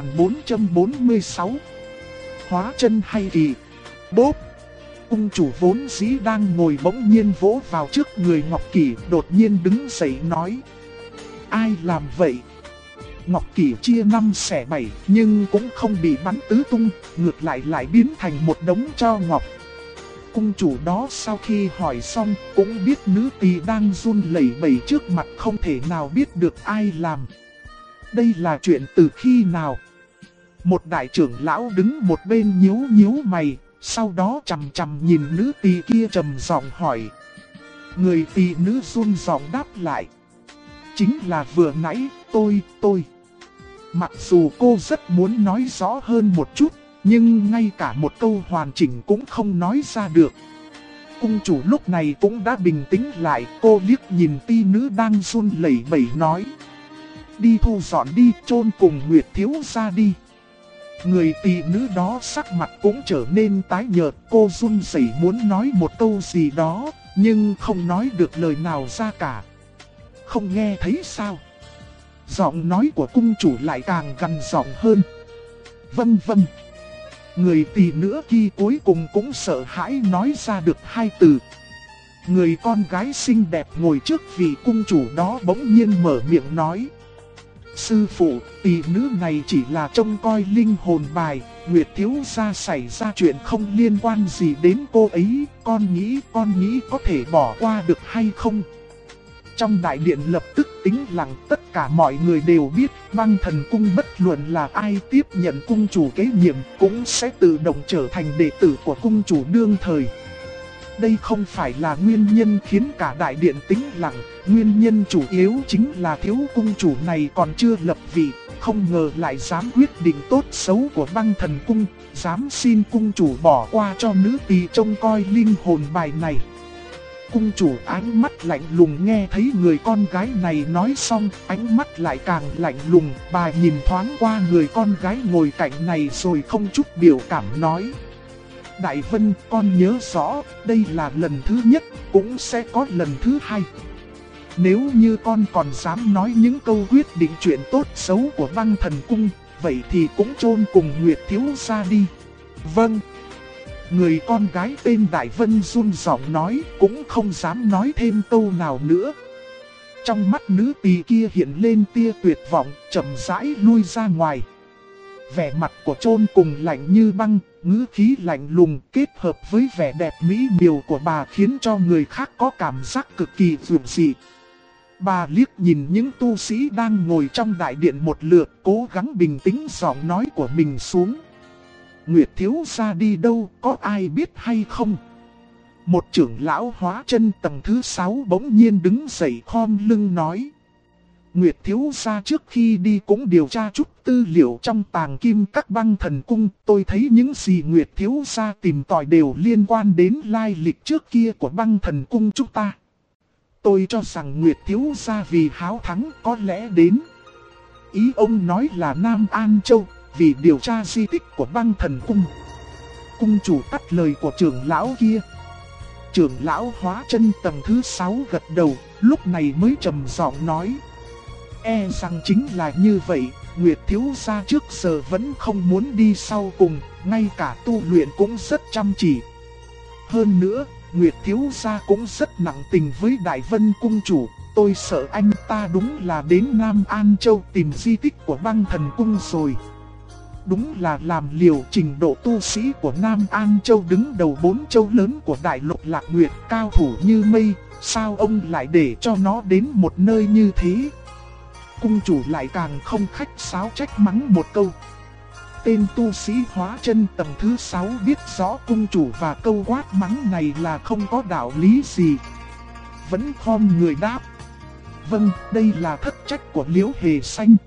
1446. Hóa chân hay kỳ. Bốp. Cung chủ vốn dĩ đang ngồi bỗng nhiên vỗ vào trước người Ngọc Kỷ, đột nhiên đứng dậy nói. Ai làm vậy? Ngọc Kỷ chia 5 xẻ 7 nhưng cũng không bị bắn tứ tung, ngược lại biến thành một đống tro ngọc. Cung chủ đó sau khi hỏi xong cũng biết nữ tỳ đang run lẩy bẩy trước mặt, không thể nào biết được ai làm. Đây là chuyện từ khi nào? Một đại trưởng lão đứng một bên nhíu mày, sau đó chằm chằm nhìn nữ tỳ kia trầm giọng hỏi. Người tỳ nữ run giọng đáp lại. Chính là vừa nãy, tôi. Mặc dù cô rất muốn nói rõ hơn một chút, nhưng ngay cả một câu hoàn chỉnh cũng không nói ra được. Cung chủ lúc này cũng đã bình tĩnh lại, cô liếc nhìn ti nữ đang run lẩy bẩy nói. Đi thu dọn đi, chôn cùng Nguyệt thiếu gia đi. Người tỷ nữ đó sắc mặt cũng trở nên tái nhợt, cô run rẩy muốn nói một câu gì đó, nhưng không nói được lời nào ra cả. Không nghe thấy sao? Giọng nói của cung chủ lại càng gằn giọng hơn. Vâng vâng. Người tỷ nữ kia cuối cùng cũng sợ hãi nói ra được hai từ. Người con gái xinh đẹp ngồi trước vị cung chủ đó bỗng nhiên mở miệng nói. Sư phụ, tỷ nữ này chỉ là trông coi linh hồn bài, Nguyệt thiếu gia xảy ra chuyện không liên quan gì đến cô ấy, con nghĩ có thể bỏ qua được hay không? Trong đại điện lập tức tĩnh lặng, tất cả mọi người đều biết Băng Thần Cung bất luận là ai tiếp nhận cung chủ kế nhiệm cũng sẽ tự động trở thành đệ tử của cung chủ đương thời. Đây không phải là nguyên nhân khiến cả đại điện tĩnh lặng, nguyên nhân chủ yếu chính là thiếu cung chủ này còn chưa lập vị, không ngờ lại dám quyết định tốt xấu của Băng Thần Cung, dám xin cung chủ bỏ qua cho nữ tỳ trông coi linh hồn bài này. Cung chủ ánh mắt lạnh lùng nghe thấy người con gái này nói xong, ánh mắt lại càng lạnh lùng, bà nhìn thoáng qua người con gái ngồi cạnh này rồi không chút biểu cảm nói. Đại Vân, con nhớ rõ, đây là lần thứ nhất, cũng sẽ có lần thứ hai. Nếu như con còn dám nói những câu quyết định chuyện tốt xấu của Băng Thần Cung, vậy thì cũng chôn cùng Nguyệt thiếu gia đi. Vâng. Người con gái tên Đại Vân run giọng nói, cũng không dám nói thêm câu nào nữa. Trong mắt nữ tỳ kia hiện lên tia tuyệt vọng, chậm rãi lui ra ngoài. Vẻ mặt của chôn cùng lạnh như băng, ngữ khí lạnh lùng kết hợp với vẻ đẹp mỹ miều của bà khiến cho người khác có cảm giác cực kỳ dịu dị. Bà liếc nhìn những tu sĩ đang ngồi trong đại điện một lượt, cố gắng bình tĩnh giọng nói của mình xuống. Nguyệt thiếu gia đi đâu, có ai biết hay không? Một trưởng lão hóa chân tầng thứ 6 bỗng nhiên đứng dậy khom lưng nói. Nguyệt thiếu gia trước khi đi cũng điều tra chút tư liệu trong tàng kim các Băng Thần Cung. Tôi thấy những gì Nguyệt thiếu gia tìm tòi đều liên quan đến lai lịch trước kia của Băng Thần Cung chúng ta. Tôi cho rằng Nguyệt thiếu gia vì háo thắng có lẽ đến. Ý ông nói là Nam An Châu, vì điều tra di tích của Băng Thần Cung. Cung chủ cắt lời của trưởng lão kia. Trưởng lão hóa chân tầng thứ 6 gật đầu, lúc này mới trầm giọng nói. E rằng chính là như vậy, Nguyệt thiếu gia trước giờ vẫn không muốn đi sau cùng, ngay cả tu luyện cũng rất chăm chỉ. Hơn nữa, Nguyệt thiếu gia cũng rất nặng tình với Đại Vân cung chủ, tôi sợ anh ta đúng là đến Nam An Châu tìm di tích của Băng Thần Cung rồi. Đúng là làm liều, trình độ tu sĩ của Nam An Châu đứng đầu 4 châu lớn của Đại Lục Lạc Nguyệt, cao thủ như mây, sao ông lại để cho nó đến một nơi như thế? Cung chủ lại càng không khách sáo trách mắng một câu. Tên tu sĩ hóa chân tầng thứ 6 biết rõ cung chủ và câu quát mắng này là không có đạo lý gì. Vẫn khom người đáp. Vâng, đây là thất trách của Liễu Hề Xanh.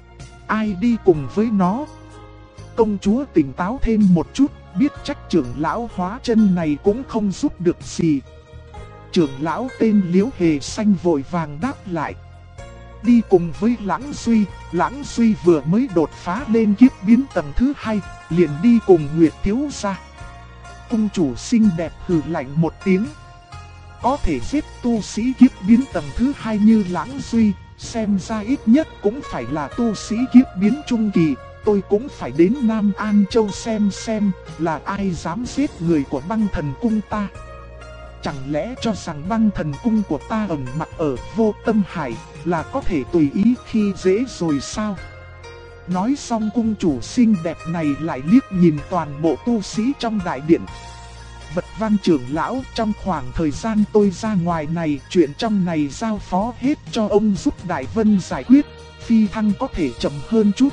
Ai đi cùng với nó? Công chúa tỉnh táo thêm một chút, biết trách trưởng lão hóa chân này cũng không giúp được gì. Trưởng lão tên Liễu Hề Xanh vội vàng đáp lại. Đi cùng với Lãng Duy vừa mới đột phá lên kiếp biến tầng thứ 2, liền đi cùng Nguyệt thiếu gia. Cung chủ xinh đẹp hừ lạnh một tiếng. Có thể giết tu sĩ kiếp biến tầng thứ 2 như Lãng Duy, xem ra ít nhất cũng phải là tu sĩ kiếp biến trung kỳ. Tôi cũng phải đến Nam An Châu xem là ai dám giết người của Băng Thần Cung ta. Chẳng lẽ cho rằng Băng Thần Cung của ta ẩn mặt ở Vô Tâm Hải là có thể tùy ý khi dễ rồi sao? Nói xong cung chủ xinh đẹp này lại liếc nhìn toàn bộ tu sĩ trong đại điện. Vật Văn trưởng lão, trong khoảng thời gian tôi ra ngoài này, chuyện trong này giao phó hết cho ông giúp Đại Vân giải quyết, phi thăng có thể chậm hơn chút.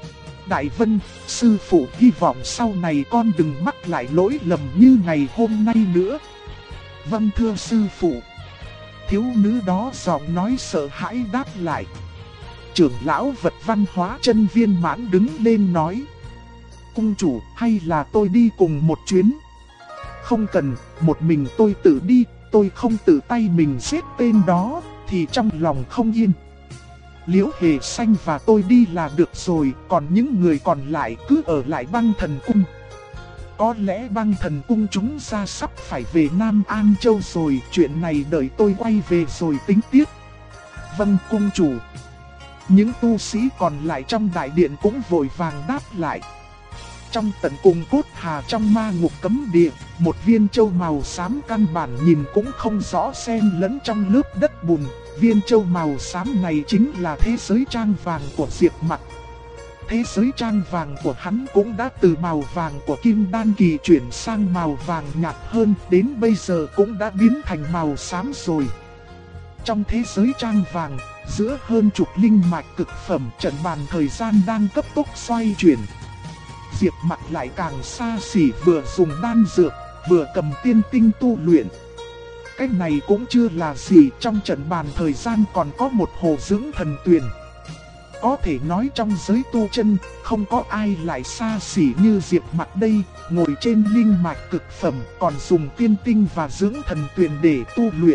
Đại Vân, sư phụ hy vọng sau này con đừng mắc lại lỗi lầm như ngày hôm nay nữa. Vâng thưa sư phụ. Thiếu nữ đó giọng nói sợ hãi đáp lại. Trưởng lão Vật Văn hóa chân viên mãn đứng lên nói. Cung chủ, hay là tôi đi cùng một chuyến? Không cần, một mình tôi tự đi, tôi không tự tay mình giết tên đó, thì trong lòng không yên. Liễu Hề Xanh và tôi đi là được rồi, còn những người còn lại cứ ở lại Băng Thần Cung. Có lẽ Băng Thần Cung chúng ta sắp phải về Nam An Châu rồi, chuyện này đợi tôi quay về rồi tính tiếp. Vâng cung chủ. Những tu sĩ còn lại trong đại điện cũng vội vàng đáp lại. Trong tận cùng cốt hà trong ma ngục cấm địa, một viên châu màu xám căn bản nhìn cũng không rõ xen lẫn trong lớp đất bùn. Viên châu màu xám này chính là thế giới trang vàng của Diệp Mặc. Thế giới trang vàng của hắn cũng đã từ màu vàng của kim đan kỳ chuyển sang màu vàng nhạt hơn, đến bây giờ cũng đã biến thành màu xám rồi. Trong thế giới trang vàng, giữa hơn chục linh mạch cực phẩm, trận bàn thời gian đang cấp tốc xoay chuyển. Diệp Mặc lại càng xa xỉ, vừa dùng đan dược, vừa cầm tiên tinh tu luyện. Cái này cũng chưa là gì, trong trận bàn thời gian còn có một hồ dưỡng thần tuyền. Có thể nói trong giới tu chân, không có ai lại xa xỉ như Diệp Mặc đây, ngồi trên linh mạch cực phẩm, còn dùng tiên tinh và dưỡng thần tuyền để tu luyện.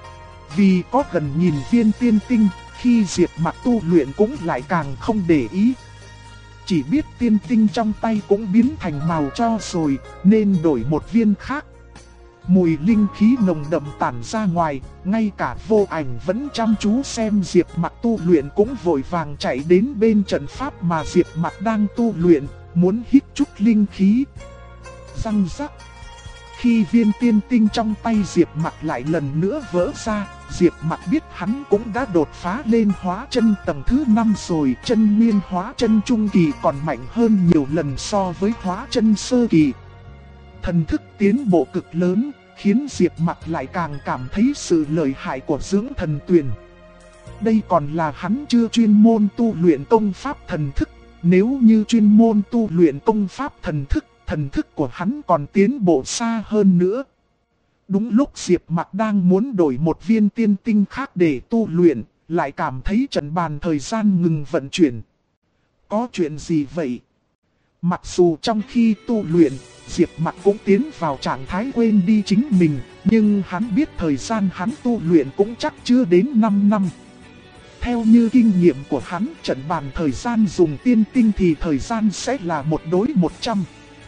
Vì có gần nhìn viên tiên tinh, khi Diệp Mặc tu luyện cũng lại càng không để ý. Chỉ biết tiên tinh trong tay cũng biến thành màu cho rồi, nên đổi một viên khác. Mùi linh khí nồng đậm tản ra ngoài, ngay cả Vô Ảnh vẫn chăm chú xem Diệp Mặc tu luyện cũng vội vàng chạy đến bên trận pháp mà Diệp Mặc đang tu luyện, muốn hít chút linh khí. Răng rắc. Khi viên tiên tinh trong tay Diệp Mặc lại lần nữa vỡ ra, Diệp Mặc biết hắn cũng đã đột phá lên hóa chân tầng thứ 5 rồi. Chân nguyên hóa chân trung kỳ còn mạnh hơn nhiều lần so với hóa chân sơ kỳ. Thần thức tiến bộ cực lớn, khiến Diệp Mặc lại càng cảm thấy sự lợi hại của dưỡng thần tuyền. Đây còn là hắn chưa chuyên môn tu luyện công pháp thần thức. Nếu như chuyên môn tu luyện công pháp thần thức của hắn còn tiến bộ xa hơn nữa. Đúng lúc Diệp Mặc đang muốn đổi một viên tiên tinh khác để tu luyện, lại cảm thấy trận bàn thời gian ngừng vận chuyển. Có chuyện gì vậy? Mặc dù trong khi tu luyện, Diệp Mặc cũng tiến vào trạng thái quên đi chính mình, nhưng hắn biết thời gian hắn tu luyện cũng chắc chưa đến 5 năm. Theo như kinh nghiệm của hắn, trận bàn thời gian dùng tiên tinh thì thời gian sẽ là 1 đối 100.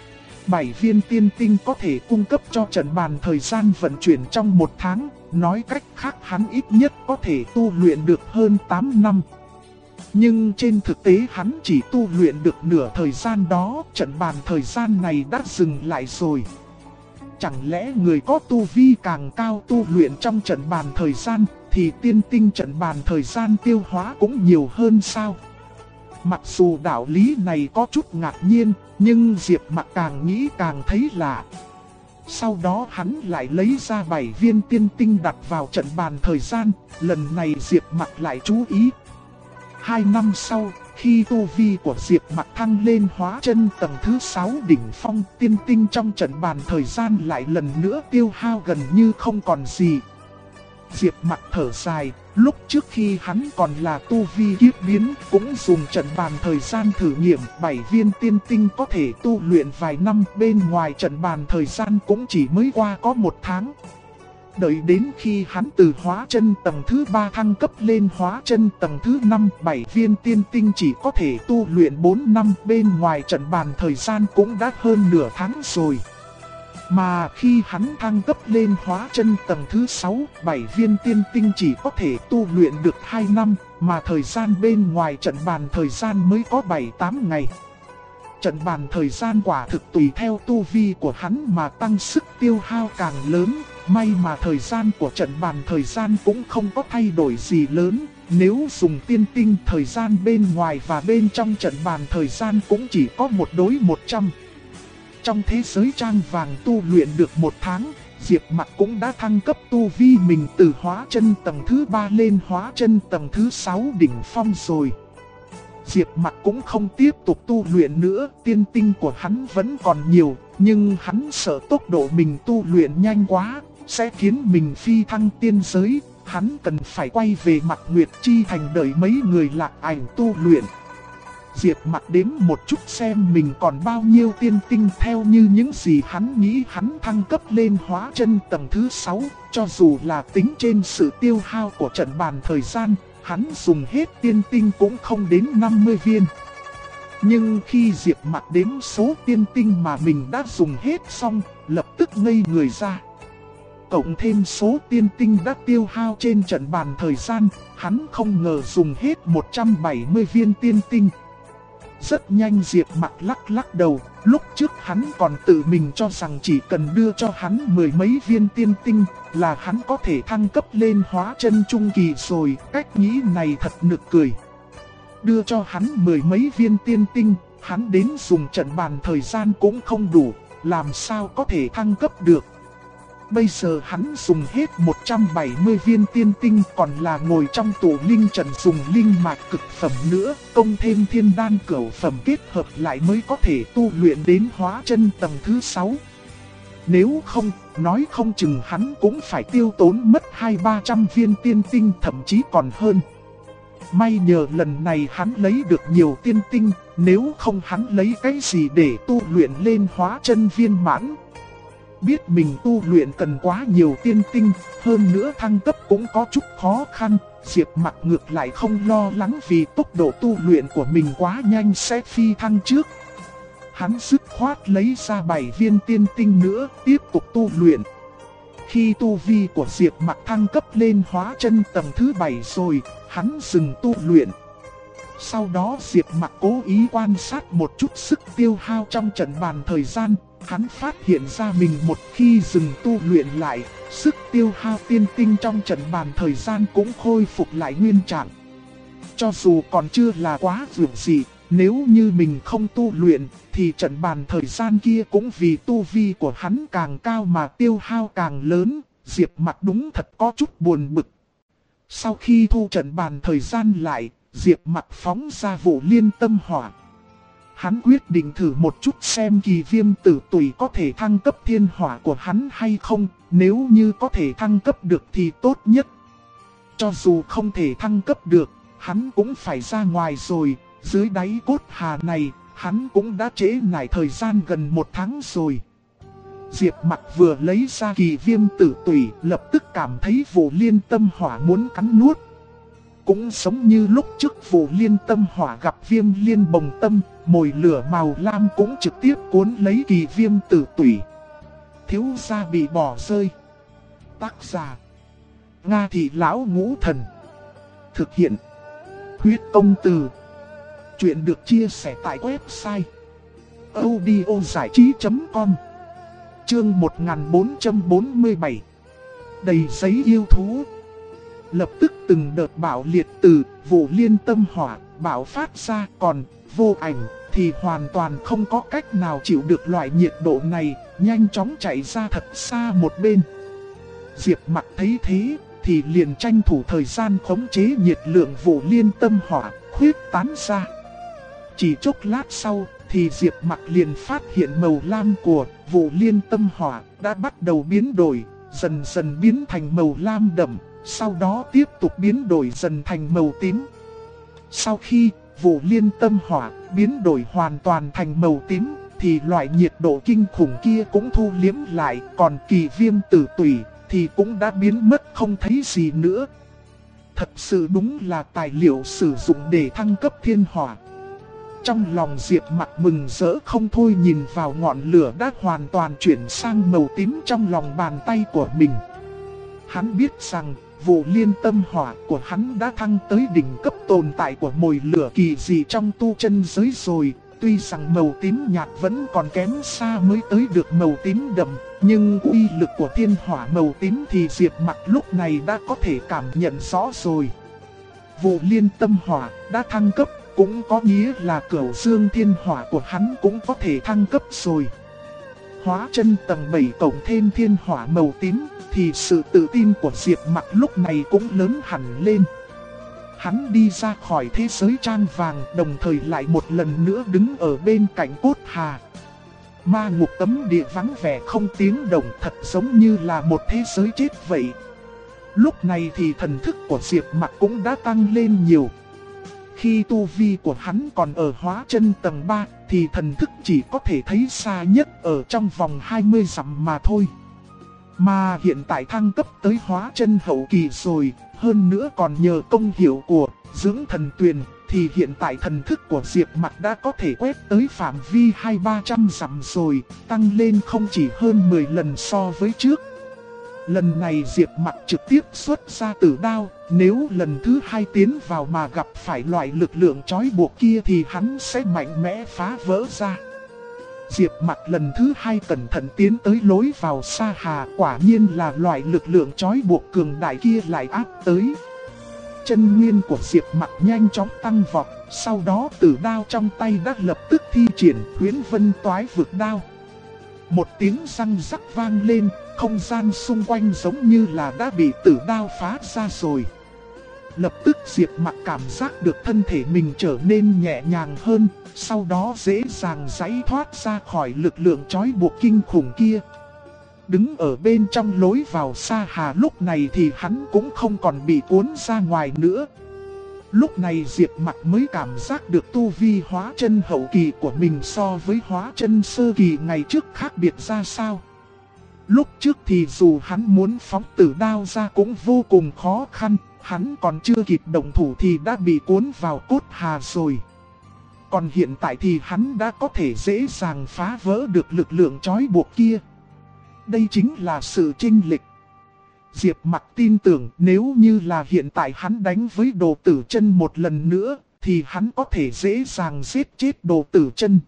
7 viên tiên tinh có thể cung cấp cho trận bàn thời gian vận chuyển trong 1 tháng, nói cách khác hắn ít nhất có thể tu luyện được hơn 8 năm. Nhưng trên thực tế hắn chỉ tu luyện được nửa thời gian đó, trận bàn thời gian này đã dừng lại rồi. Chẳng lẽ người có tu vi càng cao tu luyện trong trận bàn thời gian, thì tiên tinh trận bàn thời gian tiêu hóa cũng nhiều hơn sao? Mặc dù đạo lý này có chút ngạc nhiên, nhưng Diệp Mặc càng nghĩ càng thấy lạ. Sau đó hắn lại lấy ra 7 viên tiên tinh đặt vào trận bàn thời gian, lần này Diệp Mặc lại chú ý. 2 năm sau, khi tu vi của Diệp Mặc thăng lên hóa chân tầng thứ 6 đỉnh phong, tiên tinh trong trận bàn thời gian lại lần nữa tiêu hao gần như không còn gì. Diệp Mặc thở dài, lúc trước khi hắn còn là tu vi kiếp biến, cũng dùng trận bàn thời gian thử nghiệm 7 viên tiên tinh có thể tu luyện vài năm, bên ngoài trận bàn thời gian cũng chỉ mới qua có 1 tháng. Đợi đến khi hắn từ hóa chân tầng thứ 3 thăng cấp lên hóa chân tầng thứ 5, 7 viên tiên tinh chỉ có thể tu luyện 4 năm, bên ngoài trận bàn thời gian cũng đã hơn nửa tháng rồi. Mà khi hắn thăng cấp lên hóa chân tầng thứ 6, 7 viên tiên tinh chỉ có thể tu luyện được 2 năm, mà thời gian bên ngoài trận bàn thời gian mới có 7-8 ngày. Trận bàn thời gian quả thực tùy theo tu vi của hắn mà tăng sức tiêu hao càng lớn, may mà thời gian của trận bàn thời gian cũng không có thay đổi gì lớn, nếu dùng tiên tinh thời gian bên ngoài và bên trong trận bàn thời gian cũng chỉ có 1 đối 100. Trong thế giới trang vàng tu luyện được 1 tháng, Diệp Mặc cũng đã thăng cấp tu vi mình từ hóa chân tầng thứ 3 lên hóa chân tầng thứ 6 đỉnh phong rồi. Diệp Mặc cũng không tiếp tục tu luyện nữa, tiên tinh của hắn vẫn còn nhiều, nhưng hắn sợ tốc độ mình tu luyện nhanh quá, sẽ khiến mình phi thăng tiên giới, hắn cần phải quay về Mặt Nguyệt Chi Thành đợi mấy người Lạc Ảnh tu luyện. Diệp Mặc đếm một chút xem mình còn bao nhiêu tiên tinh, theo như những gì hắn nghĩ hắn thăng cấp lên hóa chân tầng thứ 6, cho dù là tính trên sự tiêu hao của trận bàn thời gian, hắn dùng hết tiên tinh cũng không đến 50 viên. Nhưng khi Diệp Mặc đếm số tiên tinh mà mình đã dùng hết xong, lập tức ngây người ra. Cộng thêm số tiên tinh đã tiêu hao trên trận bàn thời gian, hắn không ngờ dùng hết 170 viên tiên tinh. Rất nhanh Diệp Mặc lắc lắc đầu, lúc trước hắn còn tự mình cho rằng chỉ cần đưa cho hắn mười mấy viên tiên tinh là hắn có thể thăng cấp lên hóa chân trung kỳ rồi, cách nghĩ này thật nực cười. Đưa cho hắn mười mấy viên tiên tinh, hắn đến dùng trận bàn thời gian cũng không đủ, làm sao có thể thăng cấp được. Bây giờ hắn dùng hết 170 viên tiên tinh, còn là ngồi trong tủ linh trận dùng linh mạch cực phẩm nữa, công thêm thiên đan cửu phẩm kết hợp lại mới có thể tu luyện đến hóa chân tầng thứ 6. Nếu không, nói không chừng hắn cũng phải tiêu tốn mất 200-300 viên tiên tinh, thậm chí còn hơn. May nhờ lần này hắn lấy được nhiều tiên tinh, nếu không hắn lấy cái gì để tu luyện lên hóa chân viên mãn. Biết mình tu luyện cần quá nhiều tiên tinh, hơn nữa thăng cấp cũng có chút khó khăn, Diệp Mặc ngược lại không lo lắng vì tốc độ tu luyện của mình quá nhanh sẽ phi thăng trước. Hắn dứt khoát lấy ra 7 viên tiên tinh nữa, tiếp tục tu luyện. Khi tu vi của Diệp Mặc thăng cấp lên hóa chân tầng thứ 7 rồi, hắn dừng tu luyện. Sau đó Diệp Mặc cố ý quan sát một chút sức tiêu hao trong trận bàn thời gian. Hắn phát hiện ra mình một khi dừng tu luyện lại, sức tiêu hao tiên tinh trong trận bàn thời gian cũng khôi phục lại nguyên trạng. Cho dù còn chưa là quá vượt gì, nếu như mình không tu luyện, thì trận bàn thời gian kia cũng vì tu vi của hắn càng cao mà tiêu hao càng lớn. Diệp Mặc đúng thật có chút buồn bực. Sau khi thu trận bàn thời gian lại, Diệp Mặc phóng ra vụ liên tâm hỏa. Hắn quyết định thử một chút xem kỳ viêm tử tùy có thể thăng cấp thiên hỏa của hắn hay không, nếu như có thể thăng cấp được thì tốt nhất. Cho dù không thể thăng cấp được, hắn cũng phải ra ngoài rồi, dưới đáy cốt hà này, hắn cũng đã trễ nải thời gian gần 1 tháng rồi. Diệp Mặc vừa lấy ra kỳ viêm tử tùy, lập tức cảm thấy vụ liên tâm hỏa muốn cắn nuốt. Cũng giống như lúc trước vụ liên tâm hỏa gặp viêm liên bồng tâm, mồi lửa màu lam cũng trực tiếp cuốn lấy kỳ viêm tử tủy. Thiếu gia bị bỏ rơi. Tác giả: Nga Thị Lão Ngũ Thần. Thực hiện: Huyết Công Từ. Chuyện được chia sẻ tại website audiozảichí.com. Chương 1447. Đầy giấy yêu thú. Lập tức từng đợt bạo liệt từ vụ liên tâm hỏa bạo phát ra, còn vô ảnh thì hoàn toàn không có cách nào chịu được loại nhiệt độ này, nhanh chóng chạy ra thật xa một bên. Diệp Mặc thấy thế thì liền tranh thủ thời gian khống chế nhiệt lượng vụ liên tâm hỏa khuyết tán ra. Chỉ chốc lát sau thì Diệp Mặc liền phát hiện màu lam của vụ liên tâm hỏa đã bắt đầu biến đổi, dần dần biến thành màu lam đậm. Sau đó tiếp tục biến đổi dần thành màu tím. Sau khi vụ liên tâm hỏa biến đổi hoàn toàn thành màu tím, thì loại nhiệt độ kinh khủng kia cũng thu liếm lại. Còn kỳ viêm tử tủy thì cũng đã biến mất không thấy gì nữa. Thật sự đúng là tài liệu sử dụng để thăng cấp thiên hỏa. Trong lòng Diệp Mặc mừng rỡ không thôi, nhìn vào ngọn lửa đã hoàn toàn chuyển sang màu tím trong lòng bàn tay của mình. Hắn biết rằng vụ liên tâm hỏa của hắn đã thăng tới đỉnh cấp tồn tại của mồi lửa kỳ dị trong tu chân giới rồi. Tuy rằng màu tím nhạt vẫn còn kém xa mới tới được màu tím đậm, nhưng uy lực của thiên hỏa màu tím thì Diệp Mặc lúc này đã có thể cảm nhận rõ rồi. Vụ liên tâm hỏa đã thăng cấp, cũng có nghĩa là Cửu Dương thiên hỏa của hắn cũng có thể thăng cấp rồi. Hóa chân tầng 7 cộng thêm thiên hỏa màu tím, thì sự tự tin của Diệp Mặc lúc này cũng lớn hẳn lên. Hắn đi ra khỏi thế giới trang vàng, đồng thời lại một lần nữa đứng ở bên cạnh cốt hà. Ma ngục tấm địa vắng vẻ không tiếng động, thật giống như là một thế giới chết vậy. Lúc này thì thần thức của Diệp Mặc cũng đã tăng lên nhiều. Khi tu vi của hắn còn ở hóa chân tầng 3, thì thần thức chỉ có thể thấy xa nhất ở trong vòng 20 dặm mà thôi. Mà hiện tại thăng cấp tới hóa chân hậu kỳ rồi, Hơn nữa còn nhờ công hiệu của dưỡng thần tuyền, thì hiện tại thần thức của Diệp Mặc đã có thể quét tới phạm vi 200-300 dặm rồi, tăng lên không chỉ hơn 10 lần so với trước. Lần này Diệp Mặc trực tiếp xuất ra tử đao, nếu lần thứ hai tiến vào mà gặp phải loại lực lượng trói buộc kia thì hắn sẽ mạnh mẽ phá vỡ ra. Diệp Mặc lần thứ hai cẩn thận tiến tới lối vào Sa Hà, quả nhiên là loại lực lượng trói buộc cường đại kia lại áp tới. Chân nguyên của Diệp Mặc nhanh chóng tăng vọt, sau đó tử đao trong tay đã lập tức thi triển Huyễn Vân Toái Vực Đao. Một tiếng răng rắc vang lên, không gian xung quanh giống như là đã bị tử đao phá ra rồi. Lập tức Diệp Mặc cảm giác được thân thể mình trở nên nhẹ nhàng hơn, sau đó dễ dàng giãy thoát ra khỏi lực lượng trói buộc kinh khủng kia. Đứng ở bên trong lối vào Sa Hà lúc này thì hắn cũng không còn bị cuốn ra ngoài nữa. Lúc này Diệp Mặc mới cảm giác được tu vi hóa chân hậu kỳ của mình so với hóa chân sơ kỳ ngày trước khác biệt ra sao. Lúc trước thì dù hắn muốn phóng tử đao ra cũng vô cùng khó khăn, hắn còn chưa kịp động thủ thì đã bị cuốn vào cốt hà rồi. Còn hiện tại thì hắn đã có thể dễ dàng phá vỡ được lực lượng trói buộc kia. Đây chính là sự chênh lệch. Diệp Mặc tin tưởng nếu như là hiện tại hắn đánh với Đồ Tử Chân một lần nữa, thì hắn có thể dễ dàng giết chết Đồ Tử Chân.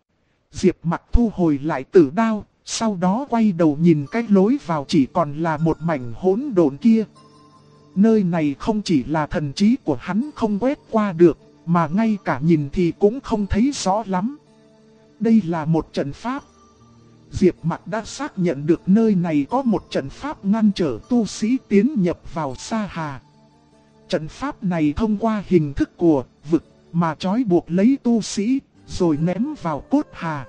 Diệp Mặc thu hồi lại tử đao, sau đó quay đầu nhìn cái lối vào chỉ còn là một mảnh hỗn độn kia. Nơi này không chỉ là thần trí của hắn không quét qua được, mà ngay cả nhìn thì cũng không thấy rõ lắm. Đây là một trận pháp. Diệp Mặc đã xác nhận được nơi này có một trận pháp ngăn trở tu sĩ tiến nhập vào Sa Hà. Trận pháp này thông qua hình thức của vực mà trói buộc lấy tu sĩ, rồi ném vào cốt hà.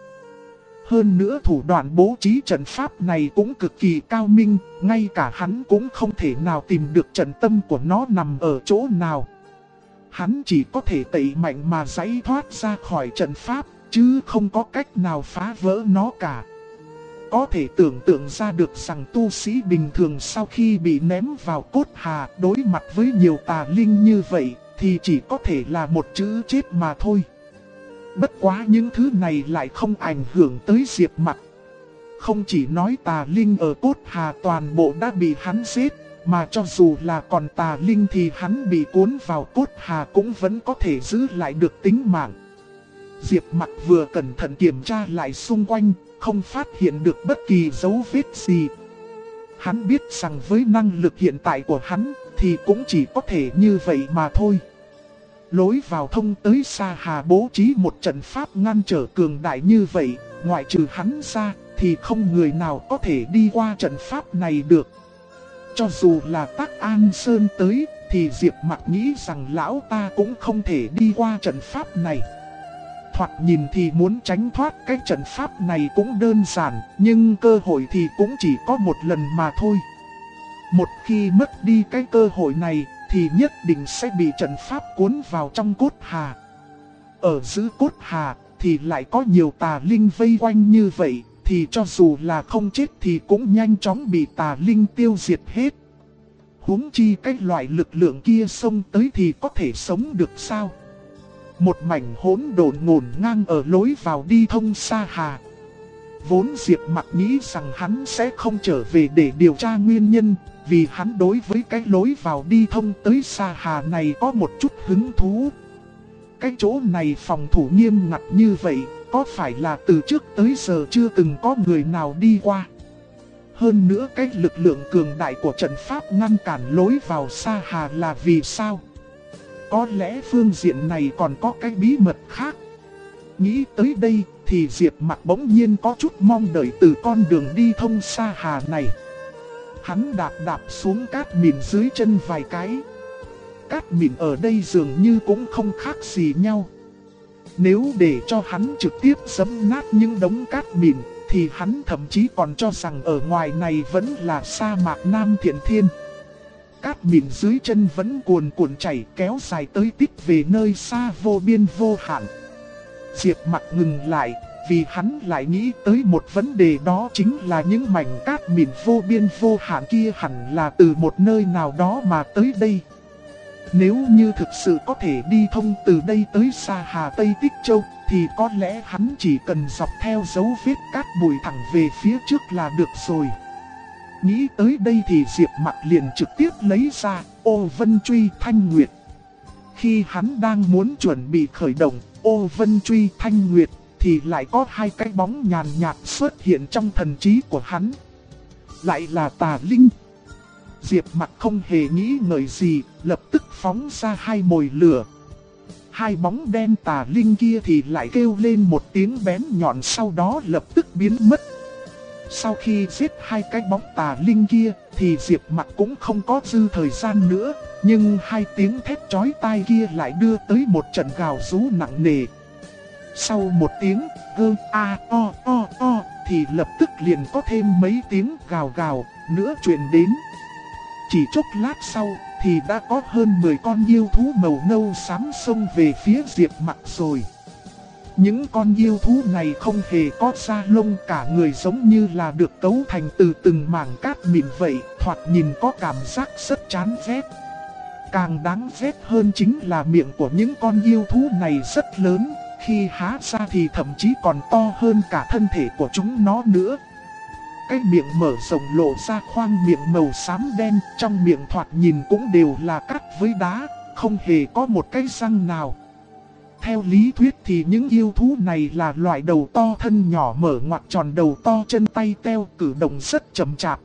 Hơn nữa thủ đoạn bố trí trận pháp này cũng cực kỳ cao minh, ngay cả hắn cũng không thể nào tìm được trận tâm của nó nằm ở chỗ nào. Hắn chỉ có thể tẩy mạnh mà giãy thoát ra khỏi trận pháp, chứ không có cách nào phá vỡ nó cả. Có thể tưởng tượng ra được rằng tu sĩ bình thường sau khi bị ném vào cốt hà đối mặt với nhiều tà linh như vậy thì chỉ có thể là một chữ chết mà thôi. Bất quá những thứ này lại không ảnh hưởng tới Diệp Mặc. Không chỉ nói tà linh ở cốt hà toàn bộ đã bị hắn giết, mà cho dù là còn tà linh thì hắn bị cuốn vào cốt hà cũng vẫn có thể giữ lại được tính mạng. Diệp Mặc vừa cẩn thận kiểm tra lại xung quanh, không phát hiện được bất kỳ dấu vết gì. Hắn biết rằng với năng lực hiện tại của hắn thì cũng chỉ có thể như vậy mà thôi. Lối vào thông tới Sa Hà bố trí một trận pháp ngăn trở cường đại như vậy, ngoại trừ hắn ra thì không người nào có thể đi qua trận pháp này được. Cho dù là Tắc An Sơn tới thì Diệp Mặc nghĩ rằng lão ta cũng không thể đi qua trận pháp này. Thoạt nhìn thì muốn tránh thoát cái trận pháp này cũng đơn giản, nhưng cơ hội thì cũng chỉ có một lần mà thôi. Một khi mất đi cái cơ hội này thì nhất định sẽ bị trận pháp cuốn vào trong cốt hà. Ở giữa cốt hà thì lại có nhiều tà linh vây quanh như vậy, thì cho dù là không chết thì cũng nhanh chóng bị tà linh tiêu diệt hết. Huống chi cái loại lực lượng kia xông tới thì có thể sống được sao? Một mảnh hỗn độn ngổn ngang ở lối vào đi thông Sa Hà. Vốn Diệp Mặc nghĩ rằng hắn sẽ không trở về để điều tra nguyên nhân, vì hắn đối với cái lối vào đi thông tới Sa Hà này có một chút hứng thú. Cái chỗ này phòng thủ nghiêm ngặt như vậy, có phải là từ trước tới giờ chưa từng có người nào đi qua? Hơn nữa cái lực lượng cường đại của trận pháp ngăn cản lối vào Sa Hà là vì sao? Có lẽ phương diện này còn có cái bí mật khác. Nghĩ tới đây thì Diệp Mặc bỗng nhiên có chút mong đợi từ con đường đi thông Sa Hà này. Hắn đạp xuống cát mịn dưới chân vài cái. Cát mịn ở đây dường như cũng không khác gì nhau. Nếu để cho hắn trực tiếp giẫm nát những đống cát mịn thì hắn thậm chí còn cho rằng ở ngoài này vẫn là sa mạc Nam Thiện Thiên. Cát mịn dưới chân vẫn cuồn cuộn chảy kéo dài tới tít về nơi xa vô biên vô hạn. Diệp Mặc ngừng lại, vì hắn lại nghĩ tới một vấn đề, đó chính là những mảnh cát mịn vô biên vô hạn kia hẳn là từ một nơi nào đó mà tới đây. Nếu như thực sự có thể đi thông từ đây tới Sa Hà Tây Tích Châu, thì có lẽ hắn chỉ cần dọc theo dấu vết cát bụi thẳng về phía trước là được rồi. Nghĩ tới đây thì Diệp Mặc liền trực tiếp lấy ra Ô Vân Truy Thanh Nguyệt. Khi hắn đang muốn chuẩn bị khởi động Ô Vân Truy Thanh Nguyệt, thì lại có hai cái bóng nhàn nhạt xuất hiện trong thần trí của hắn. Lại là Tà Linh. Diệp Mặc không hề nghĩ ngợi gì, lập tức phóng ra hai mồi lửa. Hai bóng đen Tà Linh kia thì lại kêu lên một tiếng bén nhọn, sau đó lập tức biến mất. Sau khi giết hai cái bóng Tà Linh kia thì Diệp Mặc cũng không có dư thời gian nữa, nhưng hai tiếng thét chói tai kia lại đưa tới một trận gào rú nặng nề. Sau một tiếng gơ a o thì lập tức liền có thêm mấy tiếng gào gào nữa truyền đến. Chỉ chốc lát sau thì đã có hơn 10 con yêu thú màu nâu xám xông về phía Diệp Mặc rồi. Những con yêu thú này không hề có da lông, cả người giống như là được cấu thành từ từng mảng cát mịn vậy, thoạt nhìn có cảm giác rất chán ghét. Càng đáng ghét hơn chính là miệng của những con yêu thú này rất lớn, khi há ra thì thậm chí còn to hơn cả thân thể của chúng nó nữa. Cái miệng mở rộng lộ ra khoang miệng màu xám đen, trong miệng thoạt nhìn cũng đều là cát với đá, không hề có một cái răng nào. Theo lý thuyết thì những yêu thú này là loại đầu to thân nhỏ mở ngoặt tròn đầu to chân tay teo, cử động rất chậm chạp.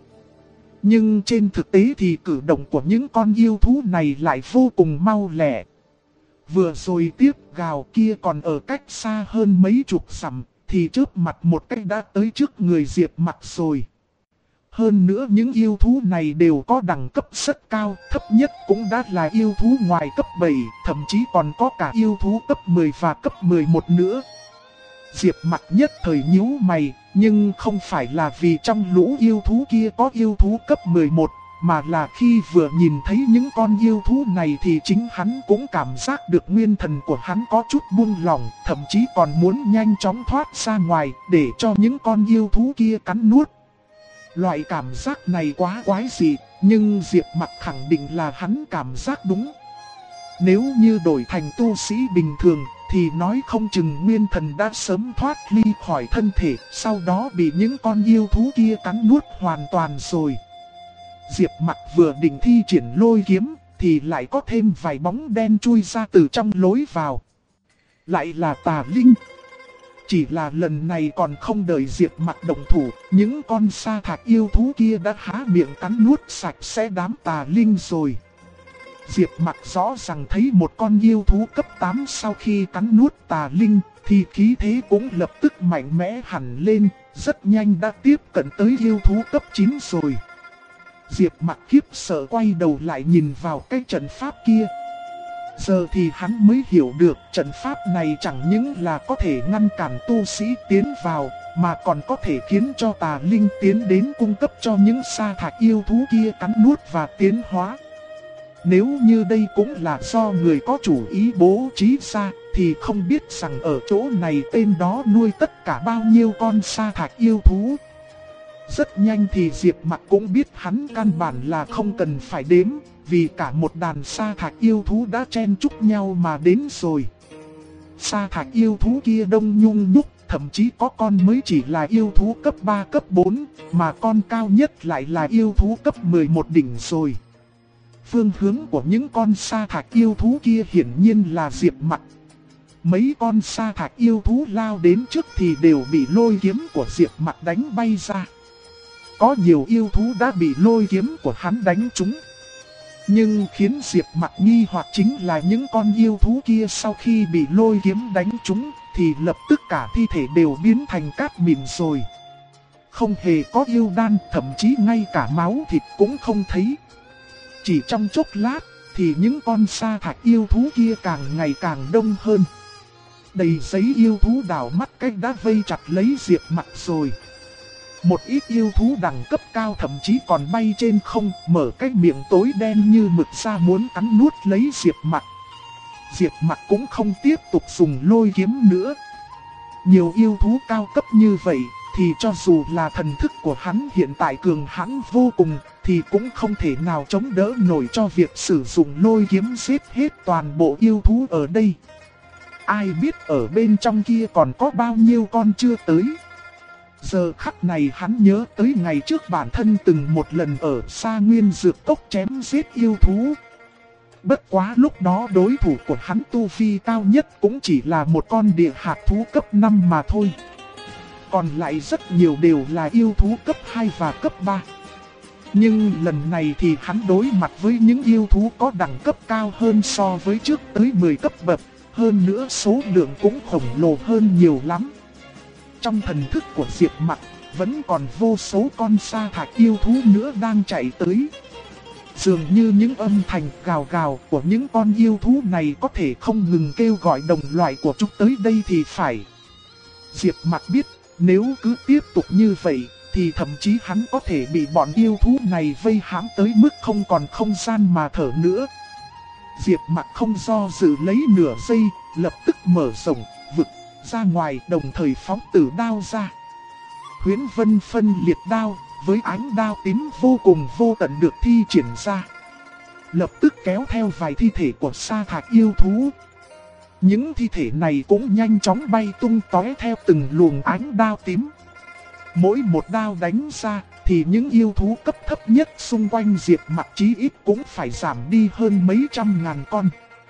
Nhưng trên thực tế thì cử động của những con yêu thú này lại vô cùng mau lẹ. Vừa rồi tiếp gào kia còn ở cách xa hơn mấy chục dặm, thì chớp mặt một cách đã tới trước người Diệp Mặc rồi. Hơn nữa những yêu thú này đều có đẳng cấp rất cao, thấp nhất cũng đã là yêu thú ngoài cấp 7, thậm chí còn có cả yêu thú cấp 10 và cấp 11 nữa. Diệp Mặc nhất thời nhíu mày, nhưng không phải là vì trong lũ yêu thú kia có yêu thú cấp 11, mà là khi vừa nhìn thấy những con yêu thú này thì chính hắn cũng cảm giác được nguyên thần của hắn có chút buông lỏng, thậm chí còn muốn nhanh chóng thoát ra ngoài để cho những con yêu thú kia cắn nuốt. Loại cảm giác này quá quái dị, nhưng Diệp Mặc khẳng định là hắn cảm giác đúng. Nếu như đổi thành tu sĩ bình thường thì nói không chừng nguyên thần đã sớm thoát ly khỏi thân thể, sau đó bị những con yêu thú kia cắn nuốt hoàn toàn rồi. Diệp Mặc vừa định thi triển lôi kiếm thì lại có thêm vài bóng đen chui ra từ trong lối vào. Lại là Tà Linh. Chỉ là lần này còn không đợi Diệp Mặc động thủ, những con sa thạch yêu thú kia đã há miệng cắn nuốt sạch sẽ đám Tà Linh rồi. Diệp Mặc rõ ràng thấy một con yêu thú cấp 8 sau khi cắn nuốt Tà Linh thì khí thế cũng lập tức mạnh mẽ hẳn lên, rất nhanh đã tiếp cận tới yêu thú cấp 9 rồi. Diệp Mặc khiếp sợ quay đầu lại nhìn vào cái trận pháp kia. Giờ thì hắn mới hiểu được trận pháp này chẳng những là có thể ngăn cản tu sĩ tiến vào, mà còn có thể khiến cho Tà Linh tiến đến cung cấp cho những sa thạch yêu thú kia cắn nuốt và tiến hóa. Nếu như đây cũng là do người có chủ ý bố trí ra, thì không biết rằng ở chỗ này tên đó nuôi tất cả bao nhiêu con sa thạch yêu thú. Rất nhanh thì Diệp Mặc cũng biết hắn căn bản là không cần phải đếm, vì cả một đàn sa thạch yêu thú đã chen chúc nhau mà đến rồi. Sa thạch yêu thú kia đông nhung nhúc, thậm chí có con mới chỉ là yêu thú cấp 3 cấp 4, mà con cao nhất lại là yêu thú cấp 11 đỉnh rồi. Phương hướng của những con sa thạch yêu thú kia hiển nhiên là Diệp Mặc. Mấy con sa thạch yêu thú lao đến trước thì đều bị lôi kiếm của Diệp Mặc đánh bay ra. Có nhiều yêu thú đã bị lôi kiếm của hắn đánh trúng. Nhưng khiến Diệp Mặc nghi hoặc chính là những con yêu thú kia sau khi bị lôi kiếm đánh trúng thì lập tức cả thi thể đều biến thành cát mịn rồi. Không hề có yêu đan, thậm chí ngay cả máu thịt cũng không thấy. Chỉ trong chốc lát thì những con sa thạch yêu thú kia càng ngày càng đông hơn. Đầy giấy yêu thú đảo mắt cách đã vây chặt lấy Diệp Mặc rồi. Một ít yêu thú đẳng cấp cao thậm chí còn bay trên không, mở cái miệng tối đen như mực ra muốn cắn nuốt lấy Diệp Mặc. Diệp Mặc cũng không tiếp tục dùng lôi kiếm nữa. nhiều yêu thú cao cấp như vậy, thì cho dù là thần thức của hắn hiện tại cường hãn vô cùng, thì cũng không thể nào chống đỡ nổi cho việc sử dụng lôi kiếm giết hết toàn bộ yêu thú ở đây. Ai biết ở bên trong kia còn có bao nhiêu con chưa tới. Giờ khắc này hắn nhớ tới ngày trước bản thân từng một lần ở Sa Nguyên Dược Cốc chém giết yêu thú. Bất quá lúc đó đối thủ của hắn tu vi cao nhất cũng chỉ là một con địa hạt thú cấp 5 mà thôi. Còn lại rất nhiều đều là yêu thú cấp 2 và cấp 3. Nhưng lần này thì hắn đối mặt với những yêu thú có đẳng cấp cao hơn so với trước tới 10 cấp bậc. Hơn nữa số lượng cũng khổng lồ hơn nhiều lắm. Trong thần thức của Diệp Mặc vẫn còn vô số con sa thạch yêu thú nữa đang chạy tới. Dường như những âm thanh gào gào của những con yêu thú này có thể không ngừng kêu gọi đồng loại của chúng tới đây thì phải. Diệp Mặc biết nếu cứ tiếp tục như vậy thì thậm chí hắn có thể bị bọn yêu thú này vây hãm tới mức không còn không gian mà thở nữa. Diệp Mặc không do dự lấy nửa giây, lập tức mở rộng vực ra ngoài, đồng thời phóng tử đao ra. Huyễn Vân phân liệt đao với ánh đao tím vô cùng vô tận được thi triển ra, lập tức kéo theo vài thi thể của sa thạch yêu thú. Những thi thể này cũng nhanh chóng bay tung tóe theo từng luồng ánh đao tím. Mỗi một đao đánh ra thì những yêu thú cấp thấp nhất xung quanh Diệp Mặc chí ít cũng phải giảm đi hơn mấy trăm ngàn con.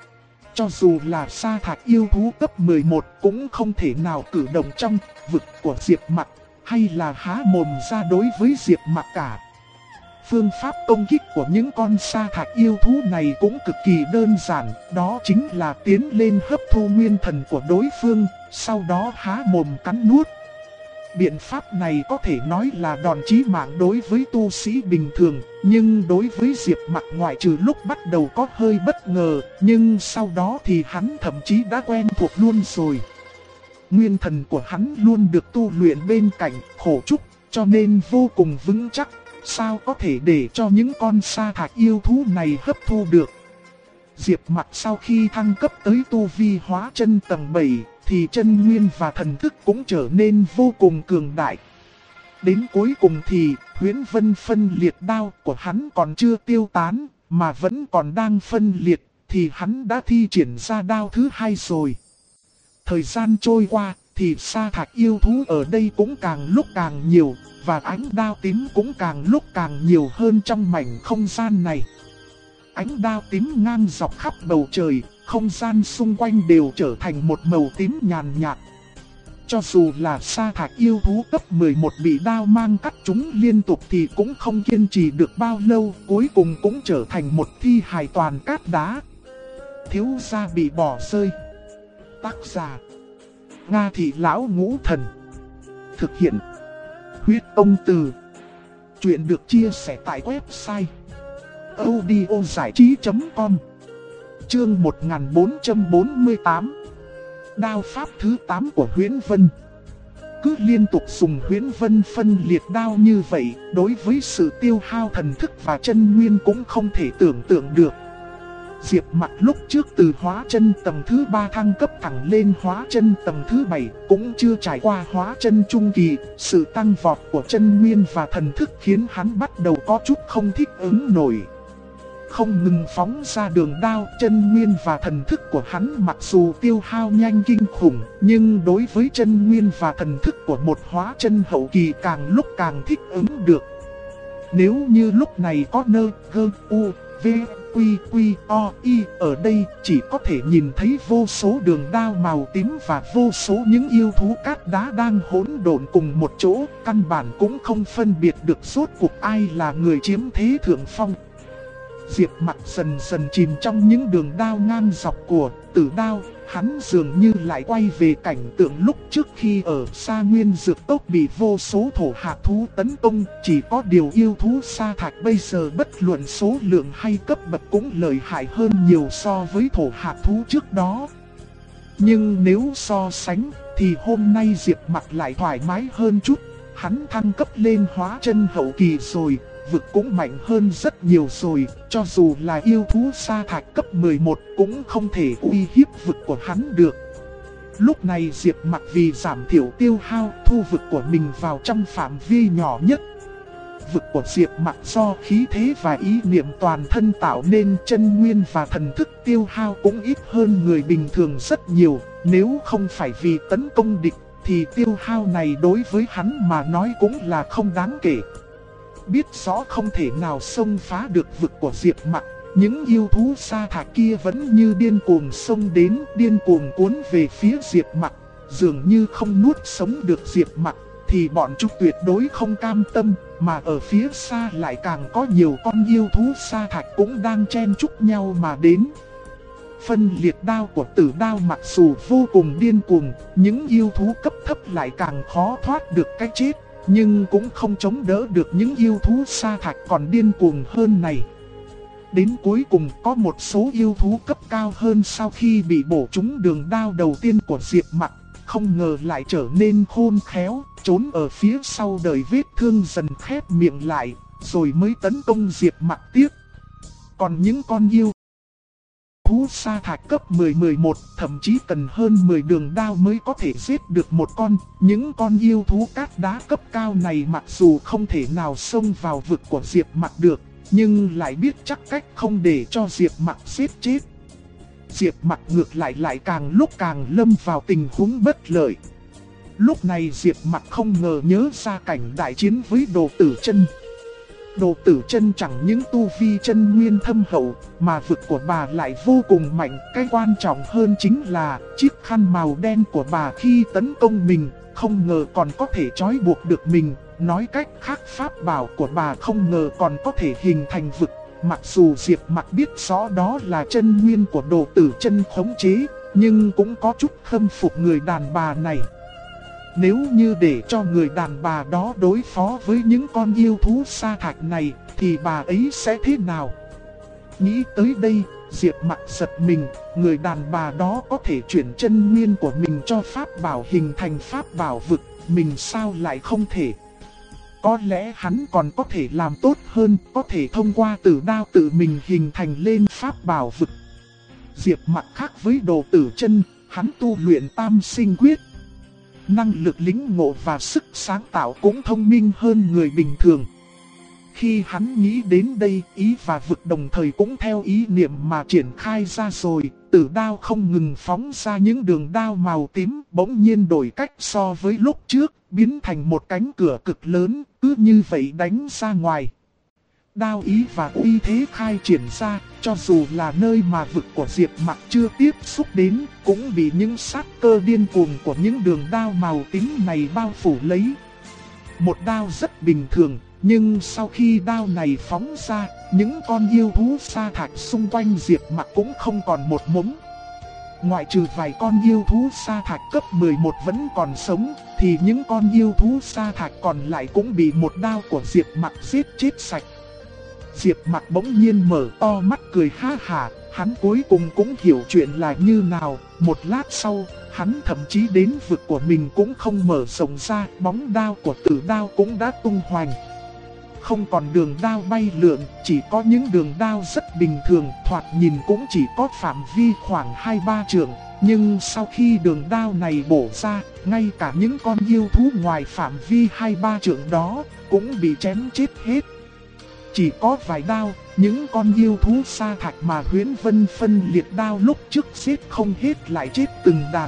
Cho dù là sa thạch yêu thú cấp 11 cũng không thể nào cử động trong vực của Diệp Mặc, hay là há mồm ra đối với Diệp Mặc cả. Phương pháp công kích của những con sa thạch yêu thú này cũng cực kỳ đơn giản, đó chính là tiến lên hấp thu nguyên thần của đối phương, sau đó há mồm cắn nuốt. Biện pháp này có thể nói là đòn chí mạng đối với tu sĩ bình thường, nhưng đối với Diệp Mặc ngoại trừ lúc bắt đầu có hơi bất ngờ, nhưng sau đó thì hắn thậm chí đã quen thuộc luôn rồi. Nguyên thần của hắn luôn được tu luyện bên cạnh khổ trúc, cho nên vô cùng vững chắc, sao có thể để cho những con sa thạch yêu thú này hấp thu được. Diệp Mặc sau khi thăng cấp tới tu vi hóa chân tầng 7, thì chân nguyên và thần thức cũng trở nên vô cùng cường đại. Đến cuối cùng thì Huyễn Vân phân liệt đao của hắn còn chưa tiêu tán, mà vẫn còn đang phân liệt, thì hắn đã thi triển ra đao thứ hai rồi. Thời gian trôi qua, thì sa thạch yêu thú ở đây cũng càng lúc càng nhiều, và ánh đao tím cũng càng lúc càng nhiều hơn trong mảnh không gian này. Ánh đao tím ngang dọc khắp bầu trời, không gian xung quanh đều trở thành một màu tím nhàn nhạt. Cho dù là sa thạch yêu thú cấp 11 bị đao mang cắt chúng liên tục thì cũng không kiên trì được bao lâu, cuối cùng cũng trở thành một thi hài toàn cát đá. Thiếu gia bị bỏ rơi. Tác giả: Nga Thị Lão Ngũ Thần. Thực hiện: Huyết Ông Từ. Chuyện được chia sẻ tại website audiozảichí.com. Chương 1448. Đao pháp thứ 8 của Huyễn Vân. Cứ liên tục dùng Huyễn Vân phân liệt đao như vậy, đối với sự tiêu hao thần thức và chân nguyên cũng không thể tưởng tượng được. Diệp Mặc lúc trước từ hóa chân tầng thứ 3 thăng cấp thẳng lên hóa chân tầng thứ 7, cũng chưa trải qua hóa chân trung kỳ, sự tăng vọt của chân nguyên và thần thức khiến hắn bắt đầu có chút không thích ứng nổi. Không ngừng phóng ra đường đao, chân nguyên và thần thức của hắn mặc dù tiêu hao nhanh kinh khủng, nhưng đối với chân nguyên và thần thức của một hóa chân hậu kỳ càng lúc càng thích ứng được. Nếu như lúc này có nơ, gơ, u, v, quy, quy, o, y ở đây, chỉ có thể nhìn thấy vô số đường đao màu tím và vô số những yêu thú cát đá đang hỗn độn cùng một chỗ, căn bản cũng không phân biệt được rốt cuộc ai là người chiếm thế thượng phong. Diệp Mặc dần dần chìm trong những đường đao ngang dọc của tử đao, hắn dường như lại quay về cảnh tượng lúc trước khi ở Sa Nguyên Dược Cốc bị vô số thổ hạt thú tấn công, chỉ có điều yêu thú sa thạch bây giờ bất luận số lượng hay cấp bậc cũng lợi hại hơn nhiều so với thổ hạt thú trước đó. Nhưng nếu so sánh thì hôm nay Diệp Mặc lại thoải mái hơn chút, hắn thăng cấp lên hóa chân hậu kỳ rồi. Vực cũng mạnh hơn rất nhiều rồi, cho dù là yêu thú sa thạch cấp 11 cũng không thể uy hiếp vực của hắn được. Lúc này Diệp Mặc vì giảm thiểu tiêu hao thu vực của mình vào trong phạm vi nhỏ nhất. Vực của Diệp Mặc do khí thế và ý niệm toàn thân tạo nên, chân nguyên và thần thức tiêu hao cũng ít hơn người bình thường rất nhiều. Nếu không phải vì tấn công địch thì tiêu hao này đối với hắn mà nói cũng là không đáng kể. Biết rõ không thể nào xông phá được vực của Diệp Mặc, những yêu thú sa thạch kia vẫn như điên cuồng xông đến, điên cuồng cuốn về phía Diệp Mặc, dường như không nuốt sống được Diệp Mặc, thì bọn chúng tuyệt đối không cam tâm, mà ở phía xa lại càng có nhiều con yêu thú sa thạch cũng đang chen chúc nhau mà đến. Phân liệt đao của Tử Đao mặc dù vô cùng điên cuồng, những yêu thú cấp thấp lại càng khó thoát được cái chết, nhưng cũng không chống đỡ được những yêu thú sa thạch còn điên cuồng hơn này. Đến cuối cùng có một số yêu thú cấp cao hơn sau khi bị bổ trúng đường đao đầu tiên của Diệp Mặc, không ngờ lại trở nên khôn khéo, trốn ở phía sau đợi vết thương dần khép miệng lại, rồi mới tấn công Diệp Mặc tiếp. Còn những con yêu thú sa thạch cấp 10-11, thậm chí cần hơn 10 đường đao mới có thể giết được một con. Những con yêu thú cát đá cấp cao này mặc dù không thể nào xông vào vực của Diệp Mặc được, nhưng lại biết chắc cách không để cho Diệp Mặc giết chết. Diệp Mặc ngược lại càng lúc càng lâm vào tình huống bất lợi. Lúc này Diệp Mặc không ngờ nhớ ra cảnh đại chiến với Đồ Tử Chân. Đồ Tử Chân chẳng những tu vi chân nguyên thâm hậu, mà vực của bà lại vô cùng mạnh. Cái quan trọng hơn chính là chiếc khăn màu đen của bà khi tấn công mình, không ngờ còn có thể trói buộc được mình. Nói cách khác, pháp bảo của bà không ngờ còn có thể hình thành vực. Mặc dù Diệp Mặc biết rõ đó là chân nguyên của Đồ Tử Chân khống chế, nhưng cũng có chút khâm phục người đàn bà này. Nếu như để cho người đàn bà đó đối phó với những con yêu thú sa thạch này, thì bà ấy sẽ thế nào? Nghĩ tới đây, Diệp Mặc giật mình, người đàn bà đó có thể chuyển chân nguyên của mình cho pháp bảo hình thành pháp bảo vực, mình sao lại không thể? Có lẽ hắn còn có thể làm tốt hơn, có thể thông qua Tử Đao tự mình hình thành lên pháp bảo vực. Diệp Mặc khác với Đồ Tử Chân, hắn tu luyện Tam Sinh Quyết. Năng lực lĩnh ngộ và sức sáng tạo cũng thông minh hơn người bình thường. Khi hắn nghĩ đến đây, ý và vực đồng thời cũng theo ý niệm mà triển khai ra rồi. Tử đao không ngừng phóng ra những đường đao màu tím, bỗng nhiên đổi cách so với lúc trước, biến thành một cánh cửa cực lớn, cứ như vậy đánh ra ngoài. Đao ý và uy thế khai triển ra, cho dù là nơi mà vực của Diệp Mặc chưa tiếp xúc đến, cũng bị những sát cơ điên cuồng của những đường đao màu tím này bao phủ lấy. Một đao rất bình thường, nhưng sau khi đao này phóng ra, những con yêu thú sa thạch xung quanh Diệp Mặc cũng không còn một mống. Ngoại trừ vài con yêu thú sa thạch cấp 11 vẫn còn sống, thì những con yêu thú sa thạch còn lại cũng bị một đao của Diệp Mặc giết chết sạch. Diệp Mặc bỗng nhiên mở to mắt cười ha hả, hắn cuối cùng cũng hiểu chuyện là như nào. Một lát sau, hắn thậm chí đến vực của mình cũng không mở rộng ra, bóng đao của Tử Đao cũng đã tung hoành. Không còn đường đao bay lượn, chỉ có những đường đao rất bình thường, thoạt nhìn cũng chỉ có phạm vi khoảng 2-3 trượng. Nhưng sau khi đường đao này bổ ra, ngay cả những con yêu thú ngoài phạm vi 2-3 trượng đó cũng bị chém chết hết. Chỉ có vài đao, những con yêu thú sa thạch mà Huyễn Vân phân liệt đao lúc trước giết không hết lại chết từng đàn.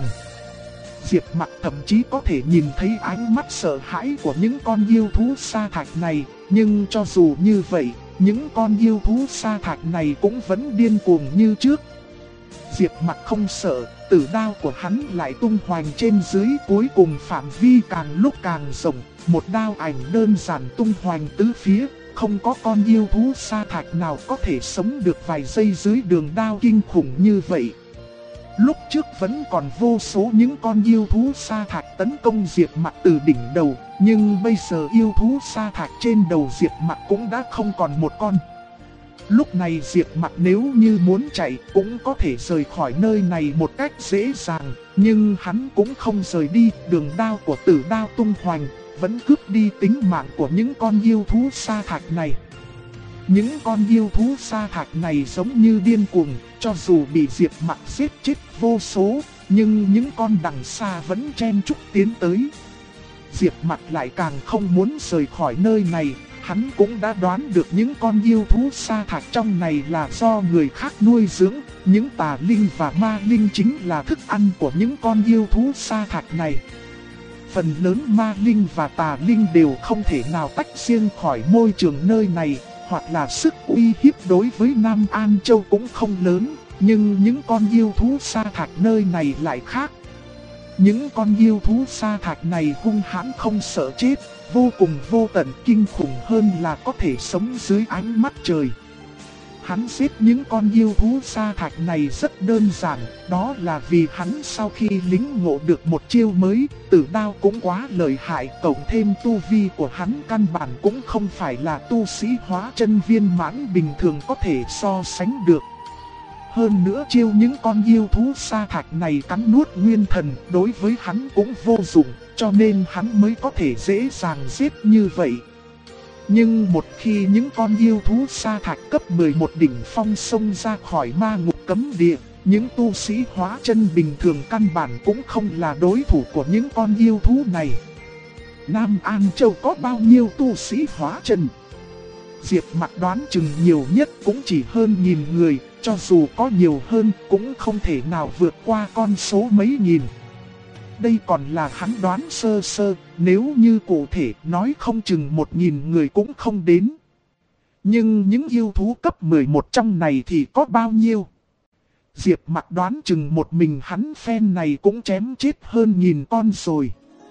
Diệp Mặc thậm chí có thể nhìn thấy ánh mắt sợ hãi của những con yêu thú sa thạch này, nhưng cho dù như vậy, những con yêu thú sa thạch này cũng vẫn điên cuồng như trước. Diệp Mặc không sợ, tử đao của hắn lại tung hoành trên dưới, cuối cùng phạm vi càng lúc càng rộng, một đao ảnh đơn giản tung hoành tứ phía. Không có con yêu thú sa thạch nào có thể sống được vài giây dưới đường đao kinh khủng như vậy. Lúc trước vẫn còn vô số những con yêu thú sa thạch tấn công Diệp Mặc từ đỉnh đầu, nhưng bây giờ yêu thú sa thạch trên đầu Diệp Mặc cũng đã không còn một con. Lúc này Diệp Mặc nếu như muốn chạy cũng có thể rời khỏi nơi này một cách dễ dàng, nhưng hắn cũng không rời đi. Đường đao của Tử Đao tung hoành vẫn cướp đi tính mạng của những con yêu thú sa thạch này. Những con yêu thú sa thạch này giống như điên cuồng, cho dù bị Diệp Mặc giết chết vô số, nhưng những con đằng xa vẫn chen chúc tiến tới. Diệp Mặc lại càng không muốn rời khỏi nơi này, hắn cũng đã đoán được những con yêu thú sa thạch trong này là do người khác nuôi dưỡng, những tà linh và ma linh chính là thức ăn của những con yêu thú sa thạch này. Phần lớn ma linh và tà linh đều không thể nào tách riêng khỏi môi trường nơi này, hoặc là sức uy hiếp đối với Nam An Châu cũng không lớn, nhưng những con yêu thú sa thạch nơi này lại khác. Những con yêu thú sa thạch này hung hãn không sợ chết, vô cùng vô tận, kinh khủng hơn là có thể sống dưới ánh mắt trời. Hắn giết những con yêu thú sa thạch này rất đơn giản, đó là vì hắn sau khi lĩnh ngộ được một chiêu mới, tử đao cũng quá lợi hại, cộng thêm tu vi của hắn căn bản cũng không phải là tu sĩ hóa chân viên mãn bình thường có thể so sánh được. Hơn nữa chiêu những con yêu thú sa thạch này cắn nuốt nguyên thần đối với hắn cũng vô dụng, cho nên hắn mới có thể dễ dàng giết như vậy. Nhưng một khi những con yêu thú sa thạch cấp 11 đỉnh phong xông ra khỏi ma ngục cấm địa, những tu sĩ hóa chân bình thường căn bản cũng không là đối thủ của những con yêu thú này. Nam An Châu có bao nhiêu tu sĩ hóa chân? Diệp Mặc đoán chừng nhiều nhất cũng chỉ hơn 1000 người, cho dù có nhiều hơn cũng không thể nào vượt qua con số mấy nghìn. Đây còn là hắn đoán sơ sơ, nếu như cụ thể nói không chừng 1000 người cũng không đến. Nhưng những yêu thú cấp 11 trong này thì có bao nhiêu? Diệp Mặc đoán chừng một mình hắn phen này cũng chém chết hơn 1000 con rồi.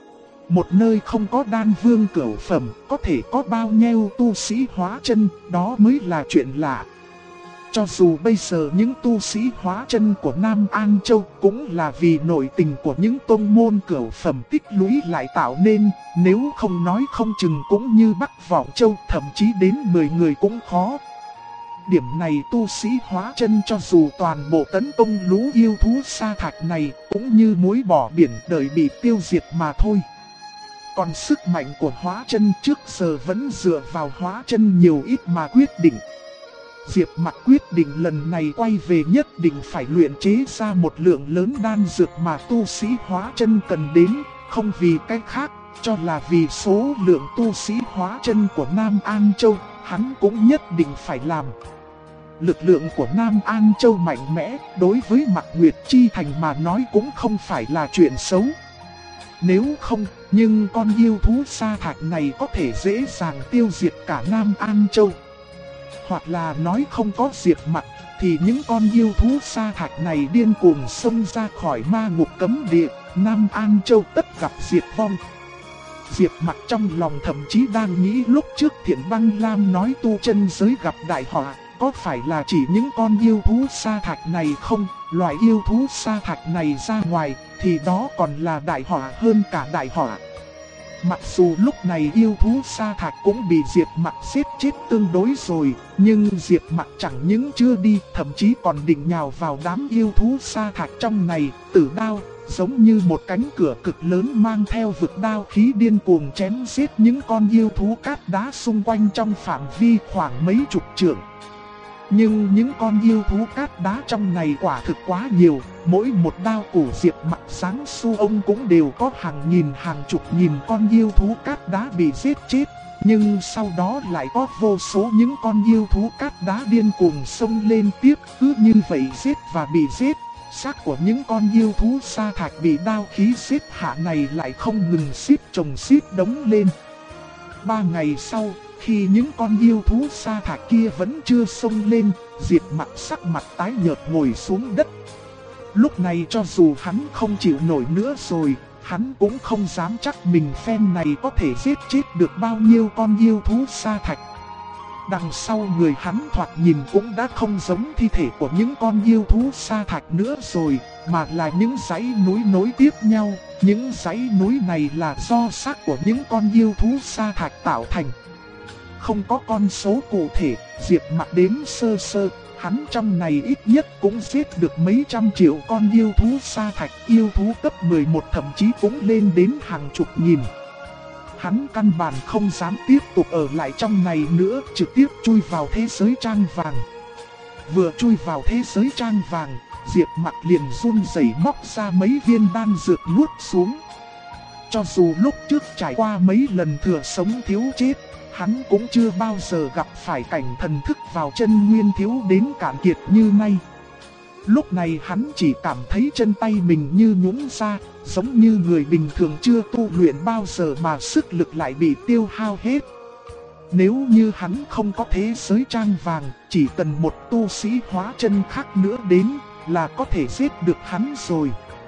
Một nơi không có đan vương cửu phẩm, có thể có bao nhiêu tu sĩ hóa chân, đó mới là chuyện lạ. Cho dù bây giờ những tu sĩ hóa chân của Nam An Châu cũng là vì nội tình của những tông môn cửu phẩm tích lũy lại tạo nên, nếu không nói không chừng cũng như Bắc Vọng Châu, thậm chí đến 10 người cũng khó. Điểm này tu sĩ hóa chân cho dù toàn bộ tấn công lũ yêu thú sa thạch này cũng như muối bỏ biển đợi bị tiêu diệt mà thôi. Còn sức mạnh của hóa chân trước giờ vẫn dựa vào hóa chân nhiều ít mà quyết định. Diệp Mặc quyết định lần này quay về nhất định phải luyện chế ra một lượng lớn đan dược mà tu sĩ hóa chân cần đến, không vì cách khác, cho là vì số lượng tu sĩ hóa chân của Nam An Châu, hắn cũng nhất định phải làm. Lực lượng của Nam An Châu mạnh mẽ, đối với Mạc Nguyệt Chi Thành mà nói cũng không phải là chuyện xấu. Nếu không, nhưng con yêu thú sa thạch này có thể dễ dàng tiêu diệt cả Nam An Châu. Hoặc là nói không có Diệp Mặc, thì những con yêu thú sa thạch này điên cuồng xông ra khỏi ma ngục cấm địa, Nam An Châu tất gặp diệt vong. Diệp Mặc trong lòng thậm chí đang nghĩ lúc trước Thiện Băng Lam nói tu chân giới gặp đại họa, có phải là chỉ những con yêu thú sa thạch này không? Loại yêu thú sa thạch này ra ngoài, thì đó còn là đại họa hơn cả đại họa. Mặc dù lúc này yêu thú sa thạch cũng bị Diệp Mặc giết chết tương đối rồi, nhưng Diệp Mặc chẳng những chưa đi, thậm chí còn định nhào vào đám yêu thú sa thạch trong này, tử đao, giống như một cánh cửa cực lớn mang theo vực đao khí điên cuồng chém giết những con yêu thú cát đá xung quanh trong phạm vi khoảng mấy chục trượng. Nhưng những con yêu thú cát đá trong này quả thực quá nhiều, mỗi một đao của Diệp Mặc sáng su ông cũng đều có hàng nghìn hàng chục nghìn con yêu thú cát đá bị giết chết. Nhưng sau đó lại có vô số những con yêu thú cát đá điên cuồng xông lên tiếp, cứ như vậy giết và bị giết. Xác của những con yêu thú sa thạch bị đao khí giết hạ này lại không ngừng xếp chồng xếp đống lên. 3 ngày sau, khi những con yêu thú sa thạch kia vẫn chưa xông lên, Diệp Mặc sắc mặt tái nhợt ngồi xuống đất. Lúc này cho dù hắn không chịu nổi nữa rồi, hắn cũng không dám chắc mình phen này có thể giết chết được bao nhiêu con yêu thú sa thạch. Đằng sau người hắn thoạt nhìn cũng đã không giống thi thể của những con yêu thú sa thạch nữa rồi, mà là những dãy núi nối tiếp nhau. Những dãy núi này là do xác của những con yêu thú sa thạch tạo thành. Không có con số cụ thể, Diệp Mặc đếm sơ sơ, hắn trong này ít nhất cũng giết được mấy trăm triệu con yêu thú sa thạch, yêu thú cấp 11 thậm chí cũng lên đến hàng chục nghìn. Hắn căn bản không dám tiếp tục ở lại trong này nữa, trực tiếp chui vào thế giới trang vàng. Vừa chui vào thế giới trang vàng, Diệp Mặc liền run rẩy móc ra mấy viên đan dược nuốt xuống. Cho dù lúc trước trải qua mấy lần thừa sống thiếu chết, hắn cũng chưa bao giờ gặp phải cảnh thần thức vào chân nguyên thiếu đến cạn kiệt như nay. Lúc này hắn chỉ cảm thấy chân tay mình như nhũn ra, giống như người bình thường chưa tu luyện bao giờ mà sức lực lại bị tiêu hao hết. Nếu như hắn không có thế giới trang vàng, chỉ cần một tu sĩ hóa chân khác nữa đến là có thể giết được hắn rồi.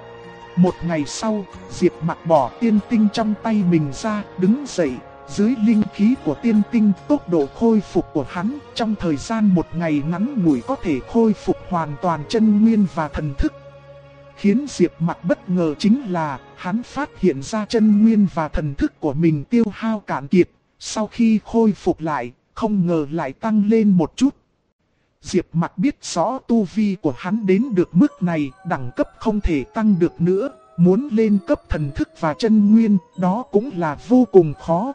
Một ngày sau, Diệp Mặc bỏ tiên tinh trong tay mình ra, đứng dậy. Dưới linh khí của tiên tinh, tốc độ khôi phục của hắn trong thời gian một ngày ngắn ngủi có thể khôi phục hoàn toàn chân nguyên và thần thức. Khiến Diệp Mặc bất ngờ chính là hắn phát hiện ra chân nguyên và thần thức của mình tiêu hao cạn kiệt. Sau khi khôi phục lại, không ngờ lại tăng lên một chút. Diệp Mặc biết rõ tu vi của hắn đến được mức này, đẳng cấp không thể tăng được nữa. Muốn lên cấp thần thức và chân nguyên, đó cũng là vô cùng khó.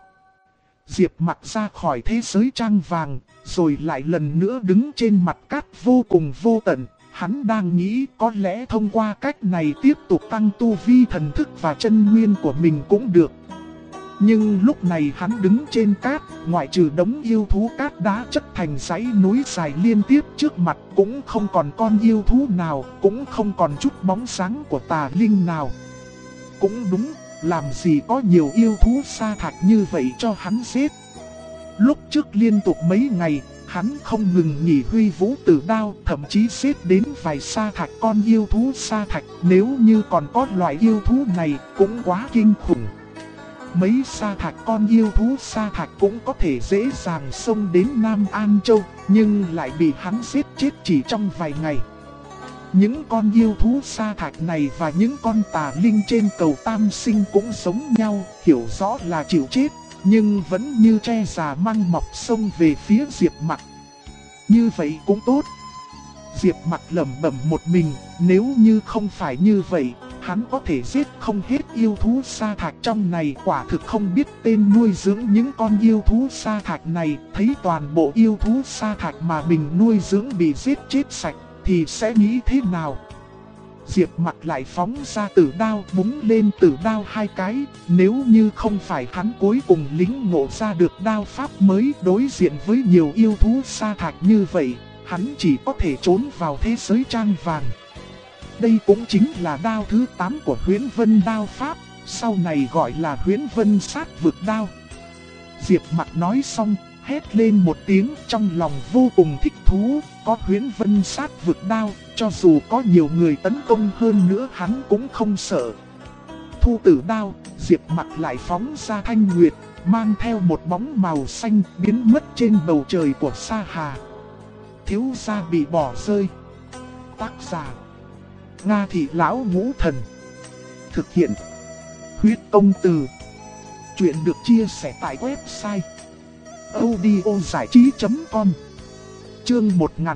Diệp Mặc ra khỏi thế giới trang vàng, rồi lại lần nữa đứng trên mặt cát vô cùng vô tận. Hắn đang nghĩ có lẽ thông qua cách này tiếp tục tăng tu vi thần thức và chân nguyên của mình cũng được. Nhưng lúc này hắn đứng trên cát, ngoại trừ đống yêu thú cát đá chất thành dãy núi dài liên tiếp trước mặt, cũng không còn con yêu thú nào, cũng không còn chút bóng sáng của tà linh nào. Cũng đúng, làm gì có nhiều yêu thú sa thạch như vậy cho hắn giết. Lúc trước liên tục mấy ngày, hắn không ngừng nghỉ huy vũ tử đao, thậm chí giết đến vài sa thạch con yêu thú sa thạch. Nếu như còn có loại yêu thú này, cũng quá kinh khủng. Mấy sa thạch con yêu thú sa thạch cũng có thể dễ dàng xông đến Nam An Châu, nhưng lại bị hắn giết chết chỉ trong vài ngày. Những con yêu thú sa thạch này và những con tà linh trên cầu Tam Sinh cũng giống nhau, hiểu rõ là chịu chết, nhưng vẫn như tre già măng mọc xông về phía Diệp Mặc. Như vậy cũng tốt. Diệp Mặc lẩm bẩm một mình, nếu như không phải như vậy, hắn có thể giết không hết yêu thú sa thạch trong này. Quả thực không biết tên nuôi dưỡng những con yêu thú sa thạch này, thấy toàn bộ yêu thú sa thạch mà mình nuôi dưỡng bị giết chết sạch thì sẽ nghĩ thế nào. Diệp Mặc lại phóng ra tử đao, búng lên tử đao hai cái. Nếu như không phải hắn cuối cùng lĩnh ngộ ra được đao pháp mới, đối diện với nhiều yêu thú sa thạch như vậy, hắn chỉ có thể trốn vào thế giới trang vàng. Đây cũng chính là đao thứ 8 của Huyễn Vân đao pháp, sau này gọi là Huyễn Vân sát vực đao. Diệp Mặc nói xong, hét lên một tiếng, trong lòng vô cùng thích thú. Có Huyễn Vân sát vực đao, cho dù có nhiều người tấn công hơn nữa hắn cũng không sợ. Thu tử đao, Diệp Mặc lại phóng ra thanh nguyệt, mang theo một bóng màu xanh biến mất trên bầu trời của Sa Hà. Thiếu gia bị bỏ rơi. Tác giả: Nga Thị Lão Ngũ Thần. Thực hiện: Huyết Công Từ. Chuyện được chia sẻ tại website audiozảichí.com. Chương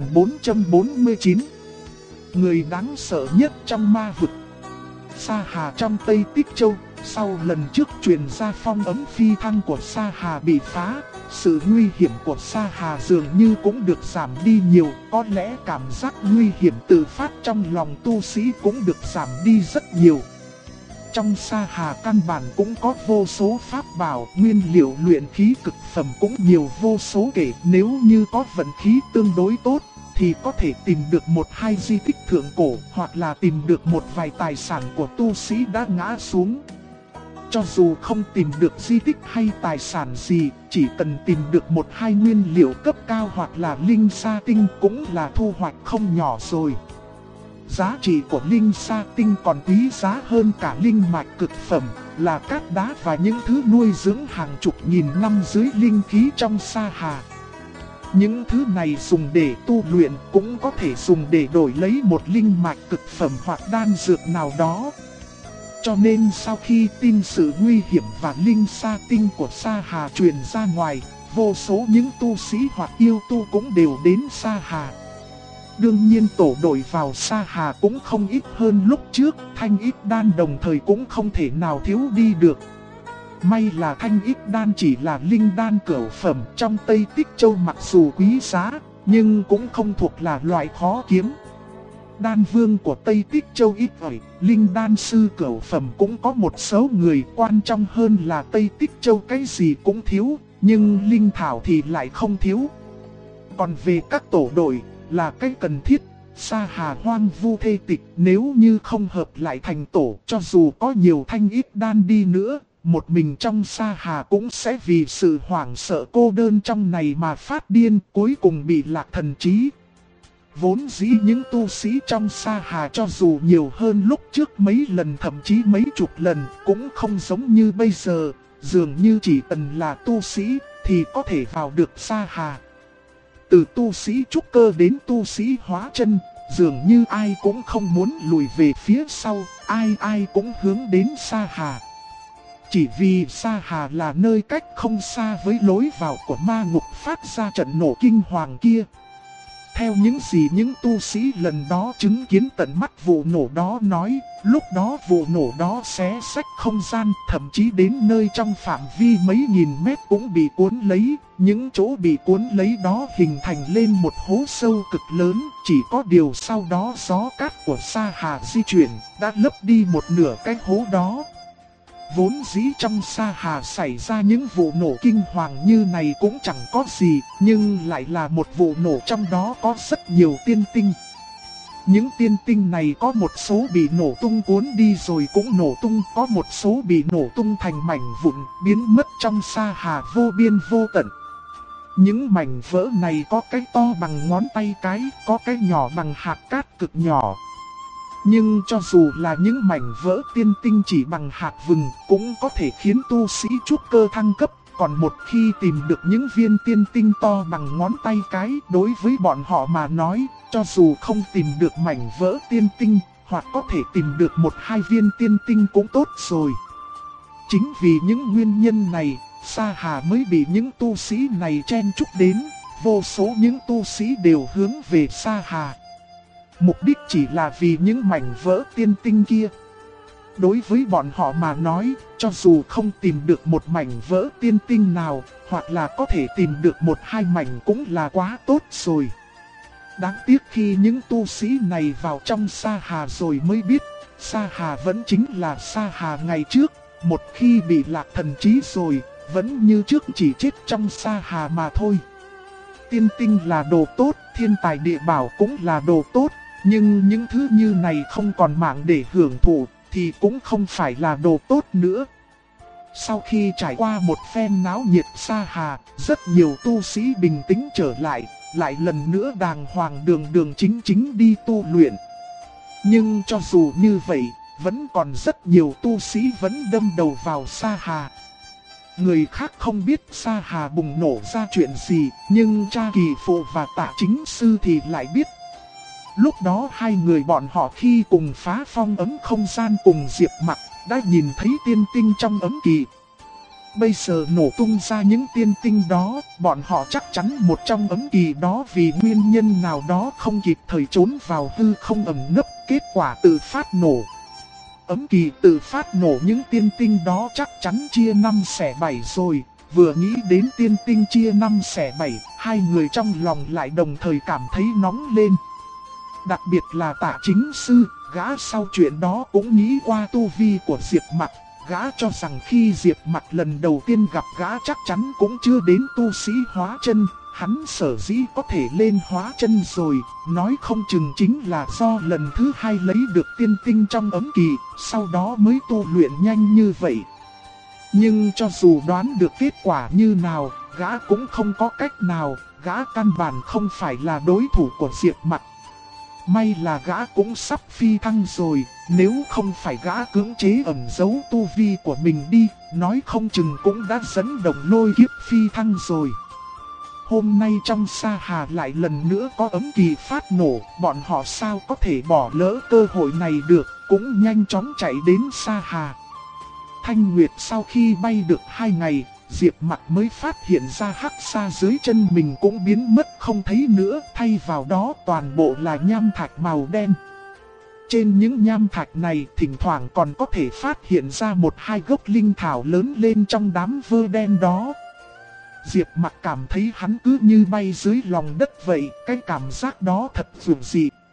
1449. Người đáng sợ nhất trong ma vực. Sa Hà trong Tây Tích Châu. Sau lần trước truyền ra phong ấn phi thăng của Sa Hà bị phá, sự nguy hiểm của Sa Hà dường như cũng được giảm đi nhiều. Có lẽ cảm giác nguy hiểm tự phát trong lòng tu sĩ cũng được giảm đi rất nhiều. Trong Sa Hà căn bản cũng có vô số pháp bảo, nguyên liệu luyện khí cực phẩm cũng nhiều vô số kể. Nếu như có vận khí tương đối tốt thì có thể tìm được một hai di tích thượng cổ, hoặc là tìm được một vài tài sản của tu sĩ đã ngã xuống. Cho dù không tìm được di tích hay tài sản gì, chỉ cần tìm được một hai nguyên liệu cấp cao hoặc là linh sa tinh cũng là thu hoạch không nhỏ rồi. Giá trị của linh sa tinh còn quý giá hơn cả linh mạch cực phẩm, là cát đá và những thứ nuôi dưỡng hàng chục nghìn năm dưới linh khí trong Sa Hà. Những thứ này dùng để tu luyện, cũng có thể dùng để đổi lấy một linh mạch cực phẩm hoặc đan dược nào đó. Cho nên sau khi tin sự nguy hiểm và linh sa tinh của Sa Hà truyền ra ngoài, vô số những tu sĩ hoặc yêu tu cũng đều đến Sa Hà. Đương nhiên tổ đội vào Sa Hà cũng không ít hơn lúc trước, thanh ít đan đồng thời cũng không thể nào thiếu đi được. May là thanh ít đan chỉ là linh đan cửu phẩm trong Tây Tích Châu, mặc dù quý giá, nhưng cũng không thuộc là loại khó kiếm. Đan vương của Tây Tích Châu ít ỏi, linh đan sư cửu phẩm cũng có một số người, quan trọng hơn là Tây Tích Châu cái gì cũng thiếu, nhưng linh thảo thì lại không thiếu. Còn về các tổ đội, là cái cần thiết. Sa Hà hoang vu thê tịch, nếu như không hợp lại thành tổ, cho dù có nhiều thanh ít đan đi nữa, một mình trong Sa Hà cũng sẽ vì sự hoảng sợ cô đơn trong này mà phát điên, cuối cùng bị lạc thần trí. Vốn dĩ những tu sĩ trong Sa Hà cho dù nhiều hơn lúc trước mấy lần, thậm chí mấy chục lần, cũng không giống như bây giờ, dường như chỉ cần là tu sĩ thì có thể vào được Sa Hà. Từ tu sĩ trúc cơ đến tu sĩ hóa chân, dường như ai cũng không muốn lùi về phía sau, ai cũng hướng đến Sa Hà. Chỉ vì Sa Hà là nơi cách không xa với lối vào của ma ngục phát ra trận nổ kinh hoàng kia. Theo những gì những tu sĩ lần đó chứng kiến tận mắt vụ nổ đó nói, lúc đó vụ nổ đó xé xách không gian, thậm chí đến nơi trong phạm vi mấy nghìn mét cũng bị cuốn lấy. Những chỗ bị cuốn lấy đó hình thành lên một hố sâu cực lớn, chỉ có điều sau đó gió cát của Sa Hà di chuyển, đã lấp đi một nửa cái hố đó. Vốn dĩ trong Sa Hà xảy ra những vụ nổ kinh hoàng như này cũng chẳng có gì, nhưng lại là một vụ nổ trong đó có rất nhiều tiên tinh. Những tiên tinh này có một số bị nổ tung cuốn đi rồi cũng nổ tung, có một số bị nổ tung thành mảnh vụn, biến mất trong Sa Hà vô biên vô tận. Những mảnh vỡ này có cái to bằng ngón tay cái, có cái nhỏ bằng hạt cát cực nhỏ. Nhưng cho dù là những mảnh vỡ tiên tinh chỉ bằng hạt vừng cũng có thể khiến tu sĩ trúc cơ thăng cấp. Còn một khi tìm được những viên tiên tinh to bằng ngón tay cái, đối với bọn họ mà nói, cho dù không tìm được mảnh vỡ tiên tinh, hoặc có thể tìm được một hai viên tiên tinh cũng tốt rồi. Chính vì những nguyên nhân này, Sa Hà mới bị những tu sĩ này chen chúc đến, vô số những tu sĩ đều hướng về Sa Hà. Mục đích chỉ là vì những mảnh vỡ tiên tinh kia. Đối với bọn họ mà nói, cho dù không tìm được một mảnh vỡ tiên tinh nào, hoặc là có thể tìm được một hai mảnh cũng là quá tốt rồi. Đáng tiếc khi những tu sĩ này vào trong Sa Hà rồi mới biết, Sa Hà vẫn chính là Sa Hà ngày trước. Một khi bị lạc thần trí rồi, vẫn như trước chỉ chết trong Sa Hà mà thôi. Tiên tinh là đồ tốt, thiên tài địa bảo cũng là đồ tốt. Nhưng những thứ như này không còn mạng để hưởng thụ thì cũng không phải là đồ tốt nữa. Sau khi trải qua một phen náo nhiệt Sa Hà, rất nhiều tu sĩ bình tĩnh trở lại, lại lần nữa đàng hoàng đường chính đi tu luyện. Nhưng cho dù như vậy, vẫn còn rất nhiều tu sĩ vẫn đâm đầu vào Sa Hà. Người khác không biết Sa Hà bùng nổ ra chuyện gì, nhưng Cha Kỳ Phụ và Tạ Chính Sư thì lại biết. Lúc đó hai người bọn họ khi cùng phá phong ấm không gian cùng Diệp Mặc, đã nhìn thấy tiên tinh trong ấm kỳ. Bây giờ nổ tung ra những tiên tinh đó, bọn họ chắc chắn một trong ấm kỳ đó vì nguyên nhân nào đó không kịp thời trốn vào hư không ẩn nấp, kết quả tự phát nổ. Ấm kỳ tự phát nổ những tiên tinh đó chắc chắn chia 5 xẻ 7 rồi. Vừa nghĩ đến tiên tinh chia 5 xẻ 7, hai người trong lòng lại đồng thời cảm thấy nóng lên. Đặc biệt là Tạ Chính Sư, gã sau chuyện đó cũng nghĩ qua tu vi của Diệp Mặc. Gã cho rằng khi Diệp Mặc lần đầu tiên gặp gã chắc chắn cũng chưa đến tu sĩ hóa chân. Hắn sở dĩ có thể lên hóa chân rồi, nói không chừng chính là do lần thứ hai lấy được tiên tinh trong ấm kỳ, sau đó mới tu luyện nhanh như vậy. Nhưng cho dù đoán được kết quả như nào, gã cũng không có cách nào, gã căn bản không phải là đối thủ của Diệp Mặc. May là gã cũng sắp phi thăng rồi, nếu không phải gã cưỡng chế ẩn giấu tu vi của mình đi, nói không chừng cũng đã dẫn động lôi kiếp phi thăng rồi. Hôm nay trong Sa Hà lại lần nữa có ấm kỳ phát nổ, bọn họ sao có thể bỏ lỡ cơ hội này được, cũng nhanh chóng chạy đến Sa Hà. Thanh Nguyệt sau khi bay được 2 ngày, Diệp Mặc mới phát hiện ra hắc sa dưới chân mình cũng biến mất không thấy nữa, thay vào đó toàn bộ là nham thạch màu đen. Trên những nham thạch này thỉnh thoảng còn có thể phát hiện ra một hai gốc linh thảo lớn lên trong đám vơ đen đó. Diệp Mặc cảm thấy hắn cứ như bay dưới lòng đất vậy, cái cảm giác đó thật dường dị,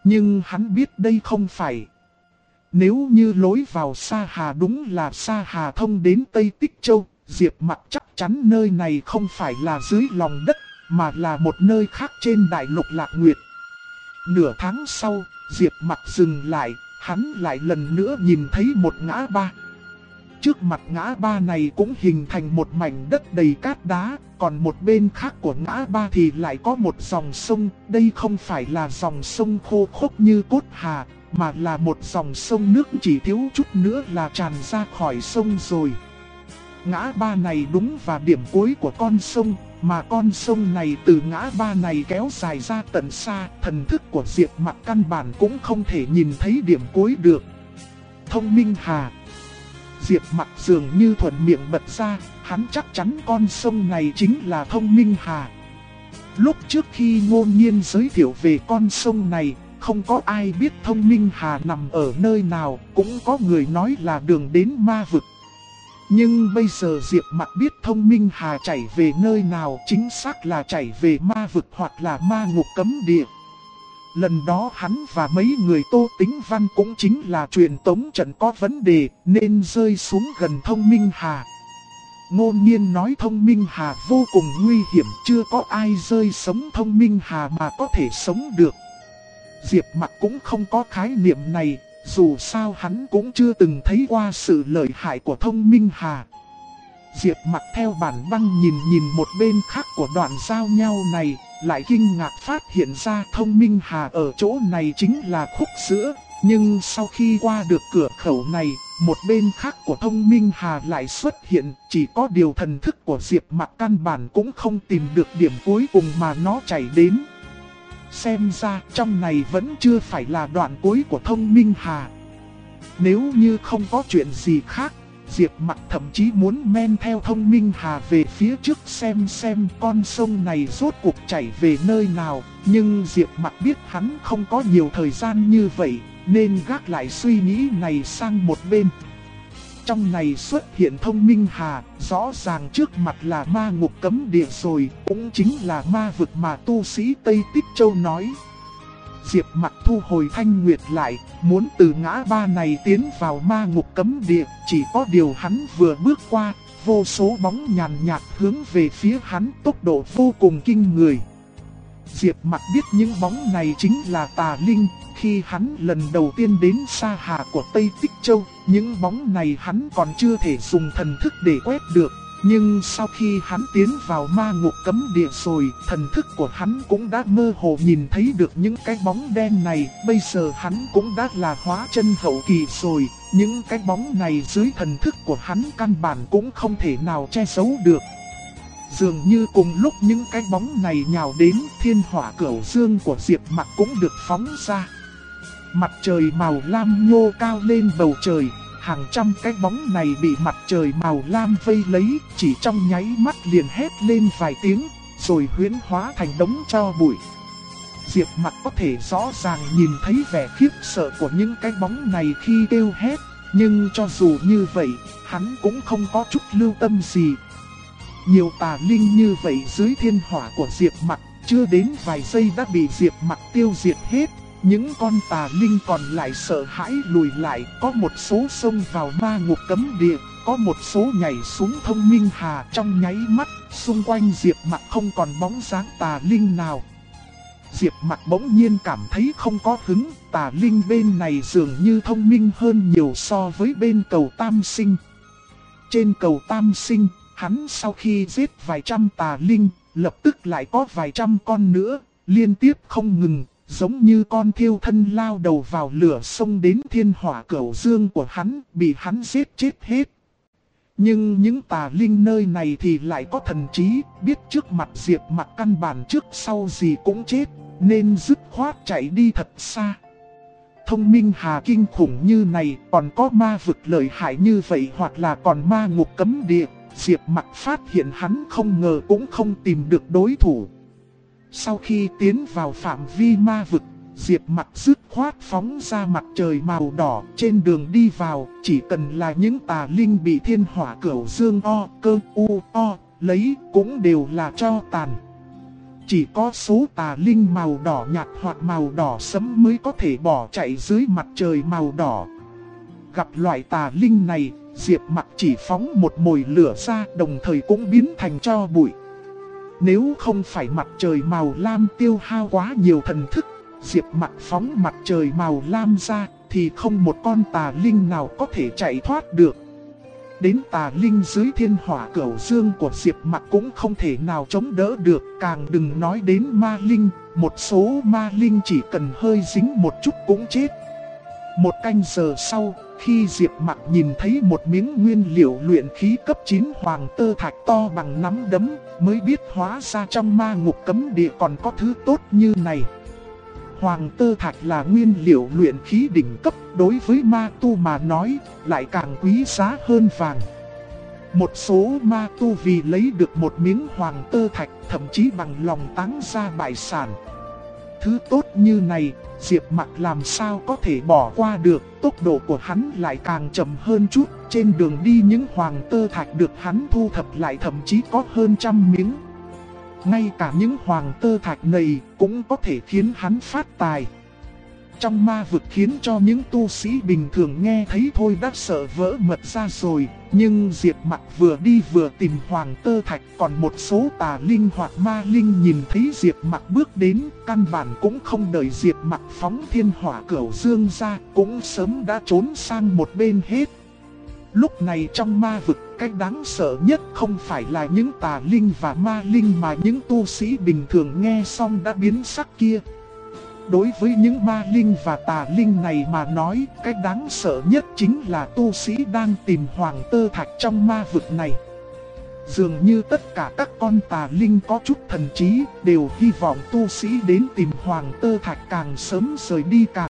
Nhưng hắn biết đây không phải. Nếu như lối vào Sa Hà đúng là Sa Hà thông đến Tây Tích Châu, Diệp Mặc chắc chắn nơi này không phải là dưới lòng đất, mà là một nơi khác trên đại lục Lạc Nguyệt. Nửa tháng sau, Diệp Mặc dừng lại, hắn lại lần nữa nhìn thấy một ngã ba. Trước mặt ngã ba này cũng hình thành một mảnh đất đầy cát đá, còn một bên khác của ngã ba thì lại có một dòng sông. Đây không phải là dòng sông khô khốc như Cốt Hà, mà là một dòng sông nước chỉ thiếu chút nữa là tràn ra khỏi sông rồi. Ngã ba này đúng vào điểm cuối của con sông, mà con sông này từ ngã ba này kéo dài ra tận xa, thần thức của Diệp Mặc căn bản cũng không thể nhìn thấy điểm cuối được. Thông Minh Hà. Diệp Mặc dường như thuận miệng bật ra, hắn chắc chắn con sông này chính là Thông Minh Hà. Lúc trước khi Ngôn Nhiên giới thiệu về con sông này, không có ai biết Thông Minh Hà nằm ở nơi nào, cũng có người nói là đường đến ma vực. Nhưng bây giờ Diệp Mặc biết Thông Minh Hà chảy về nơi nào, chính xác là chảy về ma vực hoặc là ma ngục cấm địa. Lần đó hắn và mấy người Tô Tính Văn cũng chính là truyền tống trận có vấn đề nên rơi xuống gần Thông Minh Hà. Ngôn Nhiên nói Thông Minh Hà vô cùng nguy hiểm, chưa có ai rơi sống Thông Minh Hà mà có thể sống được. Diệp Mặc cũng không có khái niệm này, dù sao hắn cũng chưa từng thấy qua sự lợi hại của Thông Minh Hà. Diệp Mặc theo bản băng nhìn một bên khác của đoạn giao nhau này, lại kinh ngạc phát hiện ra Thông Minh Hà ở chỗ này chính là khúc giữa. Nhưng sau khi qua được cửa khẩu này, một bên khác của Thông Minh Hà lại xuất hiện, chỉ có điều thần thức của Diệp Mặc căn bản cũng không tìm được điểm cuối cùng mà nó chảy đến. Xem ra trong này vẫn chưa phải là đoạn cuối của Thông Minh Hà. Nếu như không có chuyện gì khác, Diệp Mặc thậm chí muốn men theo Thông Minh Hà về phía trước xem con sông này rốt cuộc chảy về nơi nào. Nhưng Diệp Mặc biết hắn không có nhiều thời gian như vậy, nên gác lại suy nghĩ này sang một bên. Trong này xuất hiện Thông Minh Hà, rõ ràng trước mặt là ma ngục cấm địa rồi, cũng chính là ma vực mà tu sĩ Tây Tích Châu nói. Diệp Mặc thu hồi thanh nguyệt lại, muốn từ ngã ba này tiến vào ma ngục cấm địa, chỉ có điều hắn vừa bước qua, vô số bóng nhàn nhạt hướng về phía hắn, tốc độ vô cùng kinh người. Diệp Mặc biết những bóng này chính là tà linh. Khi hắn lần đầu tiên đến Sa Hà của Tây Tích Châu, những bóng này hắn còn chưa thể dùng thần thức để quét được. Nhưng sau khi hắn tiến vào ma ngục cấm địa rồi, thần thức của hắn cũng đã mơ hồ nhìn thấy được những cái bóng đen này. Bây giờ hắn cũng đã là hóa chân hậu kỳ rồi, những cái bóng này dưới thần thức của hắn căn bản cũng không thể nào che giấu được. Dường như cùng lúc những cái bóng này nhào đến, thiên hỏa cửu dương của Diệp Mặc cũng được phóng ra. Mặt trời màu lam nhô cao lên bầu trời, hàng trăm cái bóng này bị mặt trời màu lam vây lấy, chỉ trong nháy mắt liền hét lên vài tiếng, rồi huyễn hóa thành đống tro bụi. Diệp Mặc có thể rõ ràng nhìn thấy vẻ khiếp sợ của những cái bóng này khi kêu hét, nhưng cho dù như vậy, hắn cũng không có chút lưu tâm gì. Nhiều tà linh như vậy dưới thiên hỏa của Diệp Mặc, chưa đến vài giây đã bị Diệp Mặc tiêu diệt hết. Những con tà linh còn lại sợ hãi lùi lại, có một số xông vào ma ngục cấm địa, có một số nhảy xuống Thông Minh Hà. Trong nháy mắt, xung quanh Diệp Mặc không còn bóng dáng tà linh nào. Diệp Mặc bỗng nhiên cảm thấy không có hứng, tà linh bên này dường như thông minh hơn nhiều so với bên cầu Tam Sinh. Trên cầu Tam Sinh, hắn sau khi giết vài trăm tà linh, lập tức lại có vài trăm con nữa, liên tiếp không ngừng. Giống như con thiêu thân lao đầu vào lửa xông đến thiên hỏa cửu dương của hắn, bị hắn giết chết hết. Nhưng những tà linh nơi này thì lại có thần trí, biết trước mặt Diệp Mặc căn bản trước sau gì cũng chết, nên dứt khoát chạy đi thật xa. Thông Minh Hà kinh khủng như này, còn có ma vực lợi hại như vậy hoặc là còn ma ngục cấm địa, Diệp Mặc phát hiện hắn không ngờ cũng không tìm được đối thủ. Sau khi tiến vào phạm vi ma vực, Diệp Mặc dứt khoát phóng ra mặt trời màu đỏ. Trên đường đi vào, chỉ cần là những tà linh bị thiên hỏa cửu dương o, cơ u o, lấy cũng đều là tro tàn. chỉ có số tà linh màu đỏ nhạt hoặc màu đỏ sẫm mới có thể bỏ chạy dưới mặt trời màu đỏ. Gặp loại tà linh này, Diệp Mặc chỉ phóng một mồi lửa ra, đồng thời cũng biến thành tro bụi. Nếu không phải mặt trời màu lam tiêu hao quá nhiều thần thức, Diệp Mặc phóng mặt trời màu lam ra thì không một con tà linh nào có thể chạy thoát được. Đến tà linh dưới thiên hỏa cửu dương của Diệp Mặc cũng không thể nào chống đỡ được, càng đừng nói đến ma linh, một số ma linh chỉ cần hơi dính một chút cũng chết. Một canh giờ sau, khi Diệp Mặc nhìn thấy một miếng nguyên liệu luyện khí cấp 9 hoàng tơ thạch to bằng nắm đấm, mới biết hóa ra trong ma ngục cấm địa còn có thứ tốt như này. Hoàng tơ thạch là nguyên liệu luyện khí đỉnh cấp, đối với ma tu mà nói, lại càng quý giá hơn vàng. Một số ma tu vì lấy được một miếng hoàng tơ thạch, thậm chí bằng lòng táng ra bại sản. Thứ tốt như này, Diệp Mặc làm sao có thể bỏ qua được, tốc độ của hắn lại càng chậm hơn chút. Trên đường đi những hoàng tơ thạch được hắn thu thập lại thậm chí có hơn 100 miếng. Ngay cả những hoàng tơ thạch này cũng có thể khiến hắn phát tài. Trong ma vực khiến cho những tu sĩ bình thường nghe thấy thôi đã sợ vỡ mật ra rồi. Nhưng Diệp Mặc vừa đi vừa tìm hoàng tơ thạch, còn một số tà linh hoặc ma linh nhìn thấy Diệp Mặc bước đến, căn bản cũng không đợi Diệp Mặc phóng thiên hỏa cửu dương ra, cũng sớm đã trốn sang một bên hết. Lúc này trong ma vực, cái đáng sợ nhất không phải là những tà linh và ma linh mà những tu sĩ bình thường nghe xong đã biến sắc kia. Đối với những ma linh và tà linh này mà nói, cái đáng sợ nhất chính là tu sĩ đang tìm hoàng tơ thạch trong ma vực này. Dường như tất cả các con tà linh có chút thần trí, đều hy vọng tu sĩ đến tìm hoàng tơ thạch càng sớm rời đi càng